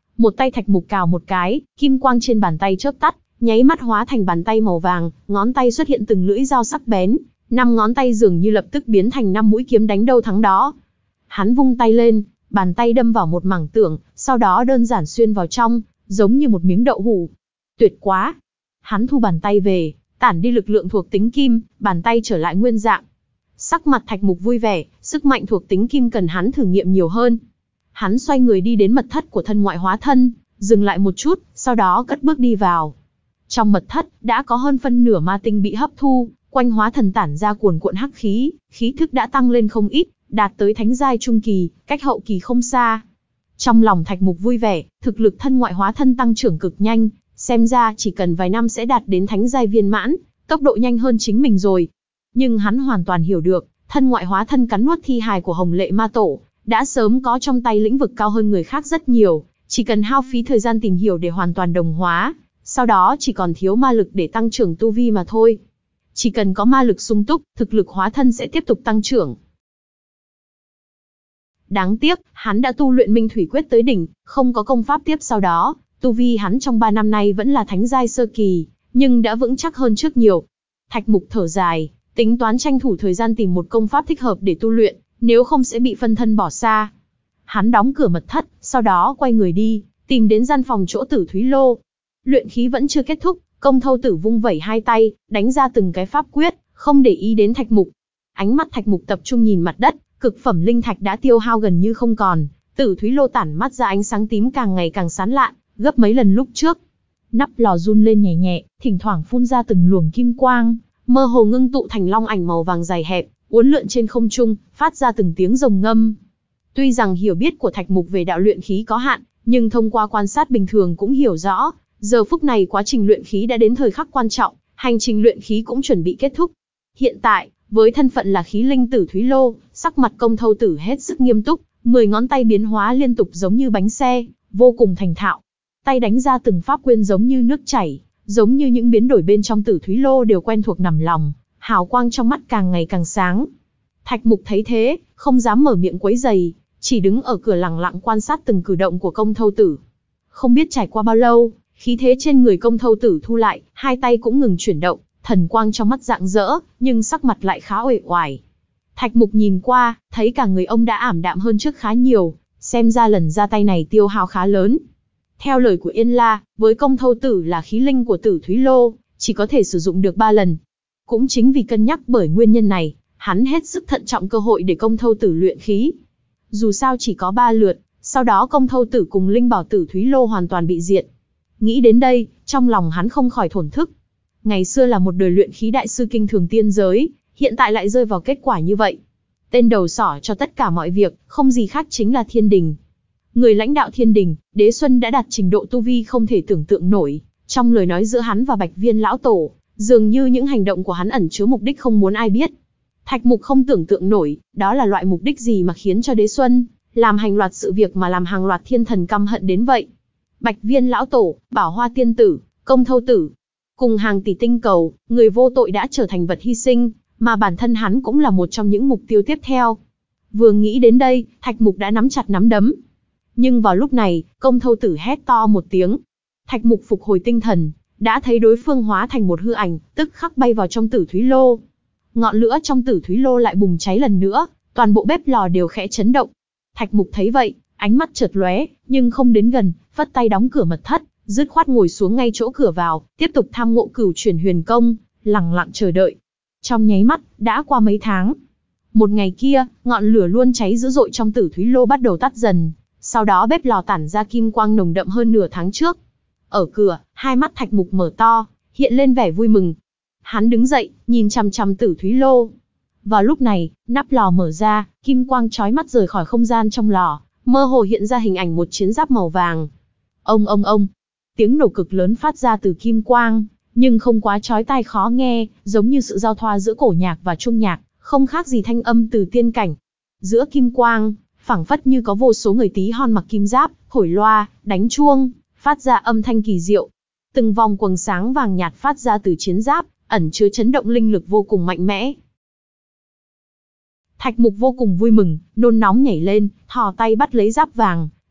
Một tay Thạch Mục cào một cái, kim quang trên bàn tay chớp tắt, nháy mắt hóa thành bàn tay màu vàng, ngón tay xuất hiện từng lưỡi dao sắc bén, năm ngón tay dường như lập tức biến thành năm mũi kiếm đánh đâu thắng đó. Hắn vung tay lên, bàn tay đâm vào một mảng tường, sau đó đơn giản xuyên vào trong, giống như một miếng đậu hũ. Tuyệt quá! Hắn thu bàn tay về, tản đi lực lượng thuộc tính kim, bàn tay trở lại nguyên dạng. Sắc mặt Thạch Mục vui vẻ, sức mạnh thuộc tính kim cần hắn thử nghiệm nhiều hơn. Hắn xoay người đi đến mật thất của thân ngoại hóa thân, dừng lại một chút, sau đó cất bước đi vào. Trong mật thất, đã có hơn phân nửa ma tinh bị hấp thu, quanh hóa thần tản ra cuồn cuộn hắc khí, khí thức đã tăng lên không ít, đạt tới thánh giai trung kỳ, cách hậu kỳ không xa. Trong lòng Thạch Mục vui vẻ, thực lực thân ngoại hóa thân tăng trưởng cực nhanh, xem ra chỉ cần vài năm sẽ đạt đến thánh giai viên mãn, tốc độ nhanh hơn chính mình rồi. Nhưng hắn hoàn toàn hiểu được, thân ngoại hóa thân cắn nuốt thi hài của Hồng Lệ Ma Tổ, đã sớm có trong tay lĩnh vực cao hơn người khác rất nhiều, chỉ cần hao phí thời gian tìm hiểu để hoàn toàn đồng hóa, sau đó chỉ còn thiếu ma lực để tăng trưởng tu vi mà thôi. Chỉ cần có ma lực sung túc, thực lực hóa thân sẽ tiếp tục tăng trưởng. Đáng tiếc, hắn đã tu luyện Minh Thủy Quyết tới đỉnh, không có công pháp tiếp sau đó, tu vi hắn trong ba năm nay vẫn là thánh giai sơ kỳ, nhưng đã vững chắc hơn trước nhiều. Thạch Mục thở dài, tính toán tranh thủ thời gian tìm một công pháp thích hợp để tu luyện, nếu không sẽ bị phân thân bỏ xa. Hắn đóng cửa mật thất, sau đó quay người đi, tìm đến gian phòng chỗ Tử Thúy Lô. Luyện khí vẫn chưa kết thúc, Công Thâu Tử vung vẩy hai tay, đánh ra từng cái pháp quyết, không để ý đến Thạch Mục. Ánh mắt Thạch Mục tập trung nhìn mặt đất, cực phẩm linh thạch đã tiêu hao gần như không còn, Tử Thúy Lô tản mắt ra ánh sáng tím càng ngày càng sáng lạn, gấp mấy lần lúc trước. Nắp lò run lên nhẹ nhẹ, thỉnh thoảng phun ra từng luồng kim quang, mơ hồ ngưng tụ thành long ảnh màu vàng dài hẹp, uốn lượn trên không trung, phát ra từng tiếng rồng ngâm. Tuy rằng hiểu biết của Thạch Mục về đạo luyện khí có hạn, nhưng thông qua quan sát bình thường cũng hiểu rõ, giờ phút này quá trình luyện khí đã đến thời khắc quan trọng, hành trình luyện khí cũng chuẩn bị kết thúc. Hiện tại, với thân phận là khí linh Tử Thúy Lô, sắc mặt Công Thâu Tử hết sức nghiêm túc, mười ngón tay biến hóa liên tục giống như bánh xe, vô cùng thành thạo. Tay đánh ra từng pháp quyên giống như nước chảy, giống như những biến đổi bên trong Tử Thúy Lô đều quen thuộc nằm lòng, hào quang trong mắt càng ngày càng sáng. Thạch Mục thấy thế, không dám mở miệng quấy rầy, chỉ đứng ở cửa lặng lặng quan sát từng cử động của Công Thâu Tử. Không biết trải qua bao lâu, khí thế trên người Công Thâu Tử thu lại, hai tay cũng ngừng chuyển động, thần quang trong mắt rạng rỡ, nhưng sắc mặt lại khá uể oải. Thạch Mục nhìn qua, thấy cả người ông đã ảm đạm hơn trước khá nhiều, xem ra lần ra tay này tiêu hao khá lớn. Theo lời của Yên La, với Công Thâu Tử là khí linh của Tử Thúy Lô, chỉ có thể sử dụng được ba lần. Cũng chính vì cân nhắc bởi nguyên nhân này, hắn hết sức thận trọng cơ hội để Công Thâu Tử luyện khí. Dù sao chỉ có ba lượt, sau đó Công Thâu Tử cùng linh bảo Tử Thúy Lô hoàn toàn bị diệt. Nghĩ đến đây, trong lòng hắn không khỏi thổn thức. Ngày xưa là một đời luyện khí đại sư kinh thường tiên giới, hiện tại lại rơi vào kết quả như vậy. Tên đầu sỏ cho tất cả mọi việc, không gì khác chính là Thiên Đình. Người lãnh đạo Thiên Đình, Đế Xuân đã đạt trình độ tu vi không thể tưởng tượng nổi. Trong lời nói giữa hắn và Bạch Viên lão tổ, dường như những hành động của hắn ẩn chứa mục đích không muốn ai biết. Thạch Mục không tưởng tượng nổi, đó là loại mục đích gì mà khiến cho Đế Xuân làm hành loạt sự việc mà làm hàng loạt thiên thần căm hận đến vậy. Bạch Viên lão tổ, Bảo Hoa tiên tử, Công Thâu Tử, cùng hàng tỷ tinh cầu, người vô tội đã trở thành vật hy sinh, mà bản thân hắn cũng là một trong những mục tiêu tiếp theo. Vừa nghĩ đến đây, Thạch Mục đã nắm chặt nắm đấm. Nhưng vào lúc này, Công Thâu Tử hét to một tiếng. Thạch Mục phục hồi tinh thần, đã thấy đối phương hóa thành một hư ảnh, tức khắc bay vào trong Tử Thúy Lô. Ngọn lửa trong Tử Thúy Lô lại bùng cháy lần nữa, toàn bộ bếp lò đều khẽ chấn động. Thạch Mục thấy vậy, ánh mắt chợt lóe, nhưng không đến gần, phất tay đóng cửa mật thất, dứt khoát ngồi xuống ngay chỗ cửa vào, tiếp tục tham ngộ Cửu Chuyển Huyền Công, lặng lặng chờ đợi. Trong nháy mắt, đã qua mấy tháng. Một ngày kia, ngọn lửa luôn cháy dữ dội trong Tử Thúy Lô bắt đầu tắt dần, sau đó bếp lò tản ra kim quang nồng đậm hơn nửa tháng trước. Ở cửa, hai mắt Thạch Mục mở to, hiện lên vẻ vui mừng. Hắn đứng dậy, nhìn chằm chằm Tử Thúy Lô. Vào lúc này, nắp lò mở ra, kim quang chói mắt rời khỏi không gian trong lò, mơ hồ hiện ra hình ảnh một chiến giáp màu vàng. Ông ông ông, tiếng nổ cực lớn phát ra từ kim quang, nhưng không quá chói tai khó nghe, giống như sự giao thoa giữa cổ nhạc và trung nhạc, không khác gì thanh âm từ tiên cảnh. Giữa kim quang, phảng phất như có vô số người tí hon mặc kim giáp, thổi loa, đánh chuông, phát ra âm thanh kỳ diệu. Từng vòng quầng sáng vàng nhạt phát ra từ chiến giáp, ẩn chứa chấn động linh lực vô cùng mạnh mẽ. Thạch Mục vô cùng vui mừng, nôn nóng nhảy lên, thò tay bắt lấy giáp vàng,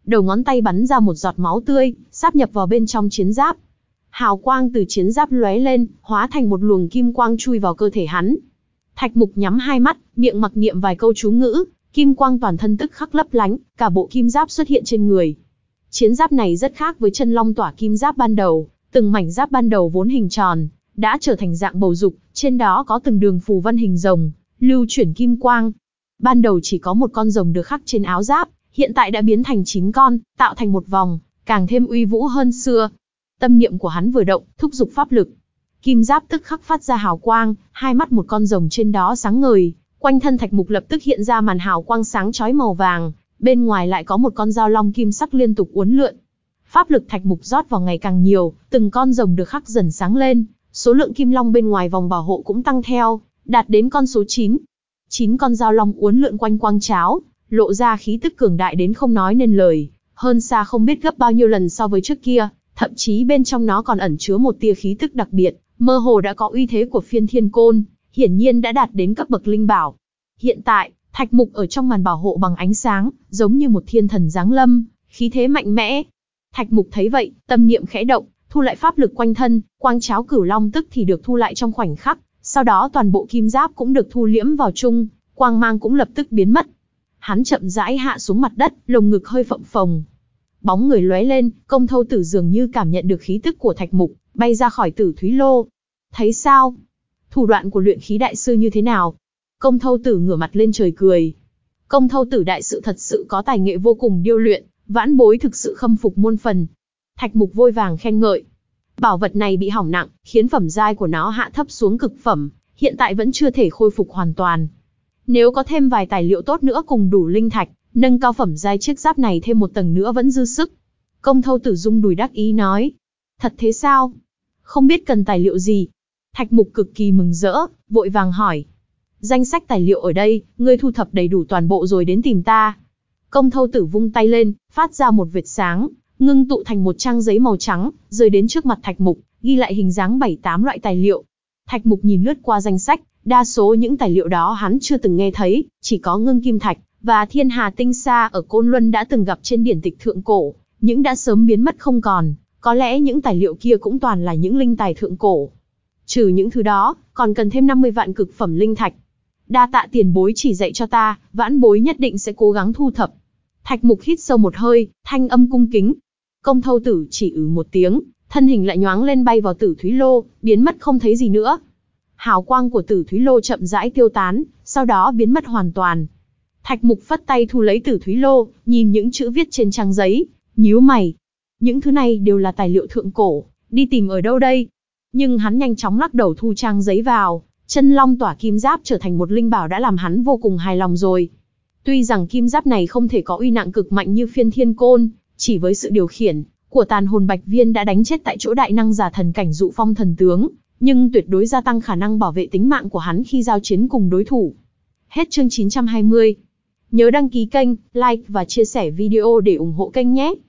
đầu ngón tay bắn ra một giọt máu tươi, sáp nhập vào bên trong chiến giáp. Hào quang từ chiến giáp lóe lên, hóa thành một luồng kim quang chui vào cơ thể hắn. Thạch Mục nhắm hai mắt, miệng mặc niệm vài câu chú ngữ, kim quang toàn thân tức khắc lấp lánh, cả bộ kim giáp xuất hiện trên người. Chiến giáp này rất khác với chân long tỏa kim giáp ban đầu, từng mảnh giáp ban đầu vốn hình tròn, đã trở thành dạng bầu dục, trên đó có từng đường phù văn hình rồng, lưu chuyển kim quang. Ban đầu chỉ có một con rồng được khắc trên áo giáp, hiện tại đã biến thành chín con, tạo thành một vòng, càng thêm uy vũ hơn xưa. Tâm niệm của hắn vừa động, thúc giục pháp lực. Kim giáp tức khắc phát ra hào quang, hai mắt một con rồng trên đó sáng ngời, quanh thân Thạch Mục lập tức hiện ra màn hào quang sáng chói màu vàng, bên ngoài lại có một con dao long kim sắc liên tục uốn lượn. Pháp lực Thạch Mục rót vào ngày càng nhiều, từng con rồng được khắc dần sáng lên, số lượng kim long bên ngoài vòng bảo hộ cũng tăng theo, đạt đến con số chín. chín con dao long uốn lượn quanh quang cháo, lộ ra khí tức cường đại đến không nói nên lời, hơn xa không biết gấp bao nhiêu lần so với trước kia, thậm chí bên trong nó còn ẩn chứa một tia khí tức đặc biệt, mơ hồ đã có uy thế của Phiên Thiên Côn, hiển nhiên đã đạt đến cấp bậc linh bảo. Hiện tại, Thạch Mục ở trong màn bảo hộ bằng ánh sáng, giống như một thiên thần giáng lâm, khí thế mạnh mẽ. Thạch Mục thấy vậy, tâm niệm khẽ động, thu lại pháp lực quanh thân, quang cháo cửu long tức thì được thu lại trong khoảnh khắc, sau đó toàn bộ kim giáp cũng được thu liễm vào chung, quang mang cũng lập tức biến mất. Hắn chậm rãi hạ xuống mặt đất, lồng ngực hơi phập phồng. Bóng người lóe lên, Công Thâu Tử dường như cảm nhận được khí tức của Thạch Mục, bay ra khỏi Tử Thúy Lô. Thấy sao? Thủ đoạn của luyện khí đại sư như thế nào? Công Thâu Tử ngửa mặt lên trời cười. Công Thâu Tử đại sư thật sự có tài nghệ vô cùng điêu luyện, vãn bối thực sự khâm phục muôn phần. Thạch Mục vội vàng khen ngợi. Bảo vật này bị hỏng nặng, khiến phẩm giai của nó hạ thấp xuống cực phẩm, hiện tại vẫn chưa thể khôi phục hoàn toàn. Nếu có thêm vài tài liệu tốt nữa cùng đủ linh thạch, nâng cao phẩm giai chiếc giáp này thêm một tầng nữa vẫn dư sức. Công Thâu Tử rung đùi đắc ý nói. Thật thế sao? Không biết cần tài liệu gì? Thạch Mục cực kỳ mừng rỡ, vội vàng hỏi. Danh sách tài liệu ở đây, ngươi thu thập đầy đủ toàn bộ rồi đến tìm ta. Công Thâu Tử vung tay lên, phát ra một vệt sáng, ngưng tụ thành một trang giấy màu trắng, rơi đến trước mặt Thạch Mục, ghi lại hình dáng bảy tám loại tài liệu. Thạch Mục nhìn lướt qua danh sách, đa số những tài liệu đó hắn chưa từng nghe thấy, chỉ có ngưng kim thạch và thiên hà tinh sa ở Côn Luân đã từng gặp trên điển tịch thượng cổ, những đã sớm biến mất không còn, có lẽ những tài liệu kia cũng toàn là những linh tài thượng cổ. Trừ những thứ đó, còn cần thêm năm mươi vạn cực phẩm linh thạch. Đa tạ tiền bối chỉ dạy cho ta, vãn bối nhất định sẽ cố gắng thu thập. Thạch Mục hít sâu một hơi, thanh âm cung kính. Công Thâu Tử chỉ ử một tiếng, thân hình lại nhoáng lên bay vào Tử Thúy Lô, biến mất không thấy gì nữa. Hào quang của Tử Thúy Lô chậm rãi tiêu tán, sau đó biến mất hoàn toàn. Thạch Mục phất tay thu lấy Tử Thúy Lô, nhìn những chữ viết trên trang giấy, nhíu mày. Những thứ này đều là tài liệu thượng cổ, đi tìm ở đâu đây? Nhưng hắn nhanh chóng lắc đầu thu trang giấy vào, chân long tỏa kim giáp trở thành một linh bảo đã làm hắn vô cùng hài lòng rồi. Tuy rằng kim giáp này không thể có uy nặng cực mạnh như Phiên Thiên Côn, chỉ với sự điều khiển của tàn hồn bạch viên đã đánh chết tại chỗ đại năng giả thần cảnh Dụ Phong thần tướng, nhưng tuyệt đối gia tăng khả năng bảo vệ tính mạng của hắn khi giao chiến cùng đối thủ. Hết chương chín trăm hai mươi. Nhớ đăng ký kênh, like và chia sẻ video để ủng hộ kênh nhé.